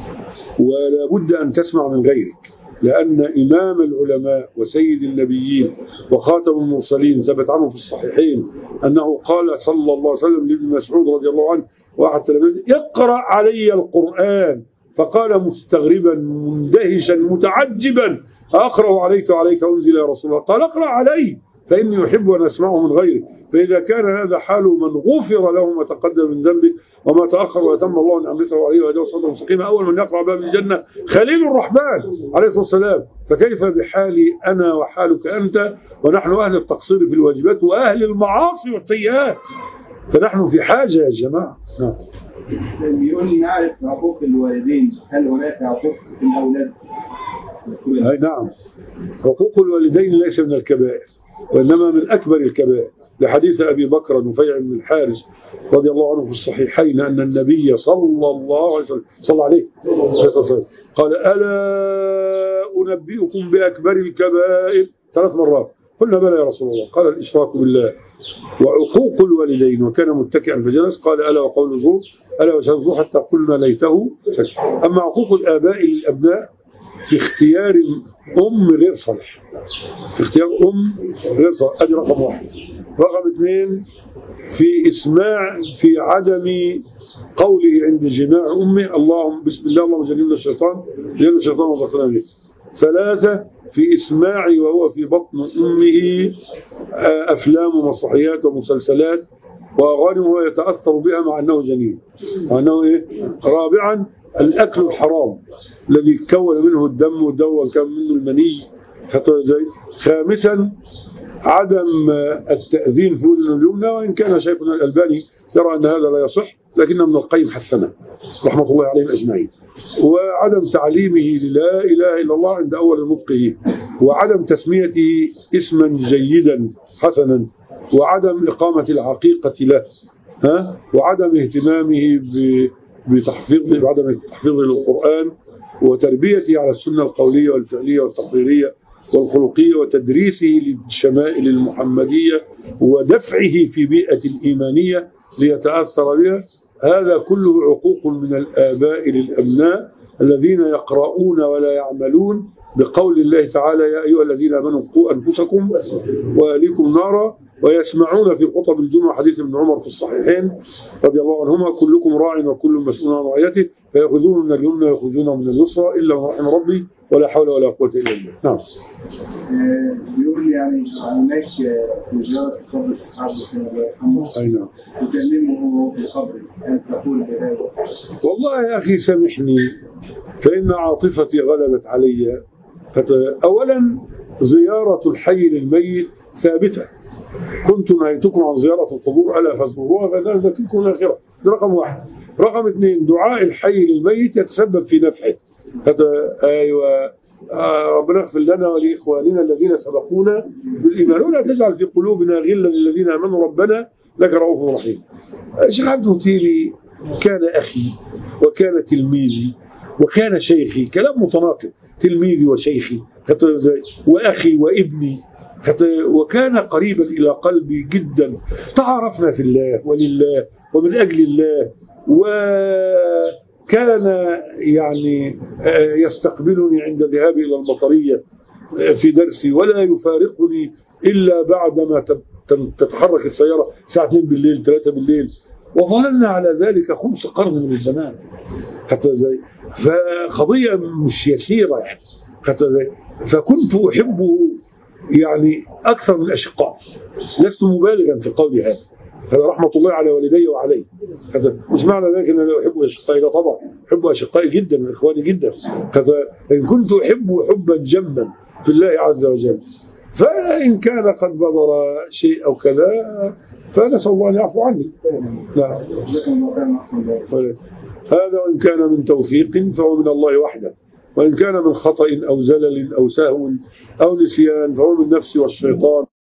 ولابد أن تسمع من غيرك، لأن إمام العلماء وسيد النبيين وخاتم المرسلين ثبت عنه في الصحيحين أنه قال صلى الله عليه وسلم لابن مسعود رضي الله عنه واحد تلاميذه اقرأ علي القرآن، فقال مستغربا مندهشا متعجبا أقرأ عليك وعليك أنزل يا رسول الله؟ قال اقرأ علي فإني أحب أن أسمعه من غيري. فإذا كان هذا حال من غفر له ما تقدم من ذنبه وما تأخر ويتم الله نعمته عليه وهداه صراطا مستقيما، أول من يقرأ باب الجنة خليل الرحمن عليه الصلاة والسلام، فكيف بحالي أنا وحالك أنت، ونحن أهل التقصير في الواجبات وأهل المعاصي والسيئات، فنحن في حاجة يا جماعة. نعم. يقول نعرف حقوق الوالدين، هل هناك حقوق الأولاد؟ أي نعم، حقوق الوالدين ليس من الكبائر وإنما من أكبر الكبائر، لحديث أبي بكر نفيع بن الحارث رضي الله عنه في الصحيحين أن النبي صلى الله عليه وسلم صلى عليه قال ألا أنبئكم بأكبر الكبائر ثلاث مرات؟ قلنا بلى يا رسول الله. قال الإشراك بالله وعقوق الوالدين، وكان متكئا فجلس. قال ألا وقول الزور، ألا وشهادة الزور، حتى قلنا ليته سكت. أما عقوق الآباء للأبناء في اختيار أم غير صالح، في اختيار أم غير صالح، أدي رقم واحد. رقم اثنين في إسماع، في عدم قوله عند جماع أمه اللهم بسم الله اللهم جنبنا الشيطان جنب الشيطان وزقنا به. ثلاثة في إسماعي وهو في بطن أمه أفلام ومسرحيات ومسلسلات وأغاني وهو يتأثر بها مع أنه جنين، مع أنه إيه؟ رابعا الأكل الحرام الذي كون منه الدم ودون كان منه المني. خامسا عدم التأذين في أذن اليمنى، وإن كان شيخنا الألباني يرى أن هذا لا يصح، لكن ابن القيم حسنه رحمة الله عليهم أجمعين. وعدم تعليمه للا إله إلا الله عند أول نطقه، وعدم تسميته اسما جيدا حسنا، وعدم إقامة العقيقة له، ها؟ وعدم اهتمامه بتحفيظه بعدم تحفيظه للقرآن وتربيته على السنة القولية والفعلية والتقريرية والخلقية وتدريسه للشمائل المحمدية ودفعه في بيئة الإيمانية ليتأثر بها. هذا كله عقوق من الآباء للأبناء الذين يقرؤون ولا يعملون بقول الله تعالى يا أيها الذين آمنوا قوا أنفسكم وأهليكم نارا، ويسمعون في خطب الجمعة حديث ابن عمر في الصحيحين رضي الله عنهما كلكم راع وكل مسؤول عن رعيته، فيأخذون من اليمنى ويخرجون من اليسرى إلا من رحم ربي ولا حول ولا قوة إلا بالله. نعم. بيقول يعني هناك في زيارة قبر الصحابة الله يرحمه أي نعم وتكلمه في قبره، أن تقول بهذا؟ والله يا أخي سامحني، فإن عاطفتي غلبت علي. أولا زيارة الحي للميت ثابتة، كنت نهيتكم عن زيارة القبور ألا فازوروها فإنها ذكركم الآخرة. ده رقم واحد. رقم اثنين دعاء الحي للميت يتسبب في نفعه. أيوة آه ربنا اغفر لنا ولإخواننا الذين سبقونا بالإيمان ولا تجعل في قلوبنا غلا للذين آمنوا ربنا لك رؤوف رحيم. الشيخ عبد الهتيري كان أخي وكان تلميذي وكان شيخي، كلام متناقض، تلميذي وشيخي وأخي وابني، وكان قريبا إلى قلبي جدا. تعارفنا في الله ولله ومن أجل الله، وكان يعني يستقبلني عند ذهابي إلى المطرية في درسي ولا يفارقني إلا بعدما تتحرك السيارة الساعة اثنين بالليل ثلاثة بالليل، وظللنا على ذلك خمس قرن من الزمان حتى زي. فقضية مش يسيرة يعني حتى زي. فكنت أحبه يعني أكثر من الأشقاء، لست مبالغا في قولي هذا، هذا رحمة الله على والدي وعلي. هذا مش معنى ذلك أن أنا أحب أشقائي، لا طبعا أحب أشقائي جدا من إخواني جدا، هذا إن كنت أحبه حبا جما في الله عز وجل. فإن كان قد بذر شيء أو كذا فنسأل الله أن يعفو عني. نعم. هذا وإن كان من توفيق فهو من الله وحده، وإن كان من خطأ أو زلل أو سهو أو نسيان فهو من نفسي والشيطان.